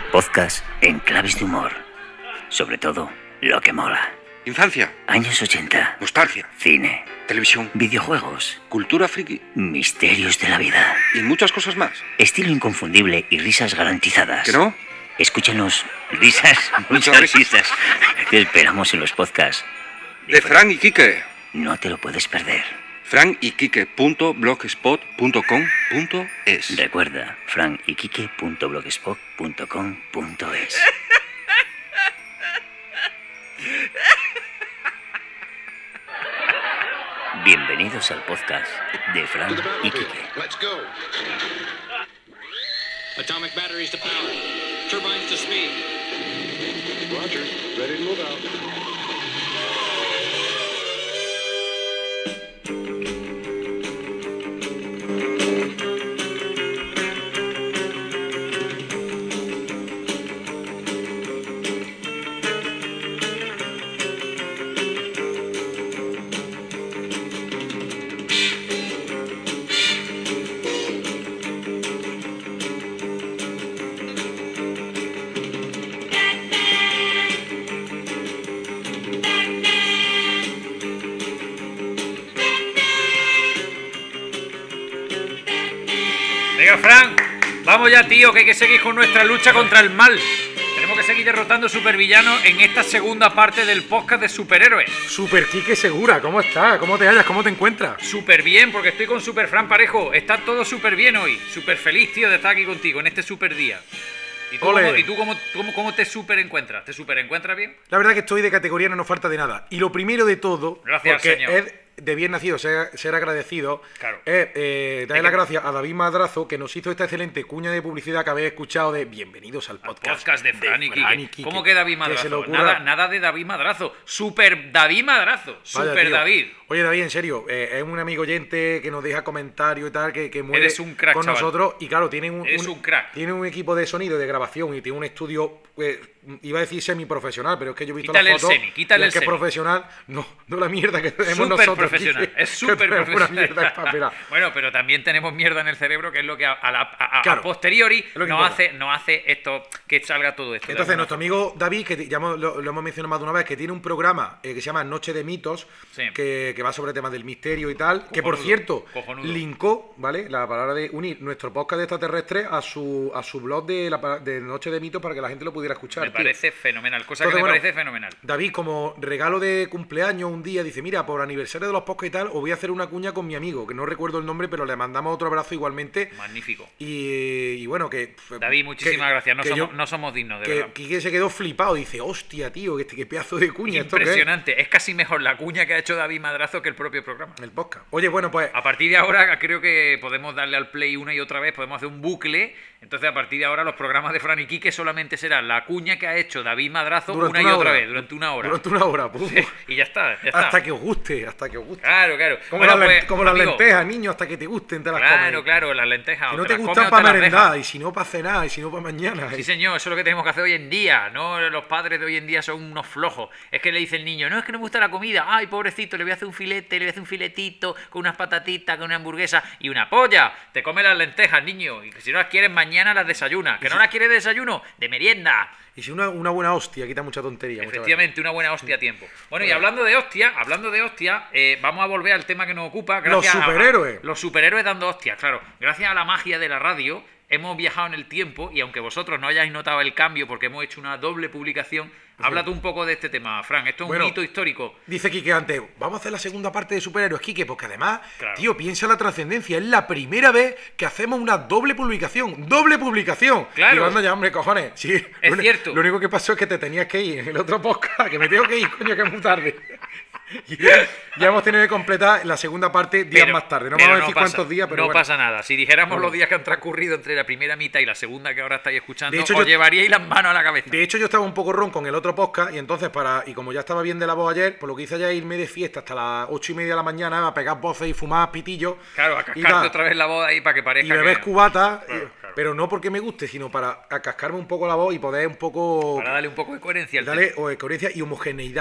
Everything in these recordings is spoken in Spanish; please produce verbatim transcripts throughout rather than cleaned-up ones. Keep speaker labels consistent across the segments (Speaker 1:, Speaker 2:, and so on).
Speaker 1: Podcast en claves de humor. Sobre todo, lo que mola.
Speaker 2: Infancia.
Speaker 1: Años ochenta.
Speaker 2: Nostalgia.
Speaker 1: Cine.
Speaker 2: Televisión.
Speaker 1: Videojuegos.
Speaker 2: Cultura friki.
Speaker 1: Misterios de la vida.
Speaker 2: Y muchas cosas más.
Speaker 1: Estilo inconfundible y risas garantizadas.
Speaker 2: ¿Que no?
Speaker 1: Escúchanos. Risas, muchas risas. Te esperamos en los podcasts.
Speaker 2: De Fran y Quique.
Speaker 1: No te lo puedes perder.
Speaker 2: fran y quique punto blogspot punto com punto es.
Speaker 1: Recuerda, fran y quique punto blogspot punto com punto es. Bienvenidos al podcast de Fran y Quique.
Speaker 3: Let's go.
Speaker 4: Atomic batteries to power. Turbines to speed.
Speaker 3: Roger. Ready to move out.
Speaker 5: Venga, Fran, vamos ya, tío, que hay que seguir con nuestra lucha contra el mal. Tenemos que seguir derrotando supervillanos en esta segunda parte del podcast de superhéroes.
Speaker 6: Super Quique Segura, ¿cómo estás? ¿Cómo te hallas? ¿Cómo te encuentras?
Speaker 5: Súper bien, porque estoy con Super Fran Parejo. Está todo súper bien hoy. Súper feliz, tío, de estar aquí contigo en este super día. ¿Y tú,
Speaker 6: Ole.
Speaker 5: cómo, ¿y tú cómo, cómo, cómo te super encuentras? ¿Te super encuentras bien?
Speaker 6: La verdad que estoy de categoría, no nos falta de nada. Y lo primero de todo,
Speaker 5: Gracias,
Speaker 6: porque
Speaker 5: señor.
Speaker 6: es de bien nacido ser, ser agradecido,
Speaker 5: Claro.
Speaker 6: es eh, darle
Speaker 5: Es
Speaker 6: las
Speaker 5: que-
Speaker 6: gracias a David Madrazo, que nos hizo esta excelente cuña de publicidad que habéis escuchado de bienvenidos al podcast,
Speaker 5: Podcast de Fran y
Speaker 6: Fran
Speaker 5: Quique.
Speaker 6: Quique.
Speaker 5: ¿Cómo que David
Speaker 6: Que se le
Speaker 5: Madrazo?
Speaker 6: ocurra-
Speaker 5: Nada, nada de David Madrazo. Super David Madrazo.
Speaker 6: Vaya,
Speaker 5: Super
Speaker 6: tío.
Speaker 5: David.
Speaker 6: Oye, David, en serio, eh, es un amigo oyente que nos deja comentarios y tal, que, que mueve
Speaker 5: Eres un crack,
Speaker 6: con
Speaker 5: chaval.
Speaker 6: nosotros. Y claro, tiene un,
Speaker 5: Eres un crack.
Speaker 6: tiene un equipo de sonido y de grabación y tiene un estudio, eh, iba a decir semi-profesional, pero es que yo he visto
Speaker 5: Quítale
Speaker 6: las
Speaker 5: el
Speaker 6: fotos.
Speaker 5: semi, quítale
Speaker 6: y
Speaker 5: el
Speaker 6: es que
Speaker 5: semi.
Speaker 6: profesional, no, no la mierda que tenemos
Speaker 5: Súper
Speaker 6: nosotros.
Speaker 5: profesional,
Speaker 6: Quique,
Speaker 5: es
Speaker 6: que
Speaker 5: súper
Speaker 6: tenemos
Speaker 5: profesional.
Speaker 6: Una mierda espapelada.
Speaker 5: Bueno, pero también tenemos mierda en el cerebro, que es lo que a, a la- a- a-
Speaker 6: Claro,
Speaker 5: a posteriori
Speaker 6: lo que
Speaker 5: no
Speaker 6: importa.
Speaker 5: hace, no hace esto, que salga todo esto. de
Speaker 6: Entonces,
Speaker 5: alguna
Speaker 6: nuestro
Speaker 5: forma.
Speaker 6: amigo David, que ya hemos- lo, lo hemos mencionado más de una vez, que tiene un programa eh, que se llama Noche de Mitos,
Speaker 5: Sí.
Speaker 6: que, que va sobre temas del misterio y tal, que por
Speaker 5: Cojonudo,
Speaker 6: cierto,
Speaker 5: cojonudo.
Speaker 6: linkó, ¿vale? La palabra de unir nuestro podcast de extraterrestres a su, a su blog de, la, pa- de Noche de Mitos para que la gente lo pudiera escuchar.
Speaker 5: Me
Speaker 6: tío.
Speaker 5: parece fenomenal, cosa
Speaker 6: Entonces,
Speaker 5: que me
Speaker 6: bueno,
Speaker 5: parece fenomenal.
Speaker 6: David, como regalo de cumpleaños un día, dice, mira, por aniversario de los podcasts y tal, os voy a hacer una cuña con mi amigo, que no recuerdo el nombre, pero le mandamos otro abrazo igualmente.
Speaker 5: Magnífico.
Speaker 6: Y, y bueno, que...
Speaker 5: David, muchísimas
Speaker 6: que-
Speaker 5: gracias. No
Speaker 6: que
Speaker 5: somos,
Speaker 6: yo-
Speaker 5: no somos dignos, de
Speaker 6: que
Speaker 5: verdad.
Speaker 6: Quique se quedó flipado, dice, hostia, tío, que este qué pedazo de cuña, ¿esto qué es?
Speaker 5: Impresionante. Es casi mejor la cuña que ha hecho David Madrazo que el propio programa.
Speaker 6: El podcast. Oye, bueno, pues...
Speaker 5: A partir de ahora creo que podemos darle al play una y otra vez, podemos hacer un bucle. Entonces a partir de ahora los programas de Fran y Quique solamente serán la cuña que ha hecho David Madrazo
Speaker 6: durante
Speaker 5: una y
Speaker 6: una
Speaker 5: otra
Speaker 6: hora.
Speaker 5: vez, durante una hora.
Speaker 6: Durante una hora, puf.
Speaker 5: Y ya está, ya está.
Speaker 6: Hasta que os guste, hasta que os guste.
Speaker 5: Claro, claro.
Speaker 6: Como,
Speaker 5: Bueno,
Speaker 6: las, len-
Speaker 5: pues,
Speaker 6: como las
Speaker 5: amigo,
Speaker 6: lentejas, niño, hasta que te gusten, te las
Speaker 5: Claro,
Speaker 6: comes.
Speaker 5: claro, las lentejas.
Speaker 6: Si
Speaker 5: o
Speaker 6: no
Speaker 5: te
Speaker 6: te
Speaker 5: las
Speaker 6: gustan
Speaker 5: comes o
Speaker 6: para
Speaker 5: te las
Speaker 6: merendar,
Speaker 5: dejas.
Speaker 6: y si no para cenar, y si no para mañana.
Speaker 5: Sí,
Speaker 6: y-
Speaker 5: señor, eso es lo que tenemos que hacer hoy en día, ¿no? Los padres de hoy en día son unos flojos. Es que le dice el niño, no, es que no me gusta la comida. Ay, pobrecito, le voy a hacer un filete, le voy a hacer un filetito con unas patatitas, con una hamburguesa y una polla. Te come las lentejas, niño. Y que si no las quieres mañana las desayunas. Que no las quieres de desayuno, de merienda.
Speaker 6: Y si una, una buena hostia quita mucha tontería. muchas
Speaker 5: Efectivamente, una buena hostia a tiempo. Bueno, y hablando de hostia, hablando de hostia, eh, vamos a volver al tema que nos ocupa.
Speaker 6: Los
Speaker 5: gracias a-
Speaker 6: superhéroes.
Speaker 5: a- los superhéroes dando hostias, claro. Gracias a la magia de la radio, hemos viajado en el tiempo y aunque vosotros no hayáis notado el cambio porque hemos hecho una doble publicación, habla tú un poco de este tema, Fran. Esto es un
Speaker 6: Bueno,
Speaker 5: hito histórico.
Speaker 6: Dice Quique antes, vamos a hacer la segunda parte de superhéroes, Quique, porque además,
Speaker 5: Claro.
Speaker 6: tío, piensa la trascendencia, es la primera vez que hacemos una doble publicación, doble publicación.
Speaker 5: Claro.
Speaker 6: Digo, anda ya, hombre, cojones. Sí,
Speaker 5: Es
Speaker 6: lo uni-
Speaker 5: cierto.
Speaker 6: Lo único que pasó es que te tenías que ir en el otro podcast, que me tengo que ir, coño, que es muy tarde. Y ya, ya hemos tenido que completar la segunda parte días
Speaker 5: Pero-
Speaker 6: más tarde. No
Speaker 5: pero
Speaker 6: vamos a decir
Speaker 5: pasa-
Speaker 6: cuántos días, pero
Speaker 5: no
Speaker 6: bueno.
Speaker 5: pasa nada. Si dijéramos
Speaker 6: Bueno.
Speaker 5: los días que han transcurrido entre la primera mitad y la segunda que ahora estáis escuchando,
Speaker 6: De hecho,
Speaker 5: os
Speaker 6: yo-
Speaker 5: llevaríais las manos a la cabeza.
Speaker 6: De hecho, yo estaba un poco ronco en el otro podcast y entonces para y como ya estaba bien de la voz ayer, pues lo que hice ya es irme de fiesta hasta las ocho y media de la mañana a pegar voces y fumar pitillos.
Speaker 5: Claro, a
Speaker 6: y
Speaker 5: cascarte
Speaker 6: tal,
Speaker 5: otra vez la voz ahí para que
Speaker 6: y
Speaker 5: parezca
Speaker 6: beber
Speaker 5: que...
Speaker 6: cubata,
Speaker 5: Claro,
Speaker 6: eh,
Speaker 5: claro.
Speaker 6: pero no porque me guste, sino para a cascarme un poco la voz y poder un poco
Speaker 5: Para darle un poco de coherencia al
Speaker 6: darle
Speaker 5: tema.
Speaker 6: o, coherencia y homogeneidad.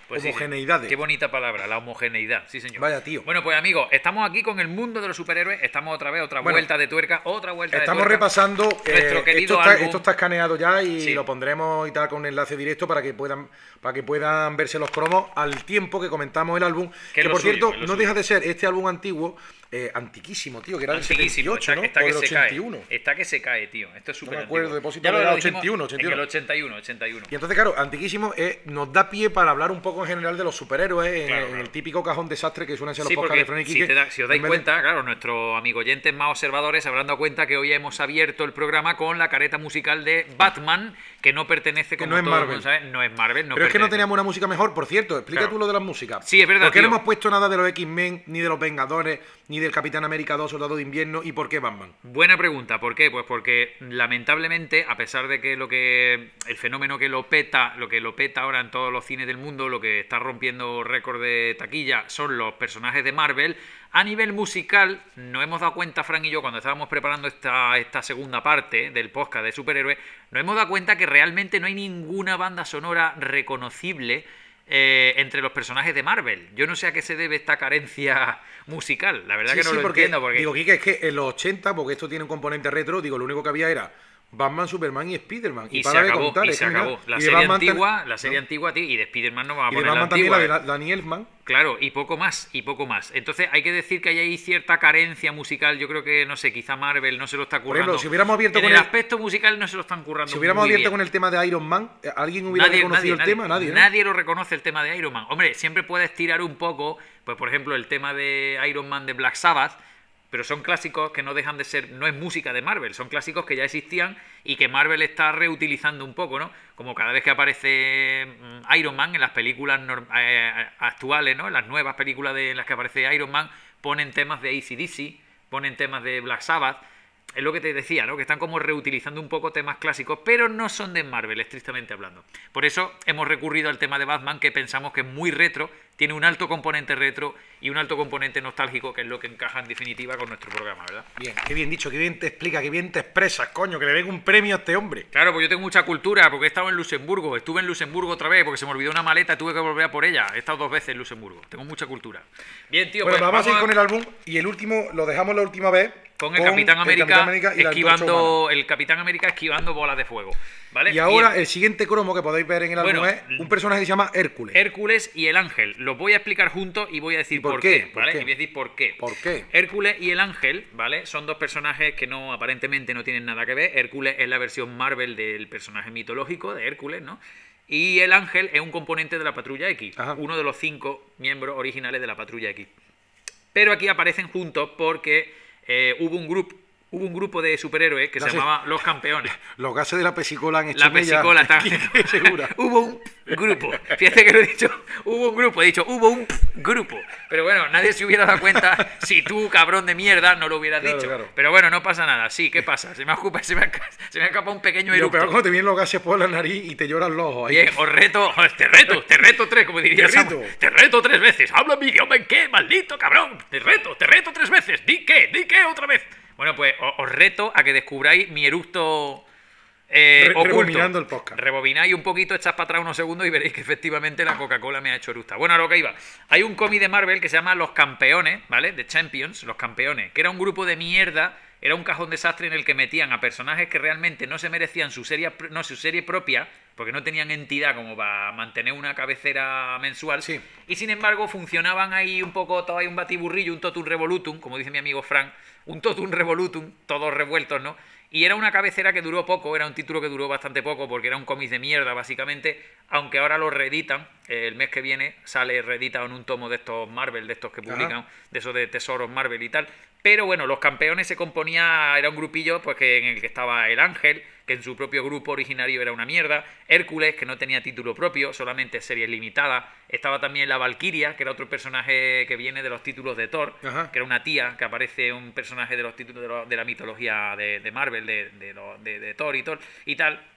Speaker 5: Pues sí, sí.
Speaker 6: Homogeneidades.
Speaker 5: Qué bonita palabra, la homogeneidad, sí señor.
Speaker 6: Vaya, tío.
Speaker 5: Bueno, pues amigos, estamos aquí con el mundo de los superhéroes, estamos otra vez, otra
Speaker 6: Bueno,
Speaker 5: vuelta de tuerca, otra vuelta
Speaker 6: Estamos
Speaker 5: de tuerca.
Speaker 6: repasando. eh,
Speaker 5: Nuestro querido
Speaker 6: esto, está,
Speaker 5: álbum.
Speaker 6: esto está escaneado ya y
Speaker 5: Sí.
Speaker 6: lo pondremos y tal con un enlace directo para que puedan para que puedan verse los cromos al tiempo que comentamos el álbum.
Speaker 5: Que
Speaker 6: Que,
Speaker 5: es lo
Speaker 6: por
Speaker 5: suyo,
Speaker 6: cierto,
Speaker 5: es lo
Speaker 6: no
Speaker 5: suyo.
Speaker 6: deja de ser este álbum antiguo, eh, antiquísimo, tío, que era del
Speaker 5: Antiquísimo,
Speaker 6: setenta y ocho,
Speaker 5: está,
Speaker 6: ¿no?
Speaker 5: está
Speaker 6: o
Speaker 5: que
Speaker 6: del
Speaker 5: se
Speaker 6: ochenta y uno.
Speaker 5: cae. Está que se cae, tío. Esto es súper
Speaker 6: me acuerdo,
Speaker 5: antiguo.
Speaker 6: Depósito
Speaker 5: Ya lo
Speaker 6: Legal,
Speaker 5: dijimos
Speaker 6: ochenta y uno, ochenta y uno.
Speaker 5: En el ochenta y uno, ochenta y uno.
Speaker 6: Y entonces, claro, antiquísimo eh, nos da pie para hablar un poco en general de los superhéroes, en,
Speaker 5: Claro,
Speaker 6: en
Speaker 5: claro.
Speaker 6: el típico cajón desastre que suelen ser los
Speaker 5: Sí,
Speaker 6: podcasts
Speaker 5: porque
Speaker 6: de Fran y
Speaker 5: si,
Speaker 6: Quique.
Speaker 5: te da- si os dais
Speaker 6: En vez de-
Speaker 5: cuenta, claro, nuestros amigos oyentes más observadores se habrán dado cuenta que hoy hemos abierto el programa con la careta musical de Batman, que no pertenece, como
Speaker 6: no es
Speaker 5: todo el
Speaker 6: Marvel.
Speaker 5: mundo sabe, no es Marvel, no
Speaker 6: Pero es que no
Speaker 5: pertenece.
Speaker 6: teníamos una música mejor, por cierto. Explica
Speaker 5: Claro.
Speaker 6: tú lo de las músicas.
Speaker 5: Sí, es verdad,
Speaker 6: ¿Por qué no
Speaker 5: tío.
Speaker 6: hemos puesto nada de los X-Men, ni de los Vengadores, ni del Capitán América dos, Soldado de Invierno? ¿Y por qué Batman?
Speaker 5: Buena pregunta, ¿por qué? Pues porque lamentablemente, a pesar de que lo que el fenómeno que lo peta, lo que lo peta ahora en todos los cines del mundo, lo que está rompiendo récord de taquilla son los personajes de Marvel, a nivel musical nos hemos dado cuenta, Fran y yo, cuando estábamos preparando esta, esta segunda parte del podcast de superhéroes, nos hemos dado cuenta que realmente no hay ninguna banda sonora reconocible eh, entre los personajes de Marvel. Yo no sé a qué se debe esta carencia musical, la verdad
Speaker 6: Sí,
Speaker 5: que no
Speaker 6: sí,
Speaker 5: lo
Speaker 6: porque,
Speaker 5: entiendo. Porque
Speaker 6: digo, Quique, es que en los ochenta, porque esto tiene un componente retro, digo, lo único que había era Batman, Superman y Spiderman.
Speaker 5: Y, se
Speaker 6: para de
Speaker 5: acabó,
Speaker 6: contar,
Speaker 5: y
Speaker 6: es
Speaker 5: se
Speaker 6: que mira,
Speaker 5: acabó. La
Speaker 6: y de
Speaker 5: serie
Speaker 6: Batman ten-
Speaker 5: antigua, la serie
Speaker 6: ¿no?
Speaker 5: antigua, tío, y de Spider-Man no vamos a
Speaker 6: Y de
Speaker 5: poner la
Speaker 6: Batman también,
Speaker 5: antigua.
Speaker 6: la
Speaker 5: ¿eh?
Speaker 6: de Danny Elfman.
Speaker 5: Claro, y poco más, y poco más. Entonces hay que decir que hay ahí cierta carencia musical. Yo creo que, no sé, quizá Marvel no se lo está currando.
Speaker 6: ejemplo, si hubiéramos abierto
Speaker 5: en
Speaker 6: con
Speaker 5: el
Speaker 6: el-
Speaker 5: aspecto musical no se lo están currando.
Speaker 6: Si hubiéramos
Speaker 5: muy
Speaker 6: abierto
Speaker 5: bien.
Speaker 6: con el tema de Iron Man, ¿alguien hubiera
Speaker 5: Nadie,
Speaker 6: reconocido
Speaker 5: nadie,
Speaker 6: el tema? Nadie, ¿no?
Speaker 5: nadie lo reconoce el tema de Iron Man. Hombre, siempre puedes tirar un poco, pues por ejemplo, el tema de Iron Man de Black Sabbath, pero son clásicos que no dejan de ser, no es música de Marvel, son clásicos que ya existían y que Marvel está reutilizando un poco, ¿no? Como cada vez que aparece mm, Iron Man en las películas norm- eh, actuales, ¿no? En las nuevas películas de en las que aparece Iron Man, ponen temas de A C D C, ponen temas de Black Sabbath. Es lo que te decía, ¿no? Que están como reutilizando un poco temas clásicos, pero no son de Marvel, estrictamente hablando. Por eso hemos recurrido al tema de Batman, que pensamos que es muy retro, tiene un alto componente retro y un alto componente nostálgico, que es lo que encaja en definitiva con nuestro programa, ¿verdad?
Speaker 6: Bien, qué bien dicho, qué bien te explica, qué bien te expresas, coño, que le den un premio a este hombre.
Speaker 5: Claro, pues yo tengo mucha cultura, porque he estado en Luxemburgo, estuve en Luxemburgo otra vez, porque se me olvidó una maleta y tuve que volver a por ella. He estado dos veces en Luxemburgo, tengo mucha cultura. Bien, tío,
Speaker 6: Bueno,
Speaker 5: pues
Speaker 6: vamos a seguir con el álbum y el último lo dejamos la última vez
Speaker 5: con el Capitán América,
Speaker 6: Capitán América y la Antorcha
Speaker 5: esquivando
Speaker 6: Humana.
Speaker 5: el Capitán América esquivando bolas de fuego, ¿vale?
Speaker 6: Y ahora
Speaker 5: Bien.
Speaker 6: el siguiente cromo que podéis ver en el álbum
Speaker 5: Bueno,
Speaker 6: es un personaje que se llama Hércules.
Speaker 5: Hércules y el ángel. Los voy a explicar juntos y voy a decir
Speaker 6: ¿Y por
Speaker 5: por,
Speaker 6: qué?
Speaker 5: qué,
Speaker 6: ¿Por
Speaker 5: ¿vale?
Speaker 6: qué?
Speaker 5: Y voy a decir por qué.
Speaker 6: ¿Por qué?
Speaker 5: Hércules y el ángel, ¿vale? Son dos personajes que no aparentemente no tienen nada que ver. Hércules es la versión Marvel del personaje mitológico de Hércules, ¿no? Y el ángel es un componente de la Patrulla X,
Speaker 6: Ajá.
Speaker 5: uno de los cinco miembros originales de la Patrulla X. Pero aquí aparecen juntos porque eh, hubo un grupo hubo un grupo de superhéroes que
Speaker 6: La
Speaker 5: se
Speaker 6: se-
Speaker 5: llamaba Los Campeones.
Speaker 6: Los gases de la pesicola han hecho
Speaker 5: La
Speaker 6: mella.
Speaker 5: pesicola está.
Speaker 6: Quique Segura.
Speaker 5: Hubo un grupo. Fíjate que lo he dicho. Hubo un grupo. He dicho, hubo un grupo. Pero bueno, nadie se hubiera dado cuenta si tú, cabrón de mierda, no lo hubieras
Speaker 6: Claro,
Speaker 5: dicho.
Speaker 6: claro.
Speaker 5: Pero bueno, no pasa nada. Sí, ¿qué pasa? Se me ha, ocupa- se me ha, se me ha escapado un pequeño
Speaker 6: Y lo
Speaker 5: eructo.
Speaker 6: peor cuando te vienen los gases por la nariz y te lloran los ojos. ahí.
Speaker 5: Bien, os reto, te reto, te reto tres, como diría
Speaker 6: Te
Speaker 5: Samuel.
Speaker 6: reto.
Speaker 5: Te reto tres veces. Habla mi idioma en qué, maldito cabrón. Te reto, te reto tres veces. Di qué, di qué otra vez. Bueno, pues o- os reto a que descubráis mi eructo eh,
Speaker 6: Re-
Speaker 5: oculto.
Speaker 6: rebobinando el podcast.
Speaker 5: Rebobináis un poquito, echad para atrás unos segundos y veréis que efectivamente la Coca-Cola me ha hecho eructar. Bueno, a lo que iba. Hay un cómic de Marvel que se llama Los Campeones, ¿vale? The Champions, Los Campeones, que era un grupo de mierda. Era un cajón desastre en el que metían a personajes que realmente no se merecían su serie, pr- no, su serie propia, porque no tenían entidad como para mantener una cabecera mensual.
Speaker 6: Sí.
Speaker 5: Y sin embargo funcionaban ahí un poco, todo ahí un batiburrillo, un totum revolutum, como dice mi amigo Frank, un totum revolutum, todos revueltos, ¿no? Y era una cabecera que duró poco, era un título que duró bastante poco, porque era un cómic de mierda, básicamente, aunque ahora lo reeditan, eh, el mes que viene sale reeditado en un tomo de estos Marvel, de estos que publican,
Speaker 6: Ajá.
Speaker 5: de esos de tesoros Marvel y tal. Pero bueno, Los Campeones se componía, era un grupillo pues que en el que estaba el Ángel, que en su propio grupo originario era una mierda, Hércules, que no tenía título propio, solamente series limitadas, estaba también la Valquiria, que era otro personaje que viene de los títulos de Thor,
Speaker 6: Ajá.
Speaker 5: que era una tía, que aparece un personaje de los títulos de, lo- de la mitología de, de Marvel, de, de, lo- de- de Thor y Thor y tal.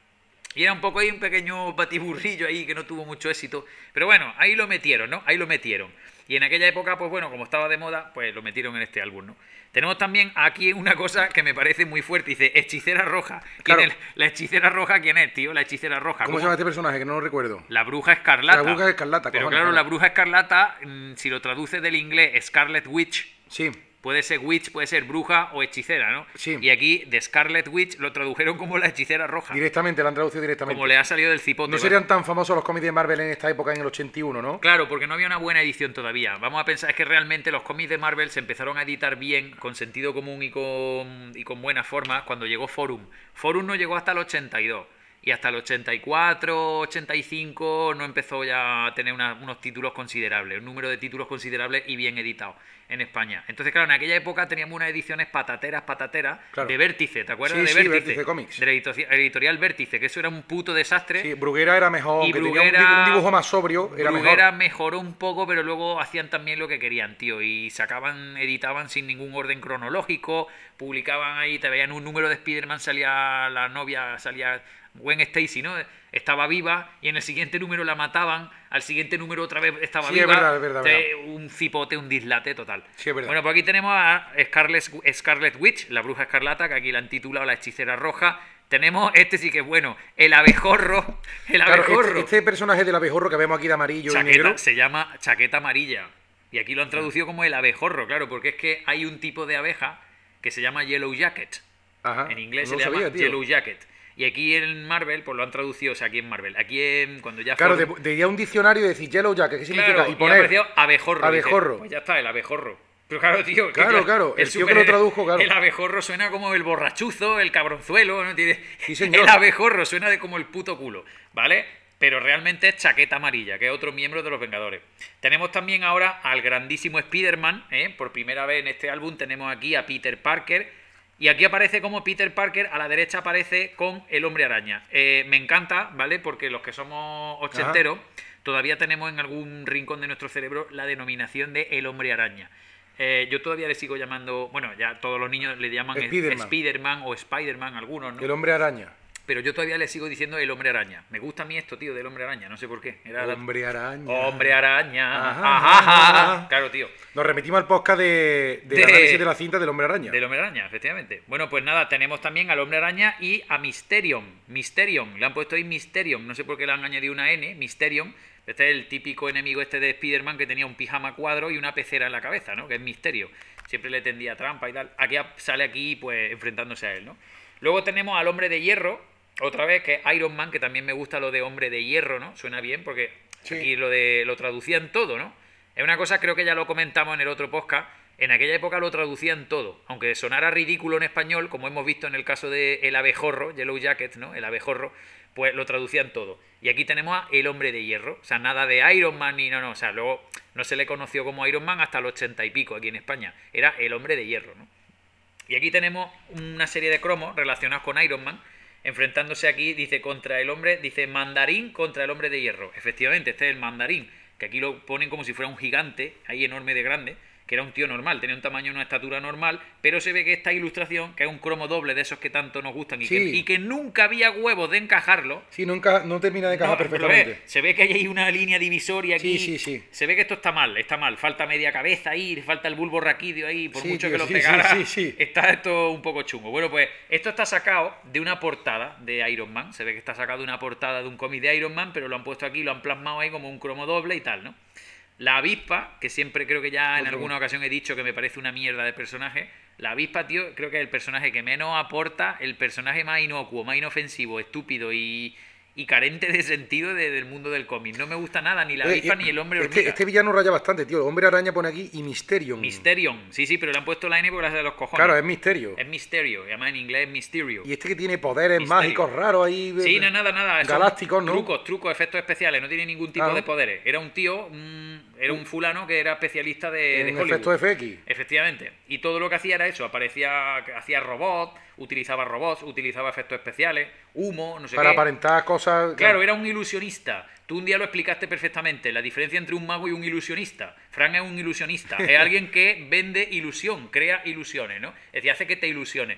Speaker 5: Y era un poco ahí un pequeño batiburrillo ahí que no tuvo mucho éxito. Pero bueno, ahí lo metieron, ¿no? Ahí lo metieron. Y en aquella época, pues bueno, como estaba de moda, pues lo metieron en este álbum, ¿no? Tenemos también aquí una cosa que me parece muy fuerte. Dice, hechicera roja. ¿Quién
Speaker 6: Claro.
Speaker 5: es? La hechicera roja, ¿quién es, tío? La hechicera roja.
Speaker 6: ¿Cómo se llama este personaje? Que no lo recuerdo.
Speaker 5: La bruja escarlata.
Speaker 6: La bruja escarlata,
Speaker 5: Pero
Speaker 6: cojones,
Speaker 5: claro,
Speaker 6: claro.
Speaker 5: la bruja escarlata, mm, si lo traduces del inglés Scarlet Witch,
Speaker 6: Sí.
Speaker 5: puede ser witch, puede ser bruja o hechicera, ¿no?
Speaker 6: Sí.
Speaker 5: Y aquí de Scarlet Witch lo tradujeron como la hechicera roja.
Speaker 6: Directamente, la han traducido directamente.
Speaker 5: Como le ha salido del cipote.
Speaker 6: No
Speaker 5: ¿vale?
Speaker 6: serían tan famosos los cómics de Marvel en esta época, en el ochenta y uno, ¿no?
Speaker 5: Claro, porque no había una buena edición todavía. Vamos a pensar, es que realmente los cómics de Marvel se empezaron a editar bien, con sentido común y con, y con buena forma, cuando llegó Forum. Forum no llegó hasta el ochenta y dos. Y hasta el ochenta y cuatro, ochenta y cinco no empezó ya a tener una- unos títulos considerables, un número de títulos considerables y bien editados en España. Entonces, claro, en aquella época teníamos unas ediciones patateras, patateras,
Speaker 6: Claro.
Speaker 5: de Vértice, ¿te acuerdas
Speaker 6: Sí,
Speaker 5: de
Speaker 6: sí,
Speaker 5: Vértice?
Speaker 6: Vértice Comics.
Speaker 5: De la edito- editorial Vértice, que eso era un puto desastre.
Speaker 6: Sí, Bruguera era mejor,
Speaker 5: Y
Speaker 6: aunque tenía un
Speaker 5: Bruguera-
Speaker 6: dibu- un dibujo más sobrio, era
Speaker 5: Bruguera
Speaker 6: mejor.
Speaker 5: mejoró un poco, pero luego hacían también lo que querían, tío. Y sacaban, editaban sin ningún orden cronológico, publicaban ahí, te veían un número de Spider-Man, salía la novia, salía Gwen Stacy, ¿no? Estaba viva y en el siguiente número la mataban, al siguiente número otra vez estaba
Speaker 6: Sí,
Speaker 5: viva.
Speaker 6: es verdad, es verdad,
Speaker 5: O sea,
Speaker 6: es
Speaker 5: un cipote, un dislate total.
Speaker 6: Sí, es verdad.
Speaker 5: Bueno, pues aquí tenemos a Scarlet, Scarlet Witch, la bruja escarlata, que aquí la han titulado la hechicera roja. Tenemos, este sí que es bueno, el abejorro. El
Speaker 6: Claro,
Speaker 5: abejorro.
Speaker 6: este, este personaje del abejorro que vemos aquí de amarillo y
Speaker 5: Chaqueta,
Speaker 6: negro.
Speaker 5: se llama chaqueta amarilla. Y aquí lo han traducido como el abejorro, claro, porque es que hay un tipo de abeja que se llama Yellow Jacket.
Speaker 6: Ajá,
Speaker 5: En inglés
Speaker 6: no
Speaker 5: se
Speaker 6: lo
Speaker 5: le
Speaker 6: sabía,
Speaker 5: llama
Speaker 6: tío.
Speaker 5: Yellow Jacket. Y aquí en Marvel, pues lo han traducido, o sea, aquí en Marvel. Aquí en, cuando ya
Speaker 6: Claro, de,
Speaker 5: fueron-
Speaker 6: de ir a un diccionario y decir Yellow Jacket, ¿qué significa?
Speaker 5: Claro,
Speaker 6: y
Speaker 5: y ha
Speaker 6: poner.
Speaker 5: aparecido abejorro.
Speaker 6: abejorro.
Speaker 5: dice. Pues ya está, el abejorro. Pero claro, tío. que
Speaker 6: Claro, claro, el tío que lo tradujo, claro.
Speaker 5: El abejorro suena como el borrachuzo, el cabronzuelo, ¿no? Tiene,
Speaker 6: Sí, señor.
Speaker 5: El abejorro suena de como el puto culo, ¿vale? Pero realmente es chaqueta amarilla, que es otro miembro de los Vengadores. Tenemos también ahora al grandísimo Spider-Man, ¿eh? Por primera vez en este álbum tenemos aquí a Peter Parker. Y aquí aparece como Peter Parker, a la derecha aparece con el Hombre Araña. Eh, me encanta, ¿vale? Porque los que somos ochenteros todavía tenemos en algún rincón de nuestro cerebro la denominación de el Hombre Araña. Eh, yo todavía le sigo llamando, bueno, ya todos los niños le llaman
Speaker 6: Spiderman.
Speaker 5: Spider-Man o Spider-Man, algunos, ¿no?
Speaker 6: El hombre araña.
Speaker 5: Pero yo todavía le sigo diciendo el Hombre Araña. Me gusta a mí esto, tío, del Hombre Araña, no sé por qué. Era la-
Speaker 6: Hombre araña.
Speaker 5: Hombre Araña.
Speaker 6: Ajá,
Speaker 5: Ajá, ajá,
Speaker 6: ajá.
Speaker 5: ajá. Claro, tío.
Speaker 6: Nos remitimos al podcast de, de,
Speaker 5: De-
Speaker 6: análisis de la cinta del hombre araña.
Speaker 5: Del Hombre Araña, efectivamente. Bueno, pues nada, tenemos también al Hombre Araña y a Mysterion. Mysterion, le han puesto ahí Mysterion. No sé por qué le han añadido una N, Mysterion. Este es el típico enemigo este de Spider-Man que tenía un pijama cuadro y una pecera en la cabeza, ¿no? Que es Misterio. Siempre le tendía trampa y tal. Aquí sale aquí, pues, enfrentándose a él, ¿no? Luego tenemos al Hombre de Hierro, otra vez, que es Iron Man, que también me gusta lo de Hombre de Hierro, ¿no? Suena bien porque
Speaker 6: Sí.
Speaker 5: aquí lo de lo traducían todo, ¿no? Es una cosa, creo que ya lo comentamos en el otro podcast. En aquella época lo traducían todo, aunque sonara ridículo en español, como hemos visto en el caso de El Abejorro, Yellow Jacket, ¿no? El Abejorro, pues lo traducían todo. Y aquí tenemos a El Hombre de Hierro, o sea, nada de Iron Man ni no, no, o sea, luego no se le conoció como Iron Man hasta el ochenta y pico aquí en España, era El Hombre de Hierro, ¿no? Y aquí tenemos una serie de cromos relacionados con Iron Man, enfrentándose aquí, dice, contra el hombre, dice, Mandarín contra el Hombre de Hierro. Efectivamente, este es el Mandarín, que aquí lo ponen como si fuera un gigante, ahí enorme de grande, que era un tío normal, tenía un tamaño, una estatura normal, pero se ve que esta ilustración, que es un cromo doble de esos que tanto nos gustan y,
Speaker 6: Sí.
Speaker 5: que, y que nunca había huevos de encajarlo.
Speaker 6: Sí, nunca, no termina de encajar
Speaker 5: No, lo
Speaker 6: perfectamente.
Speaker 5: ves, se ve que hay ahí una línea divisoria aquí.
Speaker 6: Sí, sí, sí.
Speaker 5: Se ve que esto está mal, está mal. Falta media cabeza ahí, le falta el bulbo raquídeo ahí, por
Speaker 6: Sí,
Speaker 5: mucho
Speaker 6: tío,
Speaker 5: que lo
Speaker 6: sí,
Speaker 5: pegara.
Speaker 6: sí, sí, sí.
Speaker 5: Está esto un poco chungo. Bueno, pues esto está sacado de una portada de Iron Man. Se ve que está sacado de una portada de un cómic de Iron Man, pero lo han puesto aquí, lo han plasmado ahí como un cromo doble y tal, ¿no? La avispa, que siempre creo que ya en
Speaker 6: Otro.
Speaker 5: alguna ocasión he dicho que me parece una mierda de personaje. La avispa, tío, creo que es el personaje que menos aporta, el personaje más inocuo, más inofensivo, estúpido y, y carente de sentido de- del mundo del cómic. No me gusta nada, ni la
Speaker 6: Eh,
Speaker 5: avispa
Speaker 6: eh,
Speaker 5: ni el hombre
Speaker 6: este,
Speaker 5: hormiga.
Speaker 6: este villano raya bastante, tío. Hombre araña pone aquí y Mysterion.
Speaker 5: Mysterion, sí, sí, pero le han puesto la N porque la hace de los cojones.
Speaker 6: Claro, es misterio.
Speaker 5: Es Misterio, y además en inglés es Mysterio.
Speaker 6: Y este que tiene poderes
Speaker 5: Misterio.
Speaker 6: mágicos raros ahí. de-
Speaker 5: Sí, no, nada, nada. son
Speaker 6: Galácticos, ¿no?
Speaker 5: Trucos, trucos, efectos especiales. No tiene ningún tipo
Speaker 6: Ah.
Speaker 5: de poderes. Era un tío, un- era un fulano que era especialista de, de
Speaker 6: En
Speaker 5: Hollywood.
Speaker 6: efectos F X.
Speaker 5: Efectivamente. Y todo lo que hacía era eso. Aparecía, hacía robots, utilizaba robots, utilizaba efectos especiales, humo, no sé
Speaker 6: Para
Speaker 5: qué.
Speaker 6: aparentar cosas.
Speaker 5: Claro, era un ilusionista. Tú un día lo explicaste perfectamente. La diferencia entre un mago y un ilusionista. Frank es un ilusionista. Es alguien que vende ilusión, crea ilusiones, ¿no? Es decir, hace que te ilusiones.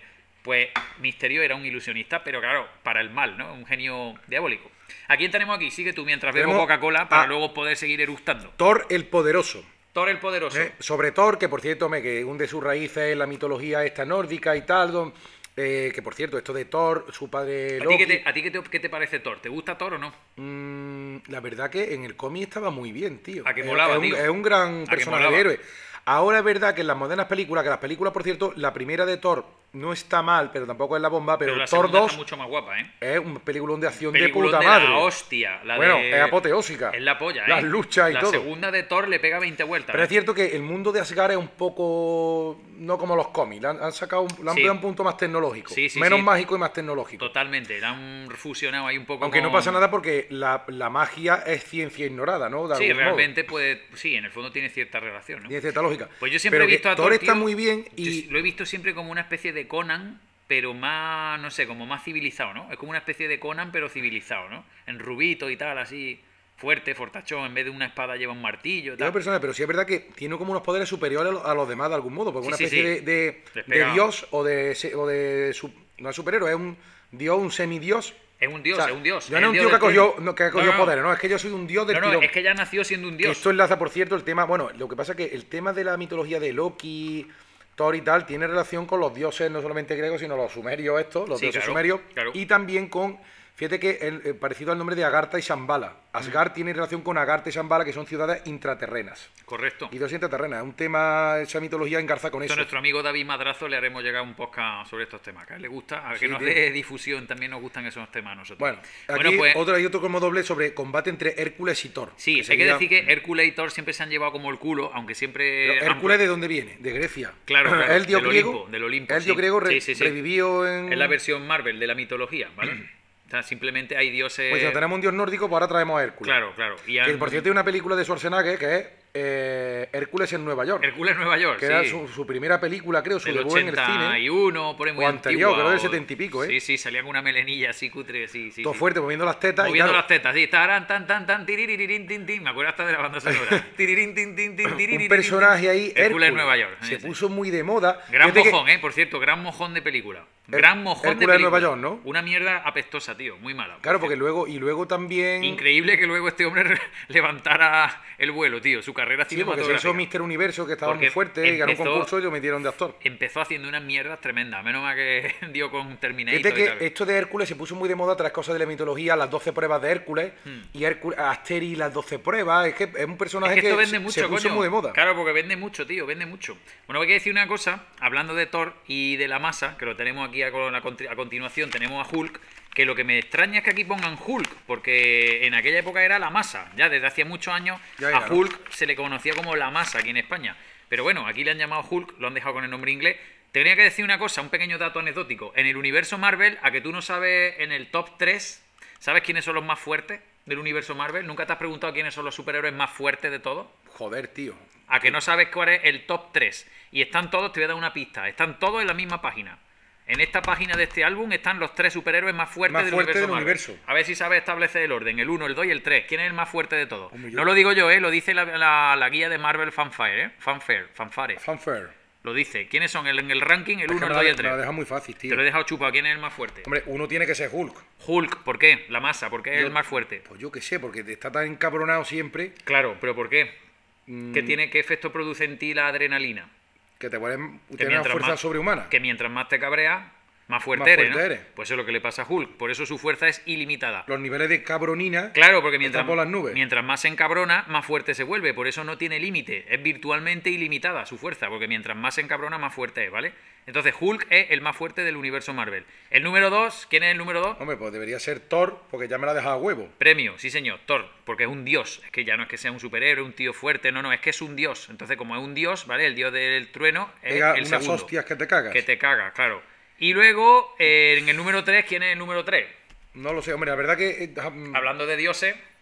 Speaker 5: Pues Misterio era un ilusionista, pero claro, para el mal, ¿no? Un genio diabólico. ¿A quién tenemos aquí? Sigue tú mientras bebo
Speaker 6: Tenemos
Speaker 5: Coca-Cola para
Speaker 6: a-
Speaker 5: luego poder seguir eructando.
Speaker 6: Thor el Poderoso.
Speaker 5: Thor el Poderoso.
Speaker 6: ¿eh? Sobre Thor, que por cierto, me, que hunde sus raíces en la mitología esta nórdica y tal. don- eh, que por cierto, esto de Thor, su padre
Speaker 5: ¿A ti,
Speaker 6: Loki.
Speaker 5: qué te, a ti qué te- qué te parece Thor? ¿Te gusta Thor o no?
Speaker 6: Mm, la verdad que en el cómic estaba muy bien, tío.
Speaker 5: A que
Speaker 6: Es-
Speaker 5: molaba,
Speaker 6: es, un,
Speaker 5: tío.
Speaker 6: es un gran
Speaker 5: A que
Speaker 6: personaje
Speaker 5: molaba.
Speaker 6: de héroe. Ahora es verdad que en las modernas películas, que las películas, por cierto, la primera de Thor no está mal, pero tampoco es la bomba, pero,
Speaker 5: Pero la
Speaker 6: Thor
Speaker 5: segunda
Speaker 6: dos
Speaker 5: está mucho más guapa, ¿eh?
Speaker 6: es un peliculón de acción de
Speaker 5: Peliculón
Speaker 6: puta
Speaker 5: de
Speaker 6: madre.
Speaker 5: la hostia. La
Speaker 6: Bueno,
Speaker 5: de-
Speaker 6: es apoteósica.
Speaker 5: Es la polla, ¿eh?
Speaker 6: Las luchas y
Speaker 5: la
Speaker 6: todo.
Speaker 5: La segunda de Thor le pega veinte vueltas.
Speaker 6: Pero
Speaker 5: ¿eh?
Speaker 6: es cierto que el mundo de Asgard es un poco no como los cómics, le han, han sacado un, le han
Speaker 5: Sí.
Speaker 6: pegado un punto más tecnológico,
Speaker 5: Sí, sí,
Speaker 6: menos
Speaker 5: sí.
Speaker 6: mágico y más tecnológico.
Speaker 5: Totalmente. La han fusionado ahí un poco.
Speaker 6: Aunque no
Speaker 5: con-
Speaker 6: pasa nada porque la, la magia es ciencia ignorada, ¿no? De
Speaker 5: Sí,
Speaker 6: algún modo.
Speaker 5: realmente, pues sí, en el fondo tiene cierta relación, ¿no?
Speaker 6: Tiene cierta lógica.
Speaker 5: Pues yo siempre
Speaker 6: Pero
Speaker 5: he
Speaker 6: que
Speaker 5: visto a
Speaker 6: Thor
Speaker 5: Thor,
Speaker 6: está
Speaker 5: tío,
Speaker 6: muy bien
Speaker 5: yo
Speaker 6: y
Speaker 5: lo he visto siempre como una especie de Conan, pero más, no sé, como más civilizado, ¿no? Es como una especie de Conan, pero civilizado, ¿no? En rubito y tal, así, fuerte, fortachón, en vez de una espada lleva un martillo y
Speaker 6: Tiene
Speaker 5: tal.
Speaker 6: personaje, pero sí es verdad que tiene como unos poderes superiores a los, a los demás de algún modo, porque
Speaker 5: Sí,
Speaker 6: una
Speaker 5: sí,
Speaker 6: especie
Speaker 5: sí.
Speaker 6: de, de-
Speaker 5: Les
Speaker 6: de
Speaker 5: pega.
Speaker 6: dios o de, se- o de su- no es superhéroe, es un dios, un semidios.
Speaker 5: Es un dios,
Speaker 6: O sea,
Speaker 5: es un dios.
Speaker 6: Yo
Speaker 5: es
Speaker 6: no
Speaker 5: el
Speaker 6: un tío
Speaker 5: dios
Speaker 6: que ha
Speaker 5: del
Speaker 6: cogido,
Speaker 5: trueno.
Speaker 6: no, que ha
Speaker 5: No,
Speaker 6: cogido
Speaker 5: no,
Speaker 6: poderes, no, es que yo soy un dios del
Speaker 5: No, no,
Speaker 6: tirón.
Speaker 5: es que ya nació siendo un
Speaker 6: Que
Speaker 5: dios.
Speaker 6: esto enlaza, por cierto, el tema. Bueno, lo que pasa es que el tema de la mitología de Loki, Thor y tal, tiene relación con los dioses, no solamente griegos, sino los sumerios, estos, los
Speaker 5: Sí,
Speaker 6: dioses
Speaker 5: claro,
Speaker 6: sumerios.
Speaker 5: claro.
Speaker 6: Y también con. Fíjate que el, eh, parecido al nombre de Agartha y Shambhala. Asgard tiene relación con Agartha y Shambhala, que son ciudades intraterrenas.
Speaker 5: Correcto.
Speaker 6: Y dos intraterrenas. Es un tema, esa mitología engarza con
Speaker 5: Esto
Speaker 6: eso.
Speaker 5: a nuestro amigo David Madrazo le haremos llegar un podcast sobre estos temas, que a él le gusta, a
Speaker 6: Sí,
Speaker 5: que nos
Speaker 6: tío.
Speaker 5: dé difusión, también nos gustan esos temas a nosotros.
Speaker 6: Bueno, aquí
Speaker 5: Bueno, pues,
Speaker 6: otro, hay otro como doble sobre combate entre Hércules y Thor.
Speaker 5: sí, hay
Speaker 6: sería-
Speaker 5: que decir que Hércules y Thor siempre se han llevado como el culo, aunque siempre...
Speaker 6: Pero
Speaker 5: han-
Speaker 6: Hércules, ¿de dónde viene? De Grecia.
Speaker 5: Claro, claro,
Speaker 6: El dios
Speaker 5: del
Speaker 6: griego.
Speaker 5: Olimpo, del Olimpo,
Speaker 6: El dios
Speaker 5: sí.
Speaker 6: griego re-
Speaker 5: Sí, sí, sí.
Speaker 6: revivió en.
Speaker 5: Es la versión Marvel de la mitología, ¿vale? O sea, simplemente hay dioses...
Speaker 6: Pues si no tenemos un dios nórdico, pues ahora traemos a Hércules.
Speaker 5: Claro, claro. Y
Speaker 6: Que
Speaker 5: han-
Speaker 6: por cierto hay una película de Schwarzenegger que es eh, Hércules en Nueva York.
Speaker 5: Hércules Nueva York,
Speaker 6: que
Speaker 5: sí.
Speaker 6: era su, su primera película, creo, su
Speaker 5: Del
Speaker 6: debut en el cine.
Speaker 5: ochenta y uno, por ahí muy
Speaker 6: O anterior,
Speaker 5: antigua,
Speaker 6: creo del
Speaker 5: o-
Speaker 6: setenta y pico, ¿eh?
Speaker 5: Sí, sí, salía con una melenilla así cutre, sí, sí.
Speaker 6: Todo
Speaker 5: sí.
Speaker 6: fuerte, moviendo las tetas.
Speaker 5: Moviendo
Speaker 6: y claro,
Speaker 5: las tetas, sí, tarán, tan, tan, tan, tiriririn, tin, tin. Me acuerdo hasta de la banda sonora. Tiririn, tin, tin, tin, tiriririn,
Speaker 6: un personaje ahí,
Speaker 5: Hércules
Speaker 6: Hércules,
Speaker 5: en Nueva York.
Speaker 6: se
Speaker 5: sí, sí.
Speaker 6: puso muy de moda.
Speaker 5: Gran
Speaker 6: Fíjate que-
Speaker 5: mojón, eh, por cierto, gran mojón de película.
Speaker 6: Her-
Speaker 5: Gran mojón de
Speaker 6: Hércules
Speaker 5: película.
Speaker 6: en Nueva York, ¿no?
Speaker 5: Una mierda apestosa, tío, muy mala. por
Speaker 6: Claro, porque
Speaker 5: cierto.
Speaker 6: luego, y luego también.
Speaker 5: Increíble que luego este hombre levantara el vuelo, tío, su carrera
Speaker 6: Sí, porque se
Speaker 5: cinematográfica.
Speaker 6: hizo Mister Universo, que estaba
Speaker 5: Porque
Speaker 6: muy fuerte, y ganó un
Speaker 5: empezó-
Speaker 6: concurso y lo metieron de actor.
Speaker 5: Empezó haciendo unas mierdas tremendas, menos mal que dio con Terminator
Speaker 6: Fíjate
Speaker 5: y tal.
Speaker 6: que esto de Hércules se puso muy de moda, tras cosas de la mitología, las doce pruebas de Hércules,
Speaker 5: Hmm.
Speaker 6: y Hércules, Asterix, las doce pruebas, es que es un personaje
Speaker 5: Es que esto
Speaker 6: que
Speaker 5: vende
Speaker 6: se-
Speaker 5: mucho,
Speaker 6: se puso
Speaker 5: coño.
Speaker 6: muy de moda.
Speaker 5: Claro, porque vende mucho, tío, vende mucho. Bueno, hay que decir una cosa, hablando de Thor y de la masa, que lo tenemos aquí a, con- a conti- a continuación, tenemos a Hulk, que lo que me extraña es que aquí pongan Hulk, porque en aquella época era la masa. Ya desde hacía muchos años
Speaker 6: Ya
Speaker 5: a
Speaker 6: era, ¿no?
Speaker 5: Hulk se le conocía como la masa aquí en España. Pero bueno, aquí le han llamado Hulk, lo han dejado con el nombre inglés. Tenía que decir una cosa, un pequeño dato anecdótico. En el universo Marvel, a que tú no sabes en el top tres, ¿sabes quiénes son los más fuertes del universo Marvel? ¿Nunca te has preguntado quiénes son los superhéroes más fuertes de todos?
Speaker 6: Joder, tío.
Speaker 5: A que no sabes cuál es el top tres. Y están todos, te voy a dar una pista, están todos en la misma página. En esta página de este álbum están los tres superhéroes más fuertes
Speaker 6: Más
Speaker 5: del,
Speaker 6: fuertes
Speaker 5: universo,
Speaker 6: del
Speaker 5: Marvel.
Speaker 6: universo.
Speaker 5: A ver si sabes establecer el orden, el uno, el dos y el tres. ¿Quién es el más fuerte de todos?
Speaker 6: Hombre, yo-
Speaker 5: No lo digo yo, ¿eh? Lo dice la, la- la guía de Marvel Fanfare, ¿eh? Fanfare, Fanfare.
Speaker 6: Fanfare.
Speaker 5: Lo dice. ¿Quiénes son el- en el ranking? El
Speaker 6: Es que
Speaker 5: uno, el
Speaker 6: me
Speaker 5: dos y
Speaker 6: la,
Speaker 5: el
Speaker 6: me la
Speaker 5: tres.
Speaker 6: deja muy fácil, tío.
Speaker 5: Te lo he dejado chupado. ¿Quién es el más fuerte?
Speaker 6: Hombre, uno tiene que ser Hulk.
Speaker 5: Hulk, ¿por qué? La masa, ¿por qué es
Speaker 6: Yo-
Speaker 5: el más fuerte?
Speaker 6: Pues yo qué sé, porque está tan encabronado siempre
Speaker 5: Claro, pero ¿por qué?
Speaker 6: mm,
Speaker 5: ¿Qué, tiene, ¿Qué efecto produce en ti la adrenalina?
Speaker 6: que te puedes
Speaker 5: Que
Speaker 6: tener una fuerza
Speaker 5: más,
Speaker 6: sobrehumana.
Speaker 5: que mientras más te cabreas, más fuerte
Speaker 6: Más
Speaker 5: eres,
Speaker 6: fuerte
Speaker 5: ¿no?
Speaker 6: eres.
Speaker 5: Pues eso es lo que le pasa a Hulk. Por eso su fuerza es ilimitada.
Speaker 6: Los niveles de cabronina
Speaker 5: Claro, porque mientras,
Speaker 6: están por las nubes.
Speaker 5: mientras más se encabrona, más fuerte se vuelve. Por eso no tiene límite. Es virtualmente ilimitada su fuerza, porque mientras más se encabrona, más fuerte es, ¿vale? Entonces Hulk es el más fuerte del universo Marvel. El número dos, ¿quién es el número dos?
Speaker 6: Hombre, pues debería ser Thor, porque ya me la ha dejado a huevo.
Speaker 5: Premio, sí señor, Thor, porque es un dios. Es que ya no es que sea un superhéroe, un tío fuerte, no, no, es que es un dios. Entonces, como es un dios, ¿vale? El dios del trueno es
Speaker 6: Pega
Speaker 5: el
Speaker 6: unas
Speaker 5: segundo.
Speaker 6: hostias que te cagas.
Speaker 5: Que te caga, claro. Y luego, eh, en el número tres, ¿quién es el número tres?
Speaker 6: No lo sé, hombre, la verdad que... eh, mm,
Speaker 5: Hablando de dioses,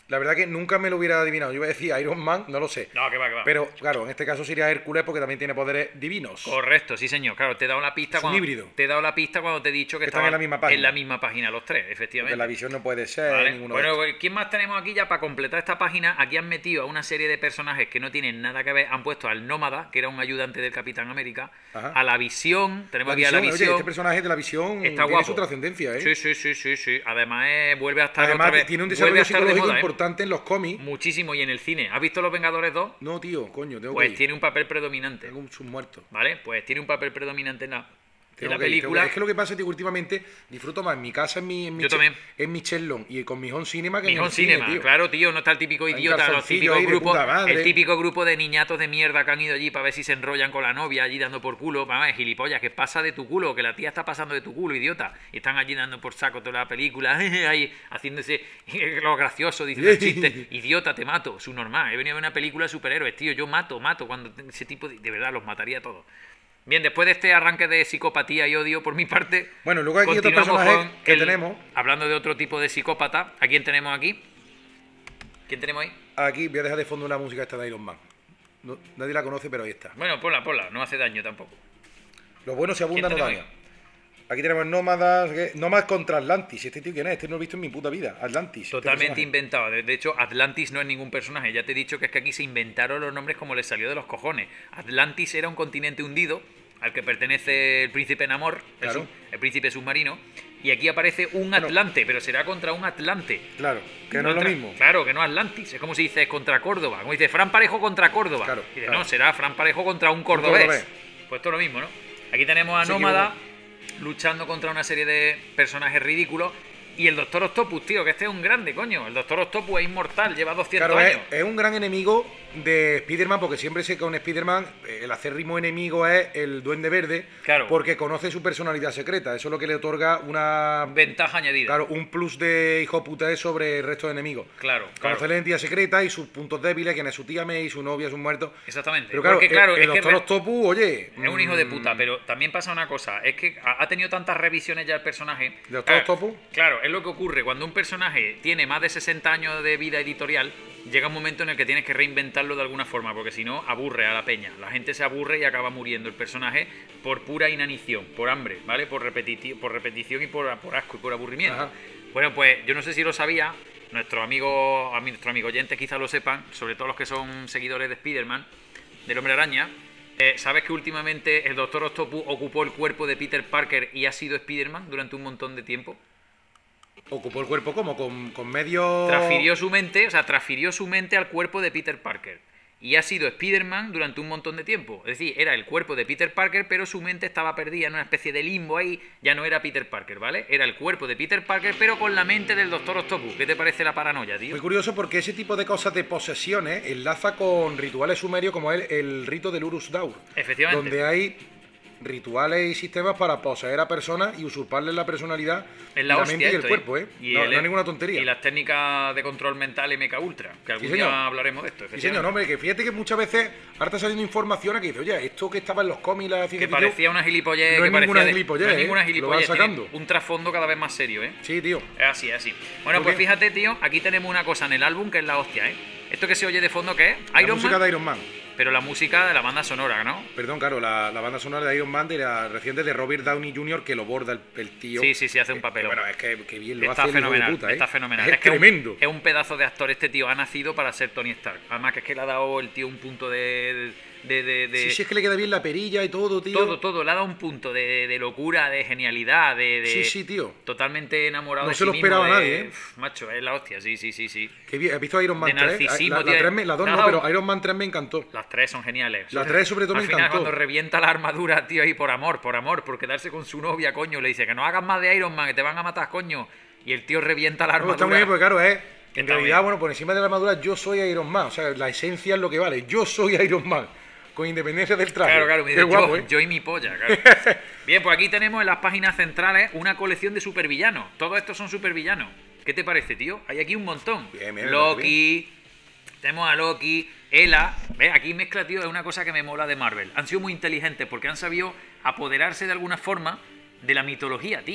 Speaker 6: La verdad que nunca me lo hubiera adivinado. Yo iba a decir Iron Man, no lo sé.
Speaker 5: No, que va, que va.
Speaker 6: Pero, claro, en este caso sería Hércules porque también tiene poderes divinos.
Speaker 5: Correcto, sí señor. Claro, te he dado la pista
Speaker 6: Es un
Speaker 5: cuando
Speaker 6: híbrido.
Speaker 5: te he dado la pista cuando te he dicho que,
Speaker 6: Que están
Speaker 5: estaban
Speaker 6: en la misma página.
Speaker 5: en la misma página los tres, efectivamente.
Speaker 6: Porque la visión no puede ser
Speaker 5: Vale.
Speaker 6: ninguno
Speaker 5: Bueno,
Speaker 6: de
Speaker 5: pues, ¿quién más tenemos aquí ya para completar esta página? Aquí han metido a una serie de personajes que no tienen nada que ver. Han puesto al Nómada, que era un ayudante del Capitán América,
Speaker 6: Ajá.
Speaker 5: a la Visión. Tenemos
Speaker 6: La
Speaker 5: aquí a la
Speaker 6: visión,
Speaker 5: Visión.
Speaker 6: oye, este personaje de la visión
Speaker 5: Está
Speaker 6: tiene
Speaker 5: guapo.
Speaker 6: su trascendencia, ¿eh?
Speaker 5: Sí, sí, sí, sí, sí. Además, eh, vuelve a estar
Speaker 6: Además,
Speaker 5: otra vez-
Speaker 6: tiene un
Speaker 5: vuelve
Speaker 6: desarrollo
Speaker 5: a estar de
Speaker 6: psicológico
Speaker 5: moda, ¿eh?
Speaker 6: importante en los cómics.
Speaker 5: Muchísimo, y en el cine. ¿Has visto Los Vengadores dos?
Speaker 6: No, tío, coño, tengo que
Speaker 5: Pues
Speaker 6: ir.
Speaker 5: tiene un papel predominante.
Speaker 6: Tengo un submuerto.
Speaker 5: ¿Vale? Pues tiene un papel predominante en la, en
Speaker 6: Tengo
Speaker 5: la
Speaker 6: que ir, tengo
Speaker 5: película.
Speaker 6: que ir. Es que lo que pasa es que últimamente disfruto más en mi casa, en mi, en mi,
Speaker 5: Yo
Speaker 6: che-
Speaker 5: también.
Speaker 6: en mi Chelón y con mi home cinema que en
Speaker 5: Mijón
Speaker 6: el cine,
Speaker 5: Cinema,
Speaker 6: tío.
Speaker 5: claro, tío, no está el típico
Speaker 6: Hay un
Speaker 5: idiota, los
Speaker 6: calzoncillo
Speaker 5: típicos
Speaker 6: ahí de
Speaker 5: grupos,
Speaker 6: puta madre.
Speaker 5: el típico grupo de niñatos de mierda que han ido allí para ver si se enrollan con la novia allí dando por culo, vamos, gilipollas, que pasa de tu culo, que la tía está pasando de tu culo, idiota, y están allí dando por saco toda la película, ahí haciéndose lo gracioso, diciendo chistes, idiota, te mato, su normal, he venido a ver una película de superhéroes, tío, yo mato, mato, cuando ese tipo de, de verdad los mataría a todos. Bien, después de este arranque de psicopatía y odio por mi parte,
Speaker 6: Bueno, luego aquí otros
Speaker 5: continuamos
Speaker 6: personajes
Speaker 5: con
Speaker 6: que
Speaker 5: el-
Speaker 6: tenemos.
Speaker 5: Hablando de otro tipo de psicópata, ¿a quién tenemos aquí? ¿Quién tenemos ahí?
Speaker 6: Aquí voy a dejar de fondo una música esta de Iron Man. No- nadie la conoce, pero ahí está.
Speaker 5: Bueno, ponla, ponla, no hace daño tampoco.
Speaker 6: Los buenos se abundan, no
Speaker 5: ¿Quién tenemos
Speaker 6: dañan. Aquí tenemos Nómadas, que- Nómadas contra Atlantis. ¿Este tío quién es? Este no lo he visto en mi puta vida. Atlantis. este
Speaker 5: Totalmente
Speaker 6: personaje.
Speaker 5: inventado. De de hecho, Atlantis no es ningún personaje. Ya te he dicho que es que aquí se inventaron los nombres como les salió de los cojones. Atlantis era un continente hundido al que pertenece el príncipe Namor, el,
Speaker 6: Claro.
Speaker 5: su- el príncipe submarino. Y aquí aparece un Atlante, pero será contra un Atlante.
Speaker 6: Claro, que no es lo
Speaker 5: Contra-
Speaker 6: mismo.
Speaker 5: Claro, que no Atlantis. Es como si dices contra Córdoba. Como dice Fran Parejo contra Córdoba.
Speaker 6: Claro,
Speaker 5: y dice,
Speaker 6: claro.
Speaker 5: no, será Fran Parejo contra un cordobés.
Speaker 6: cordobés.
Speaker 5: Pues todo lo mismo, ¿no? Aquí tenemos a
Speaker 6: Se
Speaker 5: Nómada luchando contra una serie de personajes ridículos. Y el Doctor Octopus, tío, que este es un grande, coño. El Doctor Octopus es inmortal, lleva doscientos
Speaker 6: Claro, es,
Speaker 5: años.
Speaker 6: es un gran enemigo de Spider-Man, porque siempre sé que con Spider-Man eh, el acérrimo enemigo es el Duende Verde,
Speaker 5: Claro.
Speaker 6: porque conoce su personalidad secreta. Eso es lo que le otorga una
Speaker 5: Ventaja añadida.
Speaker 6: claro, un plus de hijo puta sobre el resto de enemigos.
Speaker 5: Claro, claro.
Speaker 6: Conocer la identidad secreta y sus puntos débiles, quién es su tía May, su novia, sus muertos.
Speaker 5: Exactamente.
Speaker 6: Pero claro,
Speaker 5: Porque, claro,
Speaker 6: el, el
Speaker 5: es que
Speaker 6: Doctor
Speaker 5: re-
Speaker 6: Octopus, oye...
Speaker 5: es un hijo de
Speaker 6: mm,
Speaker 5: puta, pero también pasa una cosa, es que ha ha tenido tantas revisiones ya el personaje.
Speaker 6: ¿De Doctor
Speaker 5: Ah,
Speaker 6: Octopus?
Speaker 5: Claro, es lo que ocurre cuando un personaje tiene más de sesenta años de vida editorial, llega un momento en el que tienes que reinventarlo de alguna forma, porque si no aburre a la peña. La gente se aburre y acaba muriendo el personaje por pura inanición, por hambre, ¿vale? Por, repetiti- por repetición y por, por asco y por aburrimiento.
Speaker 6: Ajá.
Speaker 5: Bueno, pues yo no sé si lo sabía, nuestro amigo, a nuestro amigo oyente quizás lo sepan, sobre todo los que son seguidores de Spider-Man, del Hombre Araña. Eh, ¿Sabes que últimamente el Doctor Octopus ocupó el cuerpo de Peter Parker y ha sido Spider-Man durante un montón de tiempo?
Speaker 6: Ocupó el cuerpo como con, con medio...
Speaker 5: Transfirió su mente, o sea, transfirió su mente al cuerpo de Peter Parker. Y ha sido Spider-Man durante un montón de tiempo. Es decir, era el cuerpo de Peter Parker, pero su mente estaba perdida en una especie de limbo ahí. Ya no era Peter Parker, ¿vale? Era el cuerpo de Peter Parker, pero con la mente del Doctor Octopus. ¿Qué te parece la paranoia, tío?
Speaker 6: Muy curioso porque ese tipo de cosas de posesiones enlaza con rituales sumerios como el, el rito del Urus Daur.
Speaker 5: Efectivamente.
Speaker 6: Donde hay rituales y sistemas para poseer a personas y usurparles la personalidad,
Speaker 5: Es la,
Speaker 6: la
Speaker 5: hostia
Speaker 6: mente y el
Speaker 5: esto, ¿eh?
Speaker 6: cuerpo, ¿eh?
Speaker 5: Y
Speaker 6: no,
Speaker 5: el-
Speaker 6: no es ninguna tontería.
Speaker 5: Y las técnicas de control mental M K Ultra, que algún
Speaker 6: Sí, señor.
Speaker 5: día hablaremos de esto.
Speaker 6: Sí, señor,
Speaker 5: efectivamente.
Speaker 6: no, hombre, que fíjate que muchas veces ahora está saliendo información que dice, oye, esto que estaba en los cómics y la ciencia
Speaker 5: Que
Speaker 6: ficción,
Speaker 5: parecía una gilipollez.
Speaker 6: no
Speaker 5: que
Speaker 6: es ninguna
Speaker 5: parecía de-
Speaker 6: gilipollez,
Speaker 5: no es
Speaker 6: ¿eh?
Speaker 5: ninguna
Speaker 6: Lo van
Speaker 5: gilipollez. tiene
Speaker 6: sacando.
Speaker 5: un trasfondo cada vez más serio, ¿eh?
Speaker 6: Sí, tío.
Speaker 5: Es así, es así. Bueno,
Speaker 6: Muy
Speaker 5: pues
Speaker 6: bien.
Speaker 5: fíjate, tío, aquí tenemos una cosa en el álbum que es la hostia, ¿eh? Esto que se oye de fondo, ¿qué es?
Speaker 6: La
Speaker 5: Iron
Speaker 6: música
Speaker 5: Man,
Speaker 6: de Iron Man.
Speaker 5: pero la música de la banda sonora, ¿no?
Speaker 6: Perdón, claro, la, la banda sonora de Iron Man de la reciente de Robert Downey junior que lo borda el, el tío.
Speaker 5: Sí, sí, sí, hace un
Speaker 6: Eh,
Speaker 5: papelón.
Speaker 6: Bueno, es que, que bien lo
Speaker 5: Está
Speaker 6: hace el hijo de
Speaker 5: fenomenal,
Speaker 6: puta, ¿eh?
Speaker 5: está fenomenal.
Speaker 6: Es,
Speaker 5: que un-
Speaker 6: tremendo.
Speaker 5: Es un pedazo de actor este tío, ha nacido para ser Tony Stark. Además que es que le ha dado el tío un punto de... de, de, de-
Speaker 6: Sí, sí, es que le queda bien la perilla y todo, tío.
Speaker 5: todo, todo, le ha dado un punto de, de locura, de genialidad, de... de-
Speaker 6: Sí, sí, tío.
Speaker 5: Totalmente enamorado
Speaker 6: No
Speaker 5: de
Speaker 6: se
Speaker 5: sí
Speaker 6: lo
Speaker 5: mismo,
Speaker 6: esperaba
Speaker 5: de-
Speaker 6: nadie, ¿eh?
Speaker 5: Uf, macho, es la hostia, sí, sí, sí, sí.
Speaker 6: Qué bien. ¿Has visto Iron Man
Speaker 5: De
Speaker 6: tres?
Speaker 5: narcisismo,
Speaker 6: la, la,
Speaker 5: tío.
Speaker 6: tres me- la dos no,
Speaker 5: No,
Speaker 6: pero Iron Man tres me encantó.
Speaker 5: Las tres son geniales.
Speaker 6: La tres sobre todo
Speaker 5: Al
Speaker 6: me
Speaker 5: final,
Speaker 6: encantó.
Speaker 5: cuando revienta la armadura, tío, ahí por amor, por amor, por quedarse con su novia, coño, le dice que no hagas más de Iron Man, que te van a matar, coño. Y el tío revienta la
Speaker 6: No,
Speaker 5: armadura.
Speaker 6: está muy bien, porque claro, es. En
Speaker 5: Está
Speaker 6: realidad,
Speaker 5: bien.
Speaker 6: bueno, por encima de la armadura, yo soy Iron Man. O sea, la esencia es lo que vale. Yo soy Iron Man. Con independencia del traje.
Speaker 5: Claro, claro, me
Speaker 6: Qué
Speaker 5: dice,
Speaker 6: guapo,
Speaker 5: yo,
Speaker 6: ¿eh?
Speaker 5: yo y mi polla, claro. Bien, pues aquí tenemos en las páginas centrales una colección de supervillanos. Todos estos son supervillanos. ¿Qué te parece, tío? Hay aquí un montón.
Speaker 6: Bien, bien,
Speaker 5: Loki, tenemos a Loki, Ela. ¿Ves? Aquí mezcla, tío, es una cosa que me mola de Marvel. Han sido muy inteligentes porque han sabido apoderarse de alguna forma de la mitología, tío.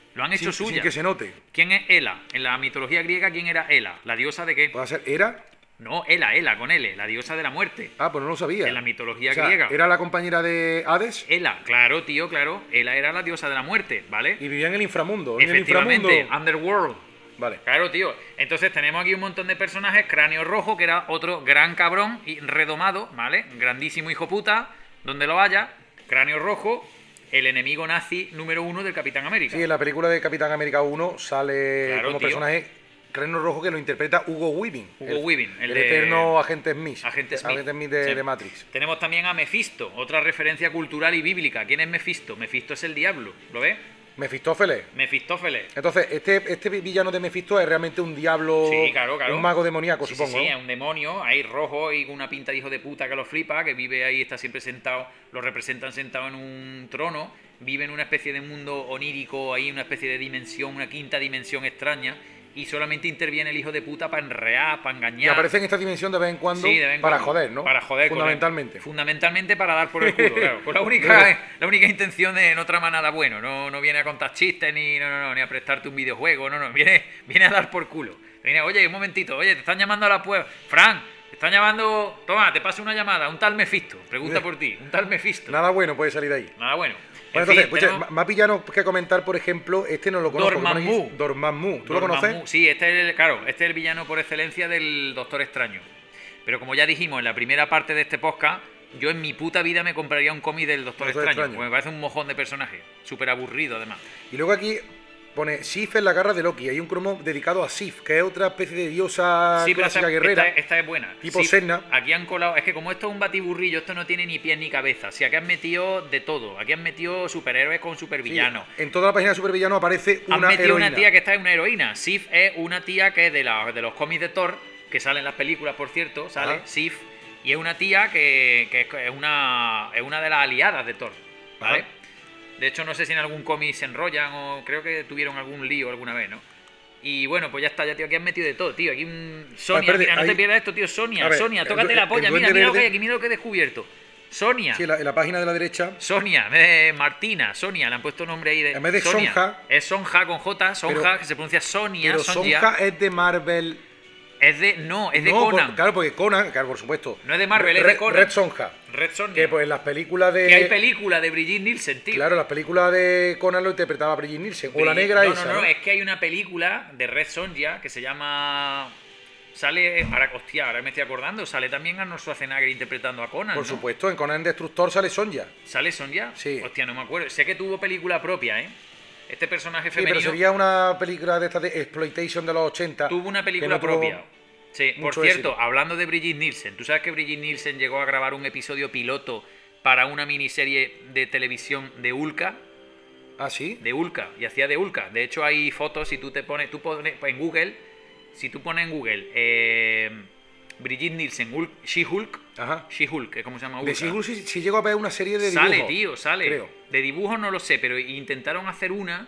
Speaker 5: Lo han hecho
Speaker 6: sin,
Speaker 5: suya.
Speaker 6: sin que se note.
Speaker 5: ¿Quién es Hela? En la mitología griega, ¿quién era Hela? ¿La diosa de qué?
Speaker 6: ¿Puede ser Hera?
Speaker 5: No, Hela, Hela, con L, la diosa de la muerte.
Speaker 6: Ah, pues no lo sabía.
Speaker 5: En la mitología
Speaker 6: O sea,
Speaker 5: griega.
Speaker 6: ¿era la compañera de Hades?
Speaker 5: Hela, claro, tío, claro. Hela era la diosa de la muerte, ¿vale?
Speaker 6: Y vivía en el inframundo. En el
Speaker 5: Efectivamente,
Speaker 6: inframundo.
Speaker 5: Underworld.
Speaker 6: Vale.
Speaker 5: Claro, tío. Entonces tenemos aquí un montón de personajes. Cráneo Rojo, que era otro gran cabrón y redomado, ¿vale? Grandísimo hijo puta, donde lo haya. Cráneo Rojo, el enemigo nazi número uno del Capitán América.
Speaker 6: Sí, en la película de Capitán América uno sale
Speaker 5: Claro,
Speaker 6: como
Speaker 5: tío.
Speaker 6: personaje Cráneo Rojo, que lo interpreta Hugo Weaving.
Speaker 5: Hugo
Speaker 6: el,
Speaker 5: Weaving, el
Speaker 6: el,
Speaker 5: de-
Speaker 6: eterno agente Smith.
Speaker 5: Agente Smith.
Speaker 6: Agente Smith de,
Speaker 5: Sí.
Speaker 6: de Matrix.
Speaker 5: Tenemos también a Mephisto, otra referencia cultural y bíblica. ¿Quién es Mephisto? Mephisto es el diablo, ¿lo ves?
Speaker 6: Mefistófeles.
Speaker 5: Mefistófeles.
Speaker 6: Entonces, este, este villano de Mephisto es realmente un diablo,
Speaker 5: Sí, claro, claro.
Speaker 6: un mago demoníaco,
Speaker 5: Sí, sí,
Speaker 6: supongo.
Speaker 5: sí,
Speaker 6: ¿no?
Speaker 5: es un demonio, ahí rojo y con una pinta de hijo de puta que lo flipa, que vive ahí, está siempre sentado, lo representan sentado en un trono, vive en una especie de mundo onírico, ahí una especie de dimensión, una quinta dimensión extraña, y solamente interviene el hijo de puta para enrear, para engañar.
Speaker 6: Y aparece en esta dimensión de vez en cuando
Speaker 5: Sí, de vez en
Speaker 6: para
Speaker 5: cuando.
Speaker 6: joder, ¿no?
Speaker 5: Para joder,
Speaker 6: Fundamentalmente.
Speaker 5: correcto. Fundamentalmente para dar por el culo, claro. Con la única, la única intención de no tramar nada bueno. No, no viene a contar chistes, ni, no, no, no, ni a prestarte un videojuego, no, no. Viene, viene a dar por culo. Viene, oye, un momentito, oye, te están llamando a la puerta. Fran, te están llamando. Toma, te paso una llamada. Un tal Mephisto. Pregunta por ti. Un tal Mephisto.
Speaker 6: Nada bueno puede salir de ahí.
Speaker 5: Nada bueno.
Speaker 6: Bueno,
Speaker 5: En fin,
Speaker 6: entonces, escucha,
Speaker 5: tenemos
Speaker 6: más villanos que comentar, por ejemplo, este no lo conozco.
Speaker 5: Dormammu.
Speaker 6: porque pone aquí Dormammu. ¿Tú lo
Speaker 5: Dormammu.
Speaker 6: conoces?
Speaker 5: Sí, este es el, claro, este es el villano por excelencia del Doctor Extraño. Pero como ya dijimos en la primera parte de este podcast, yo en mi puta vida me compraría un cómic del Doctor,
Speaker 6: Doctor
Speaker 5: Extraño,
Speaker 6: Extraño.
Speaker 5: porque me parece un mojón de personaje. Súper aburrido, además.
Speaker 6: Y luego aquí pone Sif en la garra de Loki. Hay un cromo dedicado a Sif, que es otra especie de diosa
Speaker 5: Sí, pero
Speaker 6: clásica
Speaker 5: esta,
Speaker 6: guerrera.
Speaker 5: esta- esta es buena.
Speaker 6: Tipo
Speaker 5: Sí,
Speaker 6: Senna.
Speaker 5: Aquí han colado. Es que como esto es un batiburrillo, esto no tiene ni pies ni cabeza. Si aquí han metido de todo. Aquí han metido superhéroes con
Speaker 6: Sí,
Speaker 5: supervillanos.
Speaker 6: en toda la página de Supervillano aparece
Speaker 5: Han
Speaker 6: una
Speaker 5: metido
Speaker 6: heroína.
Speaker 5: una tía que está en una heroína. Sif es una tía que es de, la- de los cómics de Thor, que salen en las películas, por cierto, sale
Speaker 6: Ajá.
Speaker 5: Sif. Y es una tía que, que es- es, una, es una de las aliadas de Thor. ¿Vale?
Speaker 6: Ajá.
Speaker 5: De hecho, no sé si en algún cómic se enrollan o creo que tuvieron algún lío alguna vez, ¿no? Y bueno, pues ya está, ya tío, aquí han metido de todo, tío. Aquí un. Sonia,
Speaker 6: espérate,
Speaker 5: mira, no te
Speaker 6: ahí-
Speaker 5: pierdas esto, tío. Sonia,
Speaker 6: A ver,
Speaker 5: Sonia,
Speaker 6: el
Speaker 5: tócate
Speaker 6: du-
Speaker 5: la
Speaker 6: el
Speaker 5: polla. Mira,
Speaker 6: Duende
Speaker 5: mira lo que
Speaker 6: Verde-
Speaker 5: hay aquí, mira lo que he descubierto. Sonia.
Speaker 6: Sí, en la, en la página de la derecha.
Speaker 5: Sonia, eh, Martina, Sonia, le han puesto nombre ahí de.
Speaker 6: En vez de
Speaker 5: Sonia.
Speaker 6: Sonja.
Speaker 5: Es Sonja con J, Sonja,
Speaker 6: Pero-
Speaker 5: que se pronuncia Sonia,
Speaker 6: Pero
Speaker 5: Sonja.
Speaker 6: Sonja es de Marvel.
Speaker 5: Es de. No, es de
Speaker 6: No, por-
Speaker 5: Conan.
Speaker 6: claro, porque Conan, claro, por supuesto.
Speaker 5: No es de Marvel, es
Speaker 6: Red,
Speaker 5: de Conan.
Speaker 6: Red Sonja.
Speaker 5: Red Sonia.
Speaker 6: Que pues en las películas de.
Speaker 5: Que hay película de Brigitte Nielsen, tío.
Speaker 6: Claro, las películas de Conan lo interpretaba Brigitte Nielsen. O la
Speaker 5: Brigitte-
Speaker 6: negra
Speaker 5: no,
Speaker 6: esa.
Speaker 5: No, no,
Speaker 6: ¿no?
Speaker 5: es que hay una película de Red Sonja que se llama. Sale. Ahora, hostia, ahora me estoy acordando. Sale también Arnold Schwarzenegger interpretando a Conan.
Speaker 6: Por
Speaker 5: ¿no?
Speaker 6: supuesto, en Conan Destructor sale Sonja.
Speaker 5: ¿Sale Sonja?
Speaker 6: Sí.
Speaker 5: Hostia, no me acuerdo. Sé que tuvo película propia, ¿eh? Este personaje
Speaker 6: Sí,
Speaker 5: femenino
Speaker 6: pero sería una película de estas de exploitation de los ochenta.
Speaker 5: tuvo una
Speaker 6: que
Speaker 5: película
Speaker 6: no tuvo
Speaker 5: propia. Sí, por
Speaker 6: mucho
Speaker 5: cierto,
Speaker 6: éxito.
Speaker 5: hablando de Brigitte Nielsen, ¿tú sabes que Brigitte Nielsen llegó a grabar un episodio piloto para una miniserie de televisión de Ulka?
Speaker 6: Ah, sí.
Speaker 5: De Ulka, y hacía de Ulka. De hecho, hay fotos, si tú te pones, tú pones en Google, si tú pones en Google eh, Brigitte Nielsen, Hulk, She-Hulk,
Speaker 6: Ajá.
Speaker 5: She-Hulk, que es como se llama
Speaker 6: De
Speaker 5: Ulka.
Speaker 6: Sigurd sí, sí llego a ver una serie de dibujos.
Speaker 5: Sale, tío, sale.
Speaker 6: Creo.
Speaker 5: De dibujos no lo sé, pero intentaron hacer una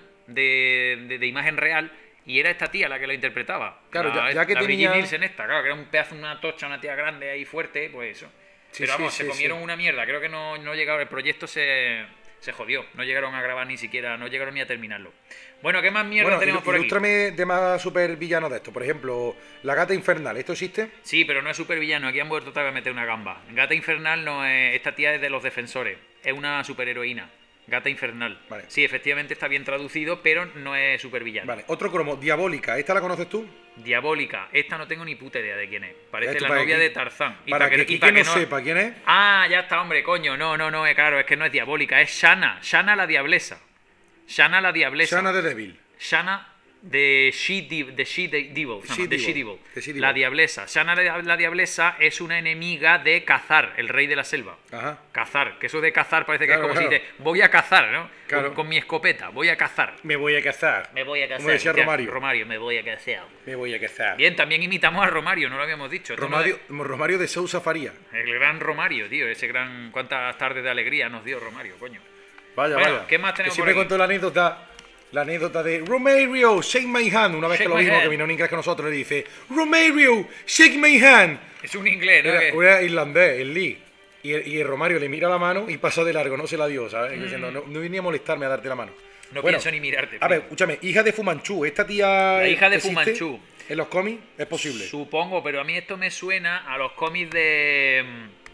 Speaker 5: de, de, de imagen real y era esta tía la que la interpretaba.
Speaker 6: Claro,
Speaker 5: la,
Speaker 6: ya- ya que
Speaker 5: la Brigitte
Speaker 6: tenía-
Speaker 5: Nielsen esta, claro, que era un pedazo, una tocha, una tía grande ahí fuerte, pues eso.
Speaker 6: Sí,
Speaker 5: pero vamos,
Speaker 6: sí,
Speaker 5: se
Speaker 6: sí,
Speaker 5: comieron
Speaker 6: sí.
Speaker 5: una mierda, creo que no, no llegaron, el proyecto se, se jodió, no llegaron a grabar ni siquiera, no llegaron ni a terminarlo. Bueno, ¿qué más mierda
Speaker 6: Bueno,
Speaker 5: tenemos
Speaker 6: il-
Speaker 5: por aquí?
Speaker 6: ilústrame de más supervillanos de esto. Por ejemplo, la gata infernal. ¿Esto existe?
Speaker 5: Sí, pero no es supervillano, aquí han vuelto otra vez a meter una gamba. Gata Infernal no es, esta tía es de los defensores, es una superheroína. Gata Infernal.
Speaker 6: Vale.
Speaker 5: Sí, efectivamente está bien traducido, pero no es supervillano.
Speaker 6: Vale. Otro cromo, Diabólica. ¿Esta la conoces tú?
Speaker 5: Diabólica. Esta no tengo ni puta idea de quién es. Parece
Speaker 6: Esto
Speaker 5: la
Speaker 6: para
Speaker 5: novia
Speaker 6: que-
Speaker 5: de Tarzán. Y
Speaker 6: Para que
Speaker 5: y
Speaker 6: Quique no sepa quién es.
Speaker 5: Ah, ya está, hombre, coño. No, no, no, eh, claro, es que no es Diabólica, es Shanna. Shanna la Diablesa. Shanna la Diablesa.
Speaker 6: Shana de Devil.
Speaker 5: Shanna de She Devil, de She de- Devil, se llama,
Speaker 6: She
Speaker 5: de
Speaker 6: Devil,
Speaker 5: She Devil.
Speaker 6: de She Devil.
Speaker 5: La Diablesa. Shanna la, la Diablesa es una enemiga de Cazar, el rey de la selva.
Speaker 6: Ajá.
Speaker 5: Cazar, que eso de cazar parece que
Speaker 6: Claro,
Speaker 5: es como
Speaker 6: claro.
Speaker 5: si dice, voy a cazar, ¿no?
Speaker 6: Claro.
Speaker 5: Con, con mi escopeta, voy a cazar.
Speaker 6: Me voy a cazar.
Speaker 5: Me voy a cazar.
Speaker 6: Como decía
Speaker 5: Hostia,
Speaker 6: Romario.
Speaker 5: Romario, me voy a cazar.
Speaker 6: Me voy a cazar.
Speaker 5: Bien, también imitamos a Romario, no lo habíamos dicho. Esto no
Speaker 6: Romario, Romario de Sousa Faría.
Speaker 5: es- el gran Romario, tío, ese gran... ¿Cuántas tardes de alegría nos dio Romario, coño?
Speaker 6: Vaya,
Speaker 5: Bueno,
Speaker 6: vaya.
Speaker 5: ¿qué más tenemos
Speaker 6: Que siempre
Speaker 5: por aquí?
Speaker 6: contó la anécdota. La anécdota de Romario, shake my hand. Una vez
Speaker 5: Shake
Speaker 6: que lo
Speaker 5: my
Speaker 6: vimos,
Speaker 5: hand.
Speaker 6: que vino en inglés con nosotros, le dice Romario, shake my hand.
Speaker 5: Es un inglés, ¿no?
Speaker 6: Era,
Speaker 5: Que-
Speaker 6: era irlandés, el Lee. Y, el- y el Romario le mira la mano y pasa de largo, no se la dio, ¿sabes?
Speaker 5: Mm.
Speaker 6: Diciendo, no, no vine a molestarme a darte la mano.
Speaker 5: No
Speaker 6: Bueno,
Speaker 5: pienso ni mirarte.
Speaker 6: A ver,
Speaker 5: primo.
Speaker 6: escúchame, hija de Fu Manchu, ¿esta tía
Speaker 5: La hija de Fu
Speaker 6: existe
Speaker 5: Manchu.
Speaker 6: en los cómics? ¿Es posible?
Speaker 5: Supongo, pero a mí esto me suena a los cómics de...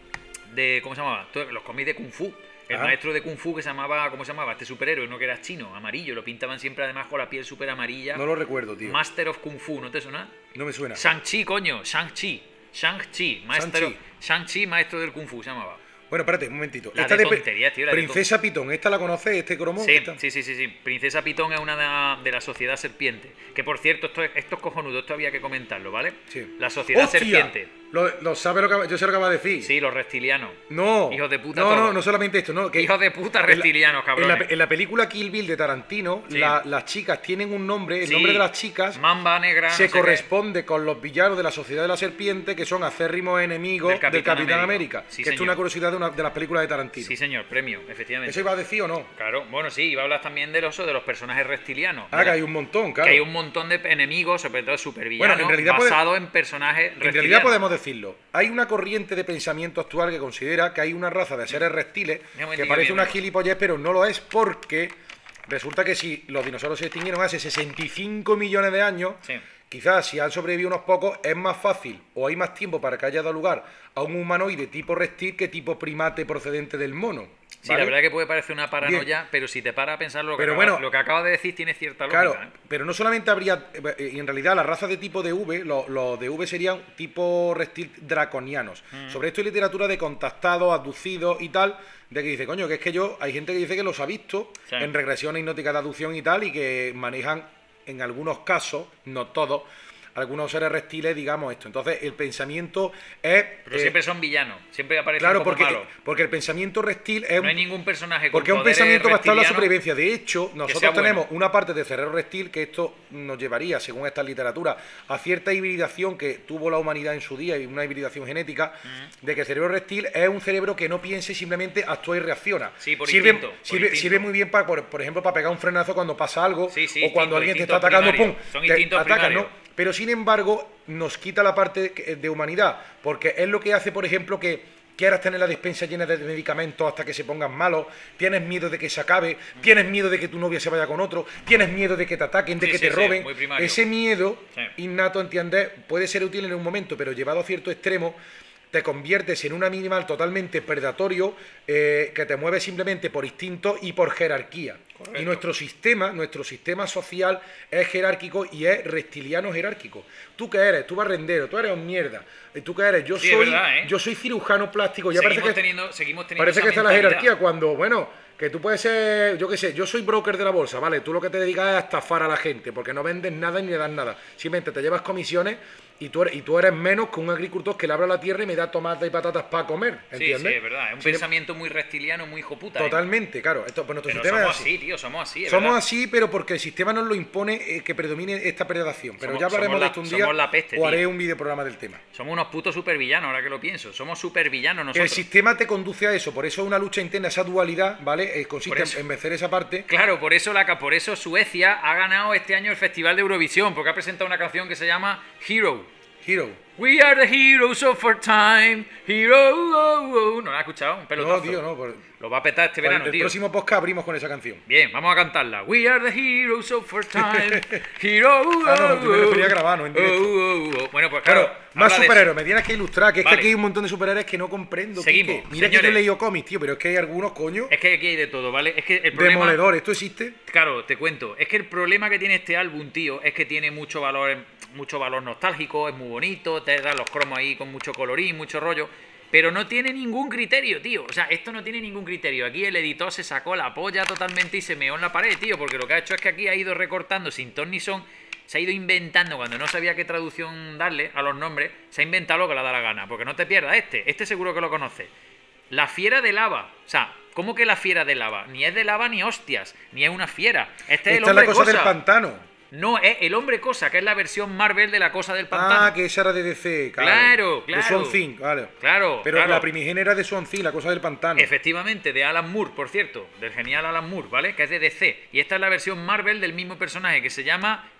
Speaker 5: de ¿cómo se llamaba? Los cómics de Kung Fu. El
Speaker 6: Ajá.
Speaker 5: maestro de Kung Fu que se llamaba... ¿Cómo se llamaba? Este superhéroe, no que era chino, amarillo. Lo pintaban siempre además con la piel súper amarilla.
Speaker 6: No lo recuerdo, tío.
Speaker 5: Master of Kung Fu, ¿no te suena?
Speaker 6: No me suena.
Speaker 5: Shang-Chi, coño. Shang-Chi. Shang-Chi. Maestro...
Speaker 6: Shang-Chi.
Speaker 5: Shang-Chi, maestro del Kung Fu, se llamaba.
Speaker 6: Bueno, espérate, un momentito.
Speaker 5: La
Speaker 6: Esta
Speaker 5: de
Speaker 6: pe-
Speaker 5: tonterías, tío, la de
Speaker 6: Princesa Pitón, ¿esta la conoces? ¿Este cromo?
Speaker 5: Sí,
Speaker 6: ¿Esta?
Speaker 5: sí, sí, sí, sí. Princesa Pitón es una de, la- de la Sociedad Serpiente. Que por cierto, esto es, esto es cojonudo, esto había que comentarlo, ¿vale?
Speaker 6: Sí.
Speaker 5: La Sociedad
Speaker 6: ¡Hostia!
Speaker 5: Serpiente.
Speaker 6: Lo, lo sabe lo que yo sé lo que va a decir.
Speaker 5: Sí, los reptilianos.
Speaker 6: No.
Speaker 5: Hijos de puta
Speaker 6: No, no,
Speaker 5: todos.
Speaker 6: no solamente esto, no. Que
Speaker 5: Hijos de puta
Speaker 6: en la-
Speaker 5: reptilianos,
Speaker 6: En la,
Speaker 5: cabrones.
Speaker 6: en la película Kill Bill de Tarantino,
Speaker 5: Sí.
Speaker 6: la- las chicas tienen un nombre, el
Speaker 5: Sí.
Speaker 6: nombre de las chicas
Speaker 5: Mamba negra.
Speaker 6: se
Speaker 5: no sé qué.
Speaker 6: corresponde con los villanos de la Sociedad de la Serpiente, que son acérrimos enemigos
Speaker 5: Del
Speaker 6: del
Speaker 5: Capitán
Speaker 6: Capitán,
Speaker 5: América.
Speaker 6: América.
Speaker 5: Sí,
Speaker 6: que esto es
Speaker 5: señor.
Speaker 6: una curiosidad de, una, de las películas de Tarantino.
Speaker 5: Sí, señor, premio, efectivamente.
Speaker 6: ¿Eso iba a decir o no?
Speaker 5: Claro, bueno, sí, iba a hablar también del oso de los personajes reptilianos.
Speaker 6: Ah,
Speaker 5: ¿verdad?
Speaker 6: que hay un montón, claro.
Speaker 5: Que hay un montón de enemigos, sobre todo supervillanos,
Speaker 6: Bueno, en realidad puede-
Speaker 5: basados en personajes
Speaker 6: En realidad
Speaker 5: reptilianos.
Speaker 6: podemos decirlo. Hay una corriente de pensamiento actual que considera que hay una raza de seres reptiles
Speaker 5: Ya me
Speaker 6: que
Speaker 5: diga
Speaker 6: parece
Speaker 5: bien,
Speaker 6: una
Speaker 5: ¿no?
Speaker 6: gilipollez, pero no lo es porque resulta que si los dinosaurios se extinguieron hace sesenta y cinco millones de años,
Speaker 5: Sí.
Speaker 6: quizás si han sobrevivido unos pocos es más fácil o hay más tiempo para que haya dado lugar a un humanoide tipo reptil que tipo primate procedente del mono.
Speaker 5: Sí,
Speaker 6: ¿vale?
Speaker 5: la verdad que puede parecer una paranoia, pero si te paras a pensar lo que,
Speaker 6: Pero
Speaker 5: acaba-
Speaker 6: bueno,
Speaker 5: lo que acabas de decir tiene cierta lógica.
Speaker 6: Claro,
Speaker 5: ¿eh?
Speaker 6: pero no solamente habría, eh, en realidad las razas de tipo de V, los, los de V serían tipo reptil draconianos.
Speaker 5: Mm.
Speaker 6: Sobre esto hay literatura de contactados, abducidos y tal, de que dice, coño, que es que yo, hay gente que dice que los ha visto
Speaker 5: Sí.
Speaker 6: en regresiones hipnóticas de abducción y tal, y que manejan en algunos casos, no todos, algunos seres reptiles, digamos esto. Entonces el pensamiento es...
Speaker 5: Pero
Speaker 6: eh,
Speaker 5: siempre son villanos, siempre aparecen
Speaker 6: claro,
Speaker 5: como
Speaker 6: porque,
Speaker 5: malos.
Speaker 6: porque el pensamiento reptil es...
Speaker 5: No hay ningún personaje con
Speaker 6: Porque es un
Speaker 5: poderes
Speaker 6: pensamiento basado en la
Speaker 5: reptilianos.
Speaker 6: supervivencia. De hecho,
Speaker 5: sea
Speaker 6: nosotros
Speaker 5: bueno.
Speaker 6: tenemos una parte del cerebro reptil que esto nos llevaría, según esta literatura, a cierta hibridación que tuvo la humanidad en su día, y una hibridación genética, de que el cerebro reptil es un cerebro que no piense, simplemente actúa y reacciona.
Speaker 5: Sí, por
Speaker 6: sirve,
Speaker 5: instinto, por
Speaker 6: sirve,
Speaker 5: instinto.
Speaker 6: sirve muy bien, para, por, por ejemplo, para pegar un frenazo cuando pasa algo,
Speaker 5: Sí, sí,
Speaker 6: o cuando
Speaker 5: instinto,
Speaker 6: alguien te está
Speaker 5: instinto
Speaker 6: atacando,
Speaker 5: primario.
Speaker 6: ¡pum!
Speaker 5: Son
Speaker 6: te
Speaker 5: instintos
Speaker 6: atacan,
Speaker 5: primarios.
Speaker 6: ¿no? Pero sin embargo, nos quita la parte que- de humanidad, porque es lo que hace, por ejemplo, que quieras tener la despensa llena de medicamentos hasta que se pongan malos, tienes miedo de que se acabe, tienes miedo de que tu novia se vaya con otro, tienes miedo de que te ataquen, de
Speaker 5: Sí,
Speaker 6: que
Speaker 5: sí,
Speaker 6: te
Speaker 5: sí,
Speaker 6: roben.
Speaker 5: muy primario.
Speaker 6: Ese miedo
Speaker 5: Sí.
Speaker 6: innato, ¿entiendes? Puede ser útil en un momento, pero llevado a cierto extremo, te conviertes en un animal totalmente predatorio, eh, que te mueve simplemente por instinto y por jerarquía.
Speaker 5: Correcto.
Speaker 6: Y nuestro sistema, nuestro sistema social es jerárquico y es reptiliano jerárquico. ¿Tú qué eres? Tú barrendero, tú eres un mierda. ¿Y ¿Tú qué eres? Yo
Speaker 5: Sí, es
Speaker 6: soy
Speaker 5: verdad, ¿eh?
Speaker 6: yo soy cirujano plástico. Ya
Speaker 5: Seguimos
Speaker 6: parece que
Speaker 5: teniendo, seguimos teniendo
Speaker 6: parece
Speaker 5: esa
Speaker 6: que está la
Speaker 5: mentalidad.
Speaker 6: jerarquía cuando, bueno, que tú puedes ser, yo qué sé, yo soy broker de la bolsa, ¿vale? Tú lo que te dedicas es a estafar a la gente, porque no vendes nada ni le das nada. Simplemente te llevas comisiones y tú eres, y tú eres menos que un agricultor que labra la tierra y me da tomates y patatas para comer,
Speaker 5: Sí,
Speaker 6: ¿entiendes?
Speaker 5: sí, es verdad. Es un
Speaker 6: Sin-
Speaker 5: pensamiento muy reptiliano, muy hijo puta. ¿eh?
Speaker 6: Totalmente, claro. Esto, pues nuestro
Speaker 5: Pero
Speaker 6: sistema
Speaker 5: somos
Speaker 6: es así.
Speaker 5: así, tío, somos así. es
Speaker 6: Somos
Speaker 5: verdad.
Speaker 6: así, pero porque el sistema nos lo impone, eh, que predomine esta predación. Pero
Speaker 5: Somos-
Speaker 6: ya hablaremos
Speaker 5: somos
Speaker 6: de
Speaker 5: la-
Speaker 6: esto un
Speaker 5: somos
Speaker 6: día
Speaker 5: la peste,
Speaker 6: o haré
Speaker 5: tío.
Speaker 6: un videoprograma del tema.
Speaker 5: Somos unos putos supervillanos, ahora que lo pienso. Somos supervillanos
Speaker 6: El
Speaker 5: nosotros.
Speaker 6: sistema te conduce a eso, por eso es una lucha interna, esa dualidad, ¿vale? Eh, consiste
Speaker 5: Por eso.
Speaker 6: en vencer esa parte.
Speaker 5: Claro, por eso, la, ca- por eso Suecia ha ganado este año el Festival de Eurovisión, porque ha presentado una canción que se llama Hero.
Speaker 6: Hero.
Speaker 5: We are the heroes of our time. Hero. Oh, oh. ¿No la has escuchado? Un pelotazo.
Speaker 6: No, tío, no. por-
Speaker 5: Lo va a petar este
Speaker 6: para
Speaker 5: verano,
Speaker 6: el
Speaker 5: tío.
Speaker 6: próximo podcast abrimos con esa canción.
Speaker 5: Bien, vamos a cantarla. We are the heroes of our time. Hero.
Speaker 6: Ah, no, yo me
Speaker 5: oh,
Speaker 6: refería a
Speaker 5: oh.
Speaker 6: grabar, no en directo.
Speaker 5: Oh, oh, oh. Bueno, pues
Speaker 6: Claro,
Speaker 5: claro.
Speaker 6: más
Speaker 5: habla de
Speaker 6: superhéroes, me tienes que ilustrar, que es
Speaker 5: Vale.
Speaker 6: que aquí hay un montón de superhéroes que no comprendo.
Speaker 5: Seguimos,
Speaker 6: Quique. Mira que yo he
Speaker 5: señores.
Speaker 6: leído cómics, tío, pero es que hay algunos, coño,
Speaker 5: eso. Es que aquí hay de todo, ¿vale? Es que el problema...
Speaker 6: demoledor. ¿Esto existe?
Speaker 5: Claro, te cuento. Es que el problema que tiene este álbum, tío, es que tiene mucho valor, mucho valor nostálgico, es muy bonito, te da los cromos ahí con mucho colorín, mucho rollo, pero no tiene ningún criterio, tío. O sea, esto no tiene ningún criterio. Aquí el editor se sacó la polla totalmente y se meó en la pared, tío, porque lo que ha hecho es que aquí ha ido recortando sin ton ni son, se ha ido inventando cuando no sabía qué traducción darle a los nombres, se ha inventado lo que le da la gana, porque no te pierdas este, este seguro que lo conoces. La fiera de lava. O sea, ¿cómo que la fiera de lava? Ni es de lava ni hostias, ni es una fiera. Este es el
Speaker 6: Esta es la
Speaker 5: hombre
Speaker 6: cosa del
Speaker 5: cosa.
Speaker 6: pantano.
Speaker 5: No, es el hombre cosa, que es la versión Marvel de la cosa del pantano.
Speaker 6: Ah, que esa era de D C, claro.
Speaker 5: Claro,
Speaker 6: De
Speaker 5: claro.
Speaker 6: Swamp Thing, vale.
Speaker 5: Claro,
Speaker 6: Pero
Speaker 5: claro.
Speaker 6: la primigenia era de Swamp Thing, la cosa del pantano.
Speaker 5: Efectivamente, de Alan Moore, por cierto, del genial Alan Moore, ¿vale? Que es de D C. Y esta es la versión Marvel del mismo personaje que se llama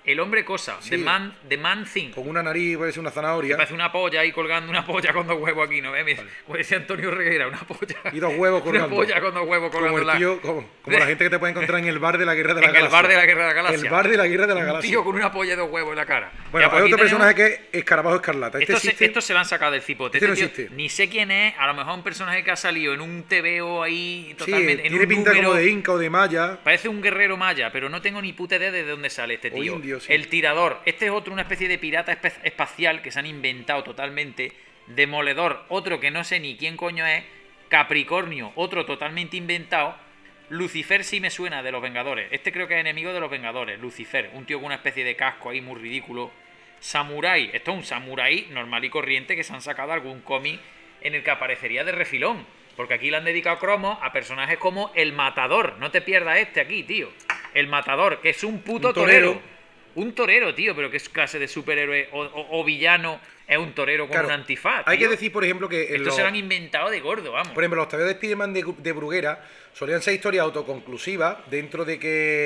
Speaker 5: el hombre cosa,
Speaker 6: Sí.
Speaker 5: the man, the man thing.
Speaker 6: Con una nariz, parece una
Speaker 5: Me
Speaker 6: zanahoria.
Speaker 5: parece una polla ahí colgando una polla con dos huevos aquí, ¿no ves? Vale. Como decía Antonio Reguera, una polla.
Speaker 6: Y dos huevos
Speaker 5: Una
Speaker 6: colgando.
Speaker 5: polla con dos huevos colgando.
Speaker 6: Como el
Speaker 5: la-
Speaker 6: tío, como, como la gente que te puede encontrar en el bar de la Guerra de la
Speaker 5: en
Speaker 6: Galaxia.
Speaker 5: el bar de la Guerra de la Galaxia.
Speaker 6: El bar de la Guerra de la
Speaker 5: Un
Speaker 6: Galaxia.
Speaker 5: tío con una polla y dos huevos en la cara.
Speaker 6: Bueno,
Speaker 5: Ya, pues
Speaker 6: hay
Speaker 5: aquí
Speaker 6: otro
Speaker 5: tenemos-
Speaker 6: personaje que es Escarabajo Escarlata. Este
Speaker 5: Esto, se-
Speaker 6: existe.
Speaker 5: esto se lo han sacado del cipote.
Speaker 6: Este no
Speaker 5: tío,
Speaker 6: existe.
Speaker 5: ni sé quién es, a lo mejor un personaje que ha salido en un tebeo ahí
Speaker 6: Sí,
Speaker 5: totalmente. en
Speaker 6: tiene
Speaker 5: un
Speaker 6: pinta
Speaker 5: número-
Speaker 6: como de Inca o de Maya.
Speaker 5: Parece un guerrero maya, pero no tengo ni puta idea de dónde sale este
Speaker 6: O
Speaker 5: tío.
Speaker 6: indio, sí.
Speaker 5: El tirador. Este es otro, una especie de pirata espe- espacial que se han inventado totalmente. Demoledor, otro que no sé ni quién coño es. Capricornio, otro totalmente inventado. Lucifer sí me suena de los Vengadores. Este creo que es enemigo de los Vengadores. Lucifer, un tío con una especie de casco ahí muy ridículo. Samurai, esto es un samurái normal y corriente que se han sacado algún cómic en el que aparecería de refilón. Porque aquí le han dedicado cromos a personajes como el Matador. No te pierdas este aquí, tío. El Matador, que es un puto
Speaker 6: Un torero.
Speaker 5: torero. Un torero, tío, pero ¿qué clase de superhéroe o, o- o villano es un torero con
Speaker 6: Claro,
Speaker 5: un antifaz?
Speaker 6: hay que
Speaker 5: tío?
Speaker 6: decir, por ejemplo, que en
Speaker 5: Esto
Speaker 6: los-
Speaker 5: se lo han inventado de gordo, vamos.
Speaker 6: Por ejemplo, los tabeos de Spiderman de, de Bruguera solían ser historias autoconclusivas dentro de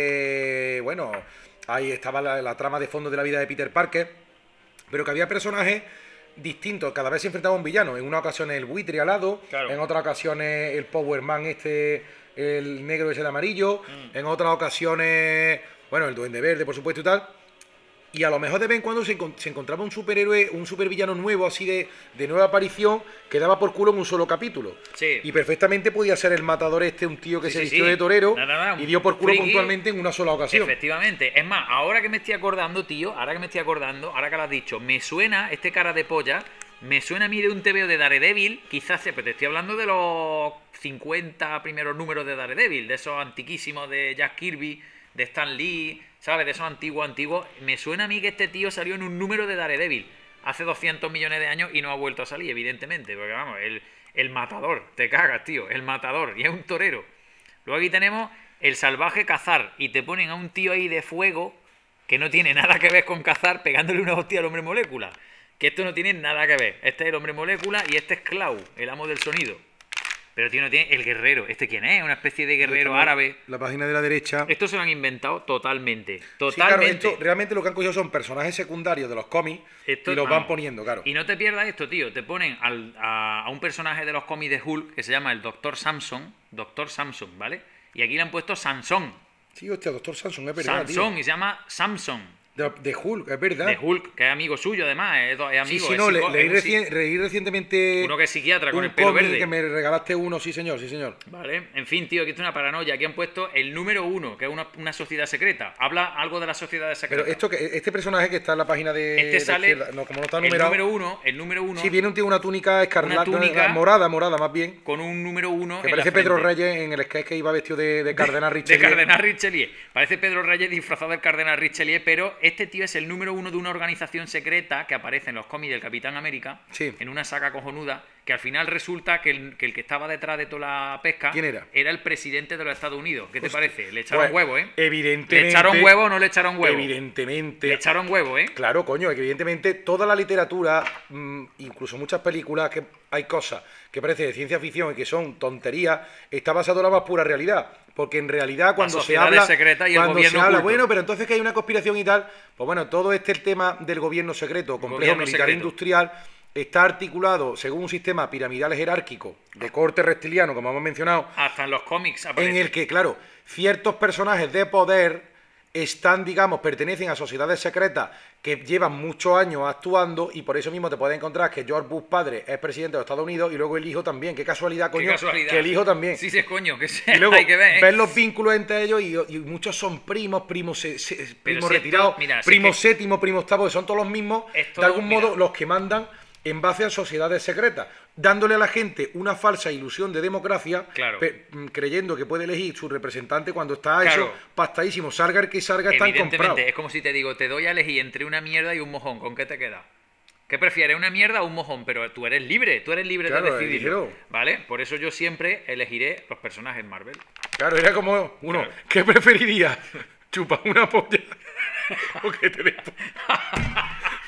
Speaker 6: que, bueno, ahí estaba la, la trama de fondo de la vida de Peter Parker, pero que había personajes distintos, cada vez se enfrentaba a un villano. En una ocasión el buitre alado,
Speaker 5: Claro.
Speaker 6: en otras ocasiones el Power Man este, el negro ese de amarillo,
Speaker 5: Mm.
Speaker 6: en otras ocasiones, bueno, el Duende Verde, por supuesto y tal. Y a lo mejor de vez en cuando se, encon- se encontraba un superhéroe, un supervillano nuevo, así de, de nueva aparición, que daba por culo en un solo capítulo.
Speaker 5: Sí.
Speaker 6: Y perfectamente podía ser el matador este, un tío que
Speaker 5: Sí,
Speaker 6: se
Speaker 5: sí,
Speaker 6: vistió
Speaker 5: sí.
Speaker 6: de torero
Speaker 5: No, no, no,
Speaker 6: y dio por culo
Speaker 5: friki.
Speaker 6: puntualmente en una sola ocasión.
Speaker 5: Efectivamente. Es más, ahora que me estoy acordando, tío, ahora que me estoy acordando, ahora que lo has dicho, me suena, este cara de polla, me suena a mí de un tebeo de Daredevil, quizás, pero te estoy hablando de los cincuenta primeros números de Daredevil, de esos antiquísimos de Jack Kirby, de Stan Lee, ¿sabes? De esos antiguos, antiguos. Me suena a mí que este tío salió en un número de Daredevil hace doscientos millones de años y no ha vuelto a salir, evidentemente, porque vamos, el, el matador, te cagas, tío, el matador, y es un torero. Luego aquí tenemos el salvaje cazar, y te ponen a un tío ahí de fuego que no tiene nada que ver con cazar, pegándole una hostia al hombre molécula. Que esto no tiene nada que ver. Este es el hombre molécula y este es Clau, el amo del sonido. Pero tío, no tiene el guerrero. ¿Este quién es? Una especie de guerrero árabe.
Speaker 6: La página de la derecha.
Speaker 5: Esto se lo han inventado totalmente.
Speaker 6: Sí, claro,
Speaker 5: Totalmente.
Speaker 6: esto realmente lo que han cogido son personajes secundarios de los cómics
Speaker 5: Esto-
Speaker 6: y los
Speaker 5: vamos.
Speaker 6: van poniendo, claro.
Speaker 5: Y no te pierdas esto, tío. Te ponen al- a, a un personaje de los cómics de Hulk que se llama el Doctor Samson. Doctor Samson, ¿vale? Y aquí le han puesto Sansón.
Speaker 6: Sí, hostia, Doctor Samson, es verdad,
Speaker 5: Sansón,
Speaker 6: tío.
Speaker 5: y se llama Samson.
Speaker 6: De, de Hulk, es verdad.
Speaker 5: De Hulk, que es amigo suyo además. Es, do- es
Speaker 6: Sí,
Speaker 5: amigo.
Speaker 6: sí,
Speaker 5: es
Speaker 6: no, le-
Speaker 5: psico-
Speaker 6: leí,
Speaker 5: es un psi-
Speaker 6: recien- leí recientemente
Speaker 5: Uno que es psiquiatra con
Speaker 6: un
Speaker 5: el pelo
Speaker 6: cómic
Speaker 5: verde.
Speaker 6: que me regalaste uno, sí señor, sí señor.
Speaker 5: Vale, en fin, tío, aquí está una paranoia. Aquí han puesto el número uno, que es una, una sociedad secreta. Habla algo de las sociedades secretas.
Speaker 6: Pero esto que este personaje que está en la página de,
Speaker 5: Este
Speaker 6: de
Speaker 5: sale.
Speaker 6: izquierda, no, como no está
Speaker 5: el
Speaker 6: numerado.
Speaker 5: número uno, el número uno.
Speaker 6: Sí, viene un tío con una túnica escarlata,
Speaker 5: Una túnica-
Speaker 6: morada, morada más bien.
Speaker 5: Con un número uno.
Speaker 6: Que
Speaker 5: en
Speaker 6: parece
Speaker 5: la
Speaker 6: Pedro
Speaker 5: frente.
Speaker 6: Reyes en el sketch que iba vestido de, de Cardenal
Speaker 5: De
Speaker 6: Richelieu.
Speaker 5: Cardenal Richelieu. Parece Pedro Reyes disfrazado del Cardenal Richelieu, pero este tío es el número uno de una organización secreta que aparece en los cómics del Capitán América,
Speaker 6: Sí.
Speaker 5: en una saga cojonuda, que al final resulta que el, que el que estaba detrás de toda la pesca
Speaker 6: ¿Quién era?
Speaker 5: el presidente de los Estados Unidos. ¿Qué te
Speaker 6: Hostia.
Speaker 5: parece? Le echaron
Speaker 6: Pues,
Speaker 5: huevo, ¿eh?
Speaker 6: Evidentemente.
Speaker 5: ¿Le echaron huevo o no le echaron huevo?
Speaker 6: Evidentemente.
Speaker 5: Le echaron huevo, ¿eh?
Speaker 6: Claro, coño, que evidentemente toda la literatura, mm, incluso muchas películas, que hay cosas que parecen de ciencia ficción y que son tonterías, está basado en la más pura realidad. Porque en realidad cuando se
Speaker 5: sociedades
Speaker 6: habla,
Speaker 5: secretas y el
Speaker 6: cuando
Speaker 5: gobierno
Speaker 6: se habla,
Speaker 5: oculto.
Speaker 6: bueno, pero entonces que hay una conspiración y tal, pues bueno, todo este el tema del gobierno secreto, complejo
Speaker 5: Gobierno
Speaker 6: militar
Speaker 5: secreto.
Speaker 6: industrial, está articulado según un sistema piramidal jerárquico de corte reptiliano, como hemos mencionado,
Speaker 5: Hasta en los cómics
Speaker 6: en
Speaker 5: aparece.
Speaker 6: el que, claro, ciertos personajes de poder están, digamos, pertenecen a sociedades secretas que llevan muchos años actuando y por eso mismo te puedes encontrar que George Bush padre es presidente de los Estados Unidos y luego el hijo también. Qué casualidad,
Speaker 5: Qué
Speaker 6: coño,
Speaker 5: casualidad.
Speaker 6: que el hijo también.
Speaker 5: Sí, sí, es coño, que se...
Speaker 6: Y luego
Speaker 5: hay que ver, ¿eh?
Speaker 6: ves los vínculos entre ellos y, y muchos son primos, primos, se- se- primos
Speaker 5: si esto-
Speaker 6: retirados,
Speaker 5: mira, si
Speaker 6: primos
Speaker 5: es que-
Speaker 6: séptimos, primos octavos, que son todos los mismos,
Speaker 5: Es
Speaker 6: de
Speaker 5: todo-
Speaker 6: algún modo
Speaker 5: mira.
Speaker 6: los que mandan en base a sociedades secretas, dándole a la gente una falsa ilusión de democracia,
Speaker 5: Claro.
Speaker 6: pe- mm, creyendo que puede elegir su representante cuando está
Speaker 5: Claro.
Speaker 6: eso pastadísimo, salga el que salga, están
Speaker 5: Evidentemente,
Speaker 6: comprados.
Speaker 5: es como si te digo, te doy a elegir entre una mierda y un mojón, ¿con qué te queda? ¿Qué prefieres, una mierda o un mojón? Pero tú eres libre, tú eres libre
Speaker 6: Claro,
Speaker 5: de decidirlo,
Speaker 6: eligieron.
Speaker 5: ¿vale? Por eso yo siempre elegiré los personajes Marvel.
Speaker 6: Claro, era como uno,
Speaker 5: Claro.
Speaker 6: ¿qué preferirías? ¿Chupar una polla? ¿O que te dé po-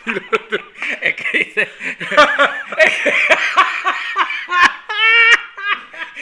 Speaker 5: Es que dice...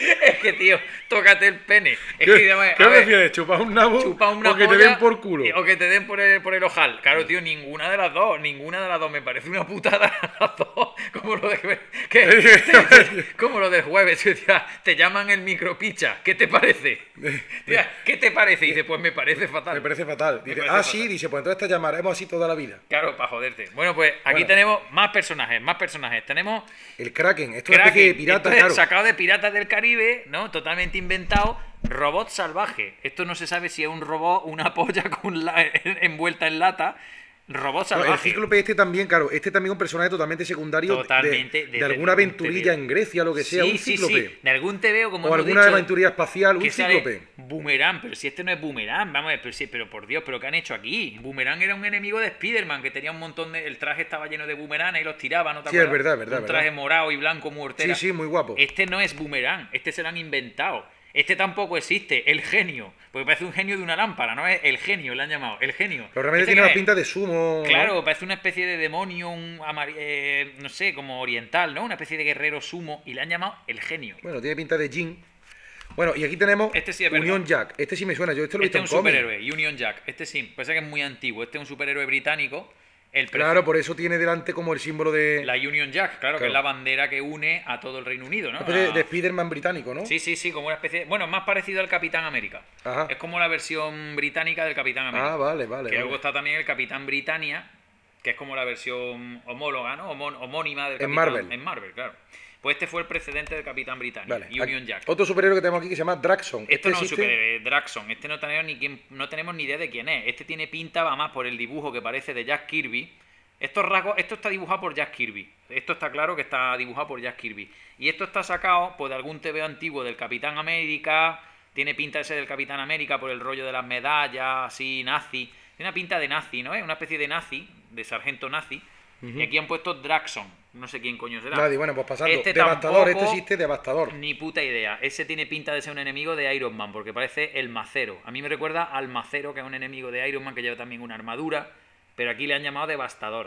Speaker 5: Es que, tío, tócate el pene. Es
Speaker 6: ¿Qué,
Speaker 5: que, además,
Speaker 6: ¿qué
Speaker 5: a ver,
Speaker 6: prefieres? ¿Chupar un nabo
Speaker 5: chupa una
Speaker 6: o que te
Speaker 5: polla
Speaker 6: den por culo?
Speaker 5: y- O que te den por el, por el ojal. Claro, tío, ninguna de las dos. Ninguna de las dos. Me parece una putada las dos. Como lo de... que- te- como lo del jueves. Tía, te llaman el micropicha. ¿Qué te parece? Tía, ¿qué te parece? Y dice, pues me parece fatal.
Speaker 6: Me parece fatal.
Speaker 5: Me
Speaker 6: Dice,
Speaker 5: parece
Speaker 6: ah,
Speaker 5: fatal.
Speaker 6: sí, dice, pues entonces te llamaremos así toda la vida.
Speaker 5: Claro, para joderte. Bueno, pues aquí
Speaker 6: Bueno.
Speaker 5: tenemos más personajes, más personajes. Tenemos
Speaker 6: El Kraken, esto es una especie de
Speaker 5: Kraken,
Speaker 6: pirata,
Speaker 5: esto es
Speaker 6: claro.
Speaker 5: sacado de Piratas del Caribe, ¿no? Totalmente inventado. Robot salvaje. Esto no se sabe si es un robot, una polla con la, envuelta en lata. Robot
Speaker 6: No,
Speaker 5: salvaje.
Speaker 6: el cíclope este también, claro, este también es un personaje totalmente secundario de-
Speaker 5: Totalmente,
Speaker 6: de,
Speaker 5: de-
Speaker 6: de alguna
Speaker 5: de-
Speaker 6: aventurilla
Speaker 5: de-
Speaker 6: en Grecia, lo que sea,
Speaker 5: sí,
Speaker 6: un
Speaker 5: sí,
Speaker 6: cíclope.
Speaker 5: sí. De algún T V o como
Speaker 6: O
Speaker 5: hemos
Speaker 6: alguna
Speaker 5: dicho,
Speaker 6: aventurilla espacial, un
Speaker 5: que sale
Speaker 6: cíclope.
Speaker 5: Boomerang, pero si este no es Boomerang, vamos a ver, pero, sí, pero por Dios, pero ¿qué han hecho aquí? Boomerang era un enemigo de Spider-Man, que tenía un montón de... El traje estaba lleno de Boomerang y los tiraba, ¿no te
Speaker 6: Sí, es
Speaker 5: acuerdas?
Speaker 6: verdad, es verdad,
Speaker 5: Un
Speaker 6: verdad.
Speaker 5: traje morado y blanco muy hortera.
Speaker 6: Sí, sí, muy guapo.
Speaker 5: Este no es Boomerang, este se lo han inventado. Este tampoco existe, el genio. Porque parece un genio de una lámpara, ¿no? Es el genio, le han llamado, el genio.
Speaker 6: Pero realmente
Speaker 5: ¿Este
Speaker 6: tiene
Speaker 5: qué
Speaker 6: la
Speaker 5: es?
Speaker 6: pinta de sumo. ¿no?
Speaker 5: Claro, parece una especie de demonio, un amar- eh, no sé, como oriental, ¿no? Una especie de guerrero sumo y le han llamado el genio.
Speaker 6: Bueno, tiene pinta de Jin. Bueno, y aquí tenemos
Speaker 5: Este sí es
Speaker 6: Union
Speaker 5: verdad.
Speaker 6: Jack. Este sí me suena, yo este lo he
Speaker 5: Este
Speaker 6: visto
Speaker 5: es un
Speaker 6: en cómic.
Speaker 5: superhéroe, Union Jack. Este sí, parece que es muy antiguo. Este es un superhéroe británico. El pre-
Speaker 6: Claro, por eso tiene delante como el símbolo de,
Speaker 5: La Union Jack, claro, que
Speaker 6: Claro.
Speaker 5: es la bandera que une a todo el Reino Unido, ¿no?
Speaker 6: una especie de,
Speaker 5: A-
Speaker 6: de Spider-Man británico, ¿no?
Speaker 5: Sí, sí, sí, como una especie de... Bueno, más parecido al Capitán América.
Speaker 6: Ajá.
Speaker 5: Es como la versión británica del Capitán América.
Speaker 6: Ah, vale, vale.
Speaker 5: Que
Speaker 6: vale.
Speaker 5: luego está también el Capitán Britannia, que es como la versión homóloga, ¿no? Homón- homónima del
Speaker 6: En
Speaker 5: Capitán...
Speaker 6: Marvel.
Speaker 5: En Marvel, claro. Pues este fue el precedente del Capitán Britannia,
Speaker 6: Vale.
Speaker 5: Union
Speaker 6: Aquí-
Speaker 5: Jack.
Speaker 6: Otro superhéroe que tenemos aquí que se llama Draxon.
Speaker 5: Esto
Speaker 6: Este
Speaker 5: no es un
Speaker 6: existe-
Speaker 5: superhéroe, Draxon. Este no tenemos ni quién, no tenemos ni idea de quién es. Este tiene pinta, va más por el dibujo que parece de Jack Kirby. Estos rasgos, esto está dibujado por Jack Kirby. Esto está claro que está dibujado por Jack Kirby. Y esto está sacado pues, de algún T V antiguo del Capitán América. Tiene pinta ese del Capitán América por el rollo de las medallas, así, nazi. Tiene una pinta de nazi, ¿no? Es una especie de nazi, de sargento nazi. Y aquí han puesto Draxon. No sé quién coño será.
Speaker 6: Nadie, bueno, pues pasando.
Speaker 5: Este
Speaker 6: Devastador,
Speaker 5: tampoco-
Speaker 6: este existe, Devastador.
Speaker 5: Ni puta idea. Ese tiene pinta de ser un enemigo de Iron Man, porque parece el macero. A mí me recuerda al macero, que es un enemigo de Iron Man, que lleva también una armadura, pero aquí le han llamado Devastador.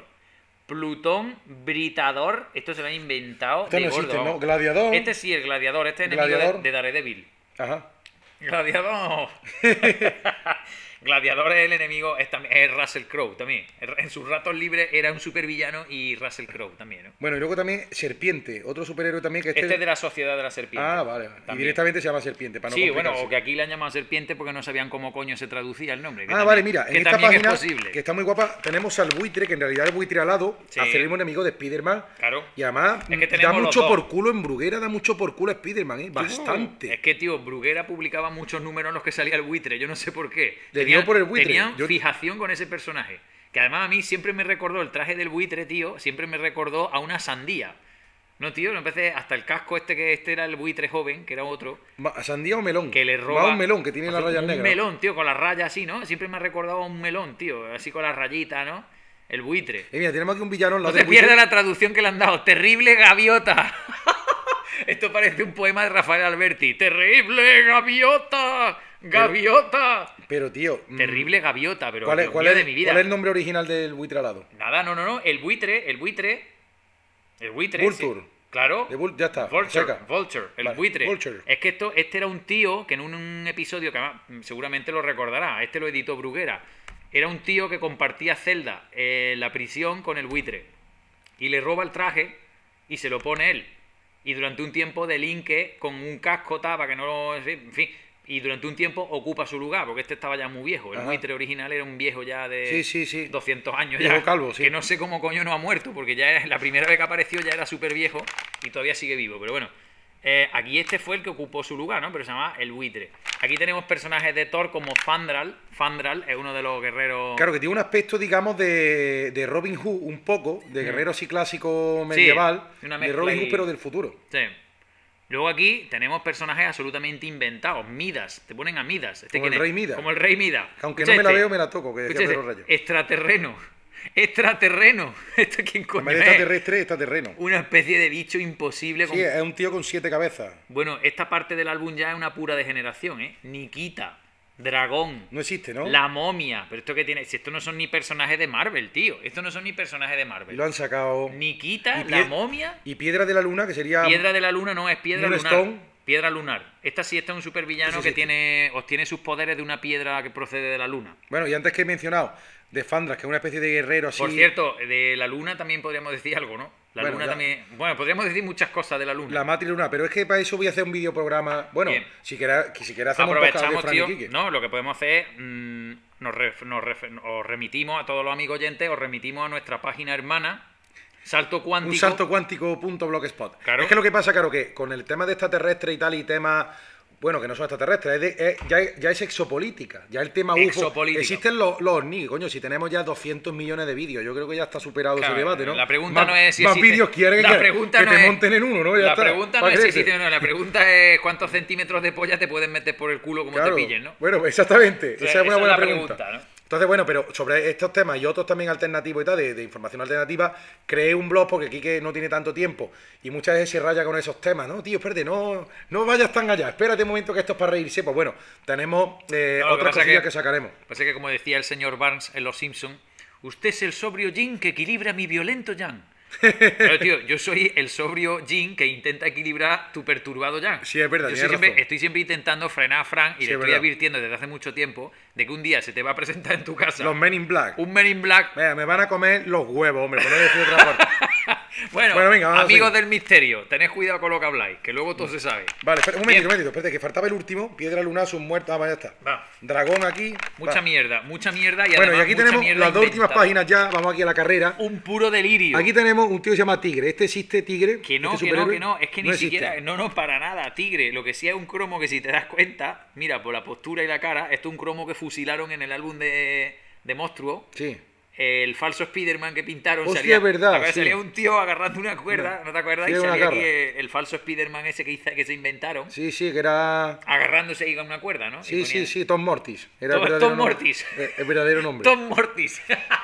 Speaker 5: Plutón, Britador, esto se lo han inventado
Speaker 6: Este
Speaker 5: de
Speaker 6: no
Speaker 5: gordo,
Speaker 6: existe, ¿no?
Speaker 5: vamos.
Speaker 6: Gladiador.
Speaker 5: Este sí, el Gladiador, este es enemigo
Speaker 6: Gladiador.
Speaker 5: de, de Daredevil.
Speaker 6: Ajá.
Speaker 5: Gladiador. Gladiador es el enemigo, es, también, es Russell Crowe también. En sus ratos libres era un supervillano y Russell Crowe también, ¿no?
Speaker 6: Bueno, y luego también Serpiente, otro superhéroe también que este...
Speaker 5: Este es de la Sociedad de la Serpiente.
Speaker 6: Ah, vale. vale. Y
Speaker 5: También.
Speaker 6: directamente se llama Serpiente, para no
Speaker 5: Sí, bueno,
Speaker 6: complicarse.
Speaker 5: o que aquí le han llamado serpiente porque no sabían cómo coño se traducía el nombre. que
Speaker 6: Ah,
Speaker 5: también-
Speaker 6: vale, mira, en
Speaker 5: que
Speaker 6: esta
Speaker 5: también
Speaker 6: página,
Speaker 5: es posible.
Speaker 6: que está muy guapa, tenemos al buitre, que en realidad es buitre alado,
Speaker 5: Sí.
Speaker 6: acérrimo enemigo de Spider-Man.
Speaker 5: Claro.
Speaker 6: Y además,
Speaker 5: Es que
Speaker 6: da
Speaker 5: tenemos los
Speaker 6: mucho
Speaker 5: dos.
Speaker 6: por culo en Bruguera, da mucho por culo a Spider-Man, ¿eh? Bastante.
Speaker 5: Es que, tío, Bruguera publicaba muchos números en los que salía el buitre, yo no sé por qué.
Speaker 6: Le dio por el buitre.
Speaker 5: Tenían
Speaker 6: Yo-
Speaker 5: fijación con ese personaje. Que además a mí siempre me recordó, el traje del buitre, tío, siempre me recordó a una sandía. No, tío, no empecé hasta el casco este, que este era el buitre joven, que era otro,
Speaker 6: Ma- ¿Sandía o melón?
Speaker 5: que le roba...
Speaker 6: Más un melón, que tiene las rayas
Speaker 5: un
Speaker 6: negras.
Speaker 5: melón, tío, con las rayas así, ¿no? Siempre me ha recordado a un melón, tío, así con las rayitas, ¿no? El buitre.
Speaker 6: Eh, mira, tenemos aquí un villano al
Speaker 5: No
Speaker 6: lado
Speaker 5: te
Speaker 6: del buitre.
Speaker 5: pierdas la traducción que le han dado. Terrible gaviota. Esto parece un poema de Rafael Alberti. Terrible gaviota. Gaviota.
Speaker 6: Pero, tío... mm,
Speaker 5: Terrible gaviota, pero
Speaker 6: ¿Cuál es,
Speaker 5: Dios
Speaker 6: cuál
Speaker 5: mío
Speaker 6: es-
Speaker 5: de mi vida.
Speaker 6: cuál es el nombre original del buitre alado?
Speaker 5: Nada, no, no, no. El buitre, el buitre. El buitre.
Speaker 6: Vulture.
Speaker 5: sí. Claro.
Speaker 6: De Vul- ya está,
Speaker 5: Vulture,
Speaker 6: seca.
Speaker 5: Vulture, el
Speaker 6: Vale,
Speaker 5: buitre.
Speaker 6: Vulture.
Speaker 5: Es que esto, este era un tío que en un, un episodio que además, mm, seguramente lo recordará. Este lo editó Bruguera. Era un tío que compartía celda en la prisión con el buitre. Y le roba el traje y se lo pone él. Y durante un tiempo delinque con un casco tapa que no lo... En fin, y durante un tiempo ocupa su lugar, porque este estaba ya muy viejo. El
Speaker 6: Ajá.
Speaker 5: buitre original era un viejo ya de
Speaker 6: Sí, sí, sí.
Speaker 5: doscientos años
Speaker 6: Viejo
Speaker 5: ya.
Speaker 6: calvo, sí.
Speaker 5: Que no sé cómo coño no ha muerto, porque ya es- la primera vez que apareció ya era súper viejo y todavía sigue vivo. Pero bueno, eh, aquí este fue el que ocupó su lugar, ¿no? Pero se llama el buitre. Aquí tenemos personajes de Thor como Fandral. Fandral es uno de los guerreros...
Speaker 6: Claro, que tiene un aspecto, digamos, de, de Robin Hood, un poco, de guerrero así clásico medieval,
Speaker 5: una
Speaker 6: de
Speaker 5: mezcla
Speaker 6: Robin Hood,
Speaker 5: ahí.
Speaker 6: pero del futuro.
Speaker 5: Sí. Luego aquí tenemos personajes absolutamente inventados. Midas, te ponen a Midas. ¿Este
Speaker 6: Como el
Speaker 5: quién es?
Speaker 6: Rey Midas.
Speaker 5: Como el Rey Midas.
Speaker 6: Aunque
Speaker 5: Escucha
Speaker 6: no me la
Speaker 5: este.
Speaker 6: veo, me la toco, que decía
Speaker 5: Escucha
Speaker 6: Pedro
Speaker 5: este.
Speaker 6: Rayo.
Speaker 5: Extraterreno. Extraterreno. ¿Esto quién
Speaker 6: En
Speaker 5: coño
Speaker 6: vez de
Speaker 5: es?
Speaker 6: extraterrestre, está terreno.
Speaker 5: Una especie de bicho imposible. Con...
Speaker 6: Sí, es un tío con siete cabezas.
Speaker 5: Bueno, esta parte del álbum ya es una pura degeneración, ¿eh? Nikita, Dragón,
Speaker 6: No existe, ¿no?
Speaker 5: La Momia. Pero esto que tiene... Si esto no son ni personajes de Marvel, tío. Esto no son ni personajes de
Speaker 6: Y
Speaker 5: Marvel.
Speaker 6: lo han sacado.
Speaker 5: Nikita,
Speaker 6: Y
Speaker 5: La
Speaker 6: pie-
Speaker 5: Momia...
Speaker 6: Y Piedra de la Luna, que sería
Speaker 5: Piedra de la Luna no es piedra lunar.
Speaker 6: Moonstone.
Speaker 5: Piedra lunar. Esta sí, esta es un supervillano
Speaker 6: Sí, sí,
Speaker 5: que
Speaker 6: sí.
Speaker 5: tiene obtiene sus poderes de una piedra que procede de la luna.
Speaker 6: Bueno, y antes que he mencionado de Fandras, que es una especie de guerrero así.
Speaker 5: Por cierto, de la luna también podríamos decir algo, ¿no? La
Speaker 6: Bueno,
Speaker 5: luna
Speaker 6: ya-
Speaker 5: también... Bueno, podríamos decir muchas cosas de la luna.
Speaker 6: La Matri Luna, pero es que para eso voy a hacer un videoprograma. Bueno,
Speaker 5: Bien.
Speaker 6: si quieres si quieres hacemos un podcast de
Speaker 5: Aprovechamos,
Speaker 6: Fran y
Speaker 5: tío.
Speaker 6: Quique.
Speaker 5: No, lo que podemos hacer es... mm, nos, ref- nos ref- os remitimos a todos los amigos oyentes, os remitimos a nuestra página hermana, Salto Cuántico.
Speaker 6: Un salto cuántico punto blogspot.
Speaker 5: Claro.
Speaker 6: Es que lo que pasa, claro, que con el tema de extraterrestre y tal y temas, bueno, que no son extraterrestres, es de- es- ya, es- ya es exopolítica, ya el tema U F O.
Speaker 5: Exopolítica.
Speaker 6: Existen los, los ovnis, coño, si tenemos ya doscientos millones de vídeos, yo creo que ya está superado
Speaker 5: Claro,
Speaker 6: ese debate, ¿no?
Speaker 5: la pregunta
Speaker 6: Más-
Speaker 5: no es si
Speaker 6: más
Speaker 5: existe-
Speaker 6: vídeos quieren
Speaker 5: la
Speaker 6: que,
Speaker 5: pregunta
Speaker 6: que
Speaker 5: no
Speaker 6: te
Speaker 5: es-
Speaker 6: monten en uno, ¿no? Ya
Speaker 5: La
Speaker 6: está,
Speaker 5: pregunta no
Speaker 6: para
Speaker 5: es si
Speaker 6: creerse.
Speaker 5: existe o no, la pregunta es cuántos centímetros de polla te pueden meter por el culo como
Speaker 6: Claro.
Speaker 5: te pillen, ¿no?
Speaker 6: Bueno, exactamente.
Speaker 5: Entonces,
Speaker 6: esa es una
Speaker 5: esa es
Speaker 6: buena
Speaker 5: la
Speaker 6: pregunta.
Speaker 5: pregunta, ¿no?
Speaker 6: Entonces, bueno, pero sobre estos temas y otros también alternativos y tal, de, de información alternativa, creé un blog porque Quique no tiene tanto tiempo y muchas veces se raya con esos temas, ¿no? Tío, espérate, no, no vayas tan allá, espérate un momento que esto es para reírse. Pues bueno, tenemos eh,
Speaker 5: No, lo que
Speaker 6: otras
Speaker 5: pasa
Speaker 6: cosillas
Speaker 5: que-
Speaker 6: que sacaremos.
Speaker 5: Pasa que, como decía el señor Barnes en Los Simpson, usted es el sobrio yin que equilibra mi violento yang. Pero, tío, yo soy el sobrio yin que intenta equilibrar tu perturbado yang.
Speaker 6: Sí, es verdad,
Speaker 5: Yo
Speaker 6: tienes
Speaker 5: soy siempre-
Speaker 6: razón.
Speaker 5: estoy siempre intentando frenar a Frank y
Speaker 6: Sí,
Speaker 5: le
Speaker 6: es
Speaker 5: estoy
Speaker 6: verdad.
Speaker 5: advirtiendo desde hace mucho tiempo de que un día se te va a presentar en tu casa
Speaker 6: Los Men in Black.
Speaker 5: un Men in Black.
Speaker 6: Venga, me van a comer los huevos, hombre, por no decir otra parte.
Speaker 5: Bueno,
Speaker 6: Bueno, venga, vamos a
Speaker 5: amigos
Speaker 6: seguir.
Speaker 5: del misterio, tened cuidado con lo que habláis, que luego todo se sabe.
Speaker 6: Vale, espera, un
Speaker 5: Bien.
Speaker 6: momentito, un momentito, espérate, que faltaba el último. Piedra lunar, sus muertos. Ah, vaya está.
Speaker 5: Va.
Speaker 6: Dragón aquí.
Speaker 5: Mucha
Speaker 6: va.
Speaker 5: mierda, mucha mierda y
Speaker 6: Bueno, y
Speaker 5: además
Speaker 6: aquí
Speaker 5: mucha
Speaker 6: tenemos
Speaker 5: mierda
Speaker 6: las dos últimas
Speaker 5: inventada.
Speaker 6: páginas ya. Vamos aquí a la carrera.
Speaker 5: Un puro delirio.
Speaker 6: Aquí tenemos un tío que se llama Tigre. ¿Este existe, Tigre?
Speaker 5: Que no,
Speaker 6: ¿Este
Speaker 5: que no,
Speaker 6: superhéroe?
Speaker 5: que no, es que ni
Speaker 6: existe.
Speaker 5: siquiera, no, no, para nada, Tigre, lo que sí es un cromo que si te das cuenta, mira, por la postura y la cara, esto es un cromo que fusilaron en el álbum de, de Monstruo,
Speaker 6: Sí.
Speaker 5: el falso Spider-Man que pintaron,
Speaker 6: Hostia,
Speaker 5: salía,
Speaker 6: es verdad,
Speaker 5: ¿te acuerdas?
Speaker 6: sí.
Speaker 5: Salía un tío agarrando una cuerda, ¿no te acuerdas?
Speaker 6: Sí,
Speaker 5: Y
Speaker 6: una
Speaker 5: salía aquí
Speaker 6: garra.
Speaker 5: el, el falso Spider-Man ese que, hizo- que se inventaron,
Speaker 6: Sí, sí, que era.
Speaker 5: agarrándose ahí con una cuerda, ¿no? Y
Speaker 6: Sí, sí,
Speaker 5: ponía-
Speaker 6: sí, Tom Mortis. Era el
Speaker 5: Tom-
Speaker 6: verdadero
Speaker 5: Tom
Speaker 6: nombre.
Speaker 5: Mortis.
Speaker 6: Eh, El verdadero nombre.
Speaker 5: Tom Mortis.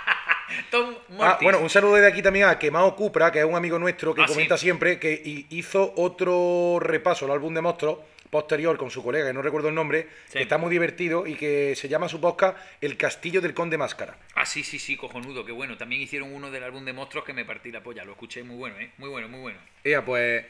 Speaker 5: Tom Mortis.
Speaker 6: Ah, bueno, un saludo desde aquí también a Quemado Cupra, que es un amigo nuestro que
Speaker 5: Ah, sí.
Speaker 6: comenta siempre, que hi- hizo otro repaso al álbum de monstruos posterior con su colega, que no recuerdo el nombre,
Speaker 5: Sí.
Speaker 6: que está muy divertido y que se llama su podcast El Castillo del Conde Máscara.
Speaker 5: Ah, sí, sí, sí, cojonudo, qué bueno. También hicieron uno del álbum de monstruos que me partí la polla. Lo escuché muy bueno, ¿eh? Muy bueno, muy bueno.
Speaker 6: Ea, pues.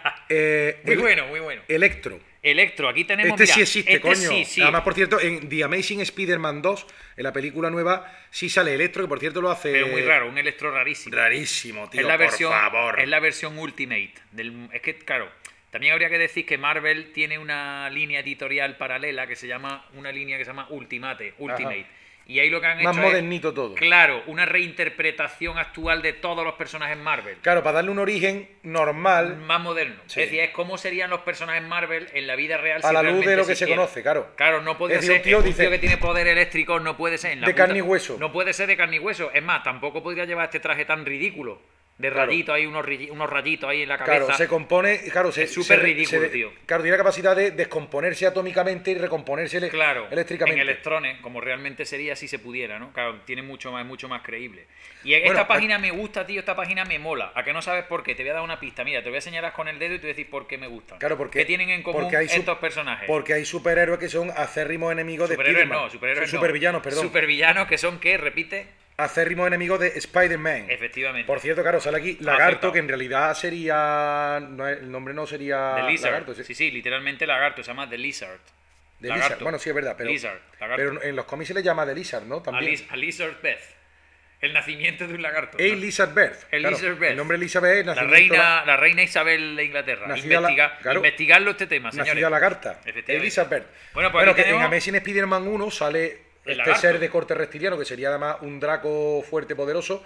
Speaker 6: eh,
Speaker 5: Muy
Speaker 6: el-
Speaker 5: bueno, muy bueno.
Speaker 6: Electro.
Speaker 5: Electro, aquí tenemos.
Speaker 6: Este
Speaker 5: mira,
Speaker 6: sí existe,
Speaker 5: este
Speaker 6: coño.
Speaker 5: Sí, sí.
Speaker 6: Además, por cierto, en The Amazing Spider-Man dos, en la película nueva, sí sale Electro, que por cierto lo hace.
Speaker 5: Pero muy raro, un electro rarísimo.
Speaker 6: Rarísimo, tío.
Speaker 5: es la
Speaker 6: por
Speaker 5: versión,
Speaker 6: favor.
Speaker 5: es la versión Ultimate. Del, es que, claro, también habría que decir que Marvel tiene una línea editorial paralela que se llama, una línea que se llama Ultimate, Ultimate. Y ahí lo que han
Speaker 6: Más
Speaker 5: hecho
Speaker 6: modernito
Speaker 5: es,
Speaker 6: todo.
Speaker 5: claro, una reinterpretación actual de todos los personajes Marvel.
Speaker 6: Claro, para darle un origen normal
Speaker 5: Más moderno.
Speaker 6: Sí.
Speaker 5: Es decir, es cómo serían los personajes Marvel en la vida real.
Speaker 6: a
Speaker 5: si
Speaker 6: la luz de
Speaker 5: realmente
Speaker 6: lo que se
Speaker 5: existieran.
Speaker 6: conoce, claro.
Speaker 5: Claro, no puede
Speaker 6: Es decir,
Speaker 5: ser
Speaker 6: un tío
Speaker 5: un
Speaker 6: dice-
Speaker 5: tío que tiene poder eléctrico, no puede ser en la
Speaker 6: De
Speaker 5: puta-
Speaker 6: carne y hueso.
Speaker 5: No puede ser de carne y hueso. Es más, tampoco podría llevar este traje tan ridículo. De
Speaker 6: Claro.
Speaker 5: rayitos ahí, unos, ri- unos rayitos ahí en la cabeza.
Speaker 6: Claro, se compone, claro, se,
Speaker 5: Es súper
Speaker 6: se-
Speaker 5: ridículo,
Speaker 6: se-
Speaker 5: tío.
Speaker 6: Claro, tiene la capacidad de descomponerse atómicamente y recomponerse ele-
Speaker 5: Claro,
Speaker 6: eléctricamente.
Speaker 5: en electrones, como realmente sería si se pudiera, ¿no? Claro, tiene mucho más, mucho más creíble. Y esta
Speaker 6: Bueno,
Speaker 5: página me gusta, tío, esta página me mola. ¿A que no sabes por qué? Te voy a dar una pista. Mira, te voy a señalar con el dedo y te voy a decir por qué me gustan.
Speaker 6: Claro, porque
Speaker 5: ¿Qué tienen en común
Speaker 6: porque hay sup-
Speaker 5: estos personajes?
Speaker 6: Porque hay superhéroes que son acérrimos enemigos de
Speaker 5: Superhéroes
Speaker 6: Spider-Man.
Speaker 5: no, superhéroes
Speaker 6: Son
Speaker 5: no.
Speaker 6: supervillanos, perdón.
Speaker 5: Supervillanos que son, ¿qué? Repite.
Speaker 6: Acérrimos enemigos de Spider-Man.
Speaker 5: Efectivamente.
Speaker 6: Por cierto, claro, sale aquí Lagarto,
Speaker 5: acertado.
Speaker 6: que en realidad sería. No, es- el nombre no sería.
Speaker 5: The Lizard.
Speaker 6: Lagarto, sí.
Speaker 5: Sí, sí, literalmente lagarto, se llama The Lizard.
Speaker 6: The
Speaker 5: Lagarto.
Speaker 6: Lizard. Bueno, sí, es verdad, pero.
Speaker 5: Lizard, lagarto.
Speaker 6: pero en los cómics se le llama The Lizard, ¿no?
Speaker 5: A,
Speaker 6: También.
Speaker 5: Liz- a Lizard Beth. El nacimiento de un lagarto.
Speaker 6: A
Speaker 5: ¿no?
Speaker 6: Elizabeth.
Speaker 5: El
Speaker 6: claro,
Speaker 5: Elizabeth.
Speaker 6: El nombre Elizabeth es
Speaker 5: La
Speaker 6: nacimiento
Speaker 5: reina, la reina Isabel de Inglaterra.
Speaker 6: Nacida la-
Speaker 5: Investiga,
Speaker 6: claro.
Speaker 5: Investigarlo este tema, señores.
Speaker 6: Nacida lagarta.
Speaker 5: Efectivamente.
Speaker 6: Elizabeth.
Speaker 5: Bueno, pues aquí
Speaker 6: que en
Speaker 5: tenemos-
Speaker 6: Amazing Spider-Man uno sale
Speaker 5: El
Speaker 6: este
Speaker 5: lagarto.
Speaker 6: ser de corte reptiliano, que sería además un Draco fuerte, poderoso.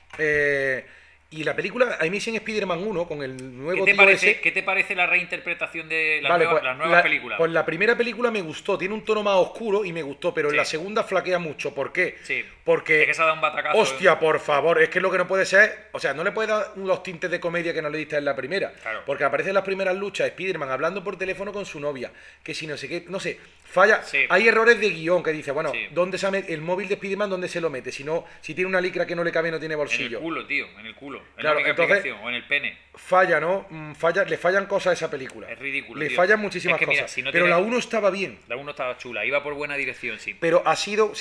Speaker 6: Eh, y la película Amazing Spider-Man uno, con el
Speaker 5: ¿Qué
Speaker 6: nuevo
Speaker 5: te,
Speaker 6: tío
Speaker 5: parece,
Speaker 6: ese-
Speaker 5: ¿Qué te parece la reinterpretación de las,
Speaker 6: Vale,
Speaker 5: nuevas,
Speaker 6: pues,
Speaker 5: las nuevas
Speaker 6: la,
Speaker 5: películas?
Speaker 6: Pues la primera película me gustó, tiene un tono más oscuro y me gustó, pero
Speaker 5: Sí.
Speaker 6: en la segunda flaquea mucho. ¿Por qué?
Speaker 5: Sí.
Speaker 6: Porque.
Speaker 5: Es que se ha dado un batacazo.
Speaker 6: Hostia, por favor, es que lo que no puede ser. O sea, no le puede dar los tintes de comedia que no le diste en la primera.
Speaker 5: Claro.
Speaker 6: Porque aparece en las primeras luchas Spider-Man hablando por teléfono con su novia. Que si no sé qué, no sé, falla.
Speaker 5: Sí.
Speaker 6: Hay errores de guión que dice, bueno,
Speaker 5: Sí.
Speaker 6: ¿dónde se mete el móvil de Spider-Man? ¿Dónde se lo mete? Si no, si tiene una licra que no le cabe, no tiene
Speaker 5: En
Speaker 6: bolsillo.
Speaker 5: el culo, tío, en el culo. Es
Speaker 6: Claro,
Speaker 5: la única
Speaker 6: entonces-
Speaker 5: explicación. O en el pene.
Speaker 6: Falla, ¿no? Mm, Falla, le fallan cosas a esa película.
Speaker 5: Es ridículo,
Speaker 6: Le
Speaker 5: tío.
Speaker 6: fallan muchísimas
Speaker 5: Es que mira,
Speaker 6: cosas.
Speaker 5: si no
Speaker 6: pero
Speaker 5: tiene-
Speaker 6: la uno estaba bien.
Speaker 5: La uno estaba chula, iba por buena dirección, sí.
Speaker 6: Pero ha sido, sí,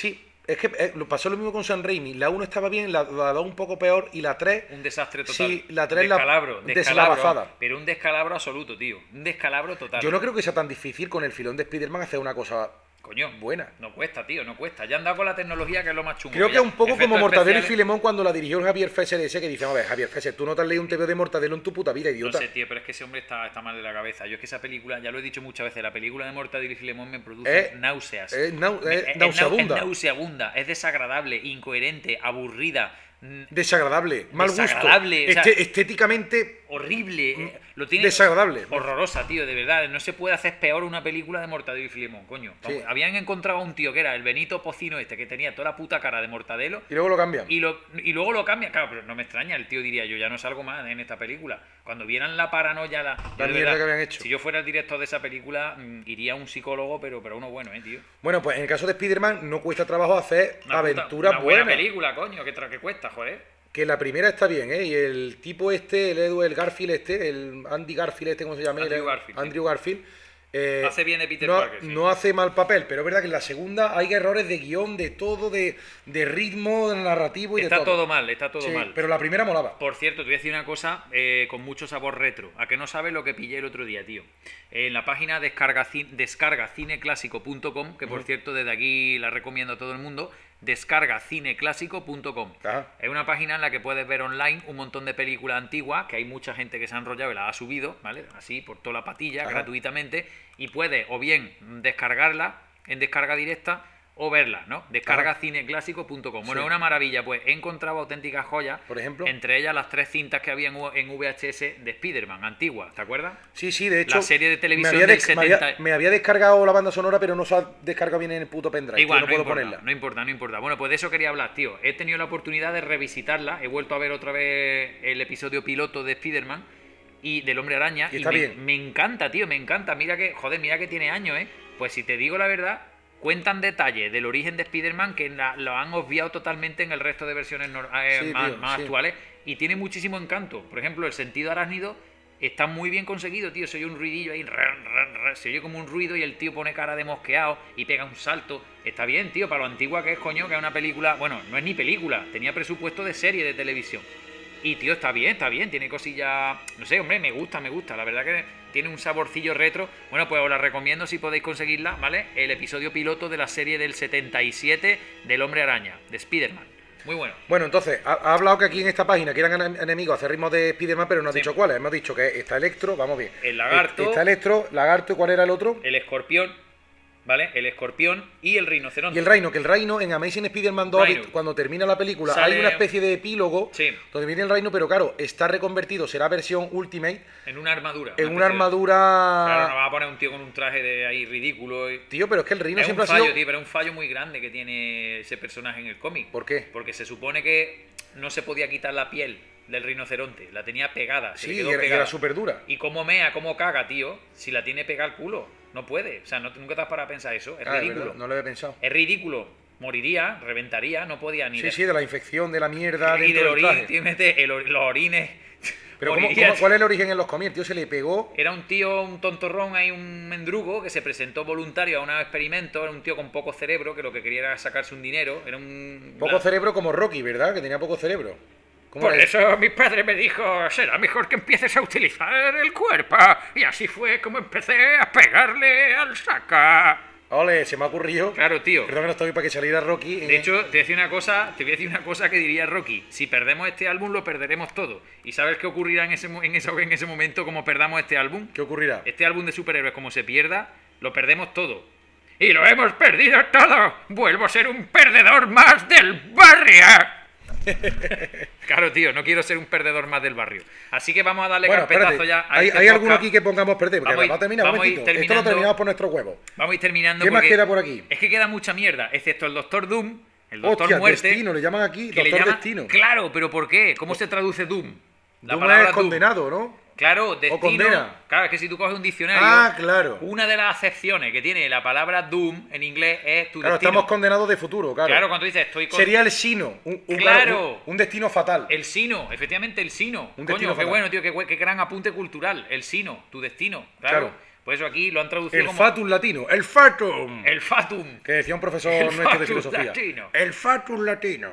Speaker 6: Es que eh, lo pasó lo mismo con Sam Raimi. La uno estaba bien, la, la dos un poco peor y la tres...
Speaker 5: Un desastre total.
Speaker 6: Sí, la tres la
Speaker 5: descalabro,
Speaker 6: deslavazada.
Speaker 5: descalabro, pero un descalabro absoluto, tío. Un descalabro total.
Speaker 6: Yo no creo que sea tan difícil con el filón de Spider-Man hacer una cosa
Speaker 5: Coño,
Speaker 6: buena.
Speaker 5: No cuesta, tío, no cuesta. Ya han dado con la tecnología, que es lo más chungo.
Speaker 6: Creo que
Speaker 5: ya.
Speaker 6: es un poco
Speaker 5: Efectos
Speaker 6: como Mortadelo y
Speaker 5: especiales.
Speaker 6: Filemón cuando la dirigió el Javier Fesser ese que dice, a ver, Javier Fesser, tú no te has leído un T V de Mortadelo en tu puta vida,
Speaker 5: No
Speaker 6: idiota.
Speaker 5: sé, tío, pero es que ese hombre está, está mal de la cabeza. Yo es que esa película, ya lo he dicho muchas veces, la película de Mortadelo y Filemón me produce
Speaker 6: Eh,
Speaker 5: náuseas.
Speaker 6: es nau-
Speaker 5: Me-
Speaker 6: es
Speaker 5: es
Speaker 6: nauseabunda.
Speaker 5: nau- Es nauseabunda, es desagradable, incoherente, aburrida, mm,
Speaker 6: Desagradable, mal
Speaker 5: Desagradable,
Speaker 6: gusto.
Speaker 5: o sea-
Speaker 6: Este- estéticamente
Speaker 5: horrible. eh, Lo tiene
Speaker 6: desagradable.
Speaker 5: horrorosa, tío, de verdad. No se puede hacer peor una película de Mortadelo y Filemón, coño.
Speaker 6: Sí.
Speaker 5: Habían encontrado a un tío que era el Benito Pocino este, que tenía toda la puta cara de Mortadelo.
Speaker 6: Y luego lo cambian.
Speaker 5: Y, lo, y luego lo cambia, claro, pero no me extraña, el tío diría, yo ya no salgo más en esta película. Cuando vieran la paranoia, la, yo de
Speaker 6: mierda
Speaker 5: verdad,
Speaker 6: que habían hecho.
Speaker 5: Si yo fuera el director de esa película, mm, iría a un psicólogo, pero, pero uno bueno, eh, tío.
Speaker 6: Bueno, pues en el caso de Spider-Man no cuesta trabajo hacer
Speaker 5: Una puta-
Speaker 6: aventuras
Speaker 5: una buena
Speaker 6: buenas.
Speaker 5: película, coño, que, tra- que cuesta, joder.
Speaker 6: Que la primera está bien, ¿eh? Y el tipo este, el Edu, el Garfield este, el Andy Garfield este, ¿cómo se llama?
Speaker 5: Andrew
Speaker 6: El-
Speaker 5: Garfield, sí.
Speaker 6: Andrew Garfield. eh,
Speaker 5: Hace bien de Peter
Speaker 6: no,
Speaker 5: Parker, sí.
Speaker 6: no hace mal papel, pero es verdad que en la segunda hay errores de guión, de todo, de, de ritmo, de narrativo y
Speaker 5: Está
Speaker 6: de
Speaker 5: todo.
Speaker 6: todo.
Speaker 5: mal, está todo
Speaker 6: Sí,
Speaker 5: mal.
Speaker 6: pero la primera molaba.
Speaker 5: Por cierto, te voy a decir una cosa eh, con mucho sabor retro. A que no sabes lo que pillé el otro día, tío. En la página descarga, descarga cineclásico punto com, que por cierto desde aquí la recomiendo a todo el mundo, descarga cineclásico punto com.
Speaker 6: Ajá.
Speaker 5: Es una página en la que puedes ver online un montón de películas antiguas, que hay mucha gente que se ha enrollado y las ha subido, ¿vale? Así, por toda la patilla,
Speaker 6: Ajá.
Speaker 5: gratuitamente, y puedes o bien descargarla en descarga directa o verla, ¿no? descarga cineclásico punto com. Bueno,
Speaker 6: Sí.
Speaker 5: es una maravilla, pues he encontrado auténticas joyas.
Speaker 6: Por ejemplo.
Speaker 5: Entre ellas las tres cintas que había en U- en V H S de Spider-Man, antiguas, ¿te acuerdas?
Speaker 6: Sí, sí, de hecho.
Speaker 5: La serie de televisión
Speaker 6: me había,
Speaker 5: del
Speaker 6: des- me había-
Speaker 5: setenta.
Speaker 6: me había descargado la banda sonora, pero no se ha descargado bien en el puto pendrive.
Speaker 5: Igual,
Speaker 6: tío,
Speaker 5: no,
Speaker 6: no puedo
Speaker 5: importa,
Speaker 6: ponerla.
Speaker 5: no importa, no importa. Bueno, pues de eso quería hablar, tío. He tenido la oportunidad de revisitarla, he vuelto a ver otra vez el episodio piloto de Spider-Man y del Hombre Araña.
Speaker 6: Y
Speaker 5: Y,
Speaker 6: está
Speaker 5: me,
Speaker 6: bien.
Speaker 5: me encanta, tío, me encanta. Mira que, joder, mira que tiene años, ¿eh? Pues si te digo la verdad, cuentan detalles del origen de Spider-Man que la- lo han obviado totalmente en el resto de versiones nor- eh,
Speaker 6: Sí,
Speaker 5: más,
Speaker 6: tío,
Speaker 5: más
Speaker 6: sí.
Speaker 5: actuales. Y tiene muchísimo encanto. Por ejemplo, el sentido arácnido está muy bien conseguido, tío. Se oye un ruidillo ahí, ran, ran, ran, se oye como un ruido y el tío pone cara de mosqueado y pega un salto. Está bien, tío, para lo antigua que es, coño, que es una película. Bueno, no es ni película, tenía presupuesto de serie de televisión. Y, tío, está bien, está bien, tiene cosillas. No sé, hombre, me gusta, me gusta. La verdad que tiene un saborcillo retro. Bueno, pues os la recomiendo si podéis conseguirla, ¿vale? El episodio piloto de la serie del setenta y siete del Hombre Araña, de Spider-Man. Muy bueno.
Speaker 6: Bueno, entonces, ha, ha hablado que aquí en esta página que eran ene- enemigos hacer ritmos de Spider-Man, pero no ha
Speaker 5: Sí.
Speaker 6: dicho cuáles. Hemos dicho que está Electro, vamos bien.
Speaker 5: El lagarto.
Speaker 6: Está Electro, Lagarto, ¿y cuál era el otro?
Speaker 5: El escorpión, ¿vale? El escorpión y el rinoceronte.
Speaker 6: Y el Reino, que el Reino en Amazing Spider-Man dos,
Speaker 5: Reino.
Speaker 6: cuando termina la película,
Speaker 5: Sale-
Speaker 6: hay una especie de epílogo
Speaker 5: Sí.
Speaker 6: donde viene el Reino, pero claro, está reconvertido, será versión Ultimate,
Speaker 5: En una armadura.
Speaker 6: en una
Speaker 5: especie de-
Speaker 6: armadura...
Speaker 5: Claro, no va a poner un tío con un traje de ahí ridículo. y-
Speaker 6: Tío, pero es que el Reino
Speaker 5: Es un
Speaker 6: siempre ha
Speaker 5: fallo,
Speaker 6: sido...
Speaker 5: tío, pero es un fallo muy grande que tiene ese personaje en el cómic.
Speaker 6: ¿Por qué?
Speaker 5: Porque se supone que no se podía quitar la piel del rinoceronte, la tenía pegada, se le
Speaker 6: Sí,
Speaker 5: quedó
Speaker 6: y era, y
Speaker 5: pegada.
Speaker 6: era súper dura.
Speaker 5: Y cómo mea, cómo caga, tío, si la tiene pegada al culo. No puede. O sea, no, nunca te has parado a pensar eso. Es
Speaker 6: Ah, es
Speaker 5: ridículo.
Speaker 6: verdad, no lo había pensado.
Speaker 5: Es ridículo. Moriría, reventaría, no podía ni
Speaker 6: Sí,
Speaker 5: de-
Speaker 6: sí, de la infección, de la mierda
Speaker 5: y
Speaker 6: dentro
Speaker 5: del
Speaker 6: del
Speaker 5: orín,
Speaker 6: traje.
Speaker 5: tío, mete el or- los orines.
Speaker 6: Pero ¿cómo-
Speaker 5: moriría.
Speaker 6: cómo- ¿cuál es el origen en los cómics? El tío se le pegó...
Speaker 5: Era un tío, un tontorrón, ahí un mendrugo que se presentó voluntario a un experimento. Era un tío con poco cerebro que lo que quería era sacarse un dinero. Era un.
Speaker 6: Poco cerebro como Rocky, ¿verdad? Que tenía poco cerebro. ¿Cómo
Speaker 5: Por
Speaker 6: era?
Speaker 5: eso mi padre me dijo, será mejor que empieces a utilizar el cuerpo. Y así fue como empecé a pegarle al saca.
Speaker 6: Ole, se me ha ocurrido...
Speaker 5: Claro, tío.
Speaker 6: Perdón que no estoy para que saliera Rocky.
Speaker 5: De hecho, te voy a decir una cosa, te voy a decir una cosa que diría Rocky. Si perdemos este álbum, lo perderemos todo. ¿Y sabes qué ocurrirá en ese, mo- en eso, en ese momento como perdamos este álbum?
Speaker 6: ¿Qué ocurrirá?
Speaker 5: Este álbum de superhéroes, como se pierda, lo perdemos todo. ¡Y lo hemos perdido todo! ¡Vuelvo a ser un perdedor más del barrio! Claro, tío, no quiero ser un perdedor más del barrio. Así que vamos a darle
Speaker 6: Bueno,
Speaker 5: carpetazo
Speaker 6: espérate.
Speaker 5: ya a
Speaker 6: ¿Hay,
Speaker 5: este
Speaker 6: hay alguno
Speaker 5: podcast.
Speaker 6: aquí que pongamos perder? Porque
Speaker 5: Vamos a ir-
Speaker 6: va a terminar,
Speaker 5: vamos a ir
Speaker 6: un momentito. Esto lo
Speaker 5: terminando.
Speaker 6: terminamos por nuestros huevos.
Speaker 5: Vamos a ir terminando.
Speaker 6: ¿Qué más
Speaker 5: porque
Speaker 6: queda por aquí?
Speaker 5: Es que queda mucha mierda, excepto el Doctor Doom, el Doctor
Speaker 6: Hostia,
Speaker 5: Muerte.
Speaker 6: Destino, le llaman aquí
Speaker 5: que le
Speaker 6: Doctor
Speaker 5: llaman-
Speaker 6: Destino.
Speaker 5: Claro, pero ¿por qué? ¿Cómo se traduce Doom? La
Speaker 6: Doom
Speaker 5: palabra
Speaker 6: es
Speaker 5: Doom.
Speaker 6: condenado, ¿no?
Speaker 5: Claro, destino.
Speaker 6: condena.
Speaker 5: Claro, es que si tú coges un diccionario.
Speaker 6: Ah, claro.
Speaker 5: Una de las acepciones que tiene la palabra Doom en inglés es tu
Speaker 6: Claro,
Speaker 5: destino.
Speaker 6: estamos condenados de futuro, claro.
Speaker 5: Claro, cuando dices estoy con.
Speaker 6: Sería el sino. Un, un-
Speaker 5: Claro.
Speaker 6: un, un destino fatal.
Speaker 5: El sino, efectivamente el sino.
Speaker 6: Un
Speaker 5: Coño,
Speaker 6: destino
Speaker 5: qué
Speaker 6: fatal.
Speaker 5: bueno, tío, qué, qué gran apunte cultural. El sino, tu destino. Claro.
Speaker 6: Claro.
Speaker 5: Pues eso aquí lo han traducido
Speaker 6: El
Speaker 5: como...
Speaker 6: fatum latino, el fatum.
Speaker 5: El fatum.
Speaker 6: Que decía un profesor
Speaker 5: El
Speaker 6: nuestro de
Speaker 5: fatum
Speaker 6: filosofía.
Speaker 5: latino.
Speaker 6: El fatum latino.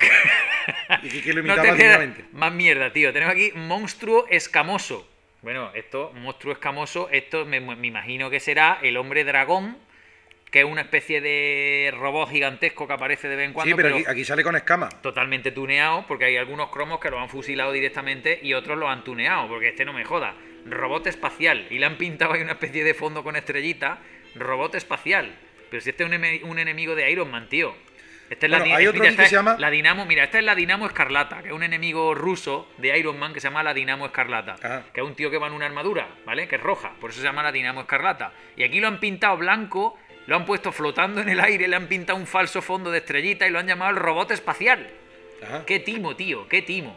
Speaker 6: Y que, que lo
Speaker 5: No
Speaker 6: imitaba
Speaker 5: te queda
Speaker 6: dignamente.
Speaker 5: más mierda, tío. Tenemos aquí monstruo escamoso. Bueno, esto, monstruo escamoso, esto me, me imagino que será el hombre dragón, que es una especie de robot gigantesco que aparece de vez en cuando,
Speaker 6: Sí, pero aquí, aquí sale con escamas.
Speaker 5: totalmente tuneado, porque hay algunos cromos que lo han fusilado directamente y otros lo han tuneado, porque este no me joda. Robot espacial. Y le han pintado ahí una especie de fondo con estrellita. Robot espacial. Pero si este es un, eme- un enemigo de Iron Man, tío. Esta es la,
Speaker 6: Bueno,
Speaker 5: di-
Speaker 6: hay otro
Speaker 5: mira,
Speaker 6: aquí que
Speaker 5: esta
Speaker 6: se
Speaker 5: es
Speaker 6: llama-
Speaker 5: la Dinamo. Mira, esta es la Dinamo Escarlata, que es un enemigo ruso de Iron Man que se llama la Dinamo Escarlata.
Speaker 6: Ajá.
Speaker 5: Que es un tío que va en una armadura, ¿vale? Que es roja. Por eso se llama la Dinamo Escarlata. Y aquí lo han pintado blanco, lo han puesto flotando en el aire, le han pintado un falso fondo de estrellita y lo han llamado el robot espacial.
Speaker 6: Ajá.
Speaker 5: Qué timo, tío, qué timo.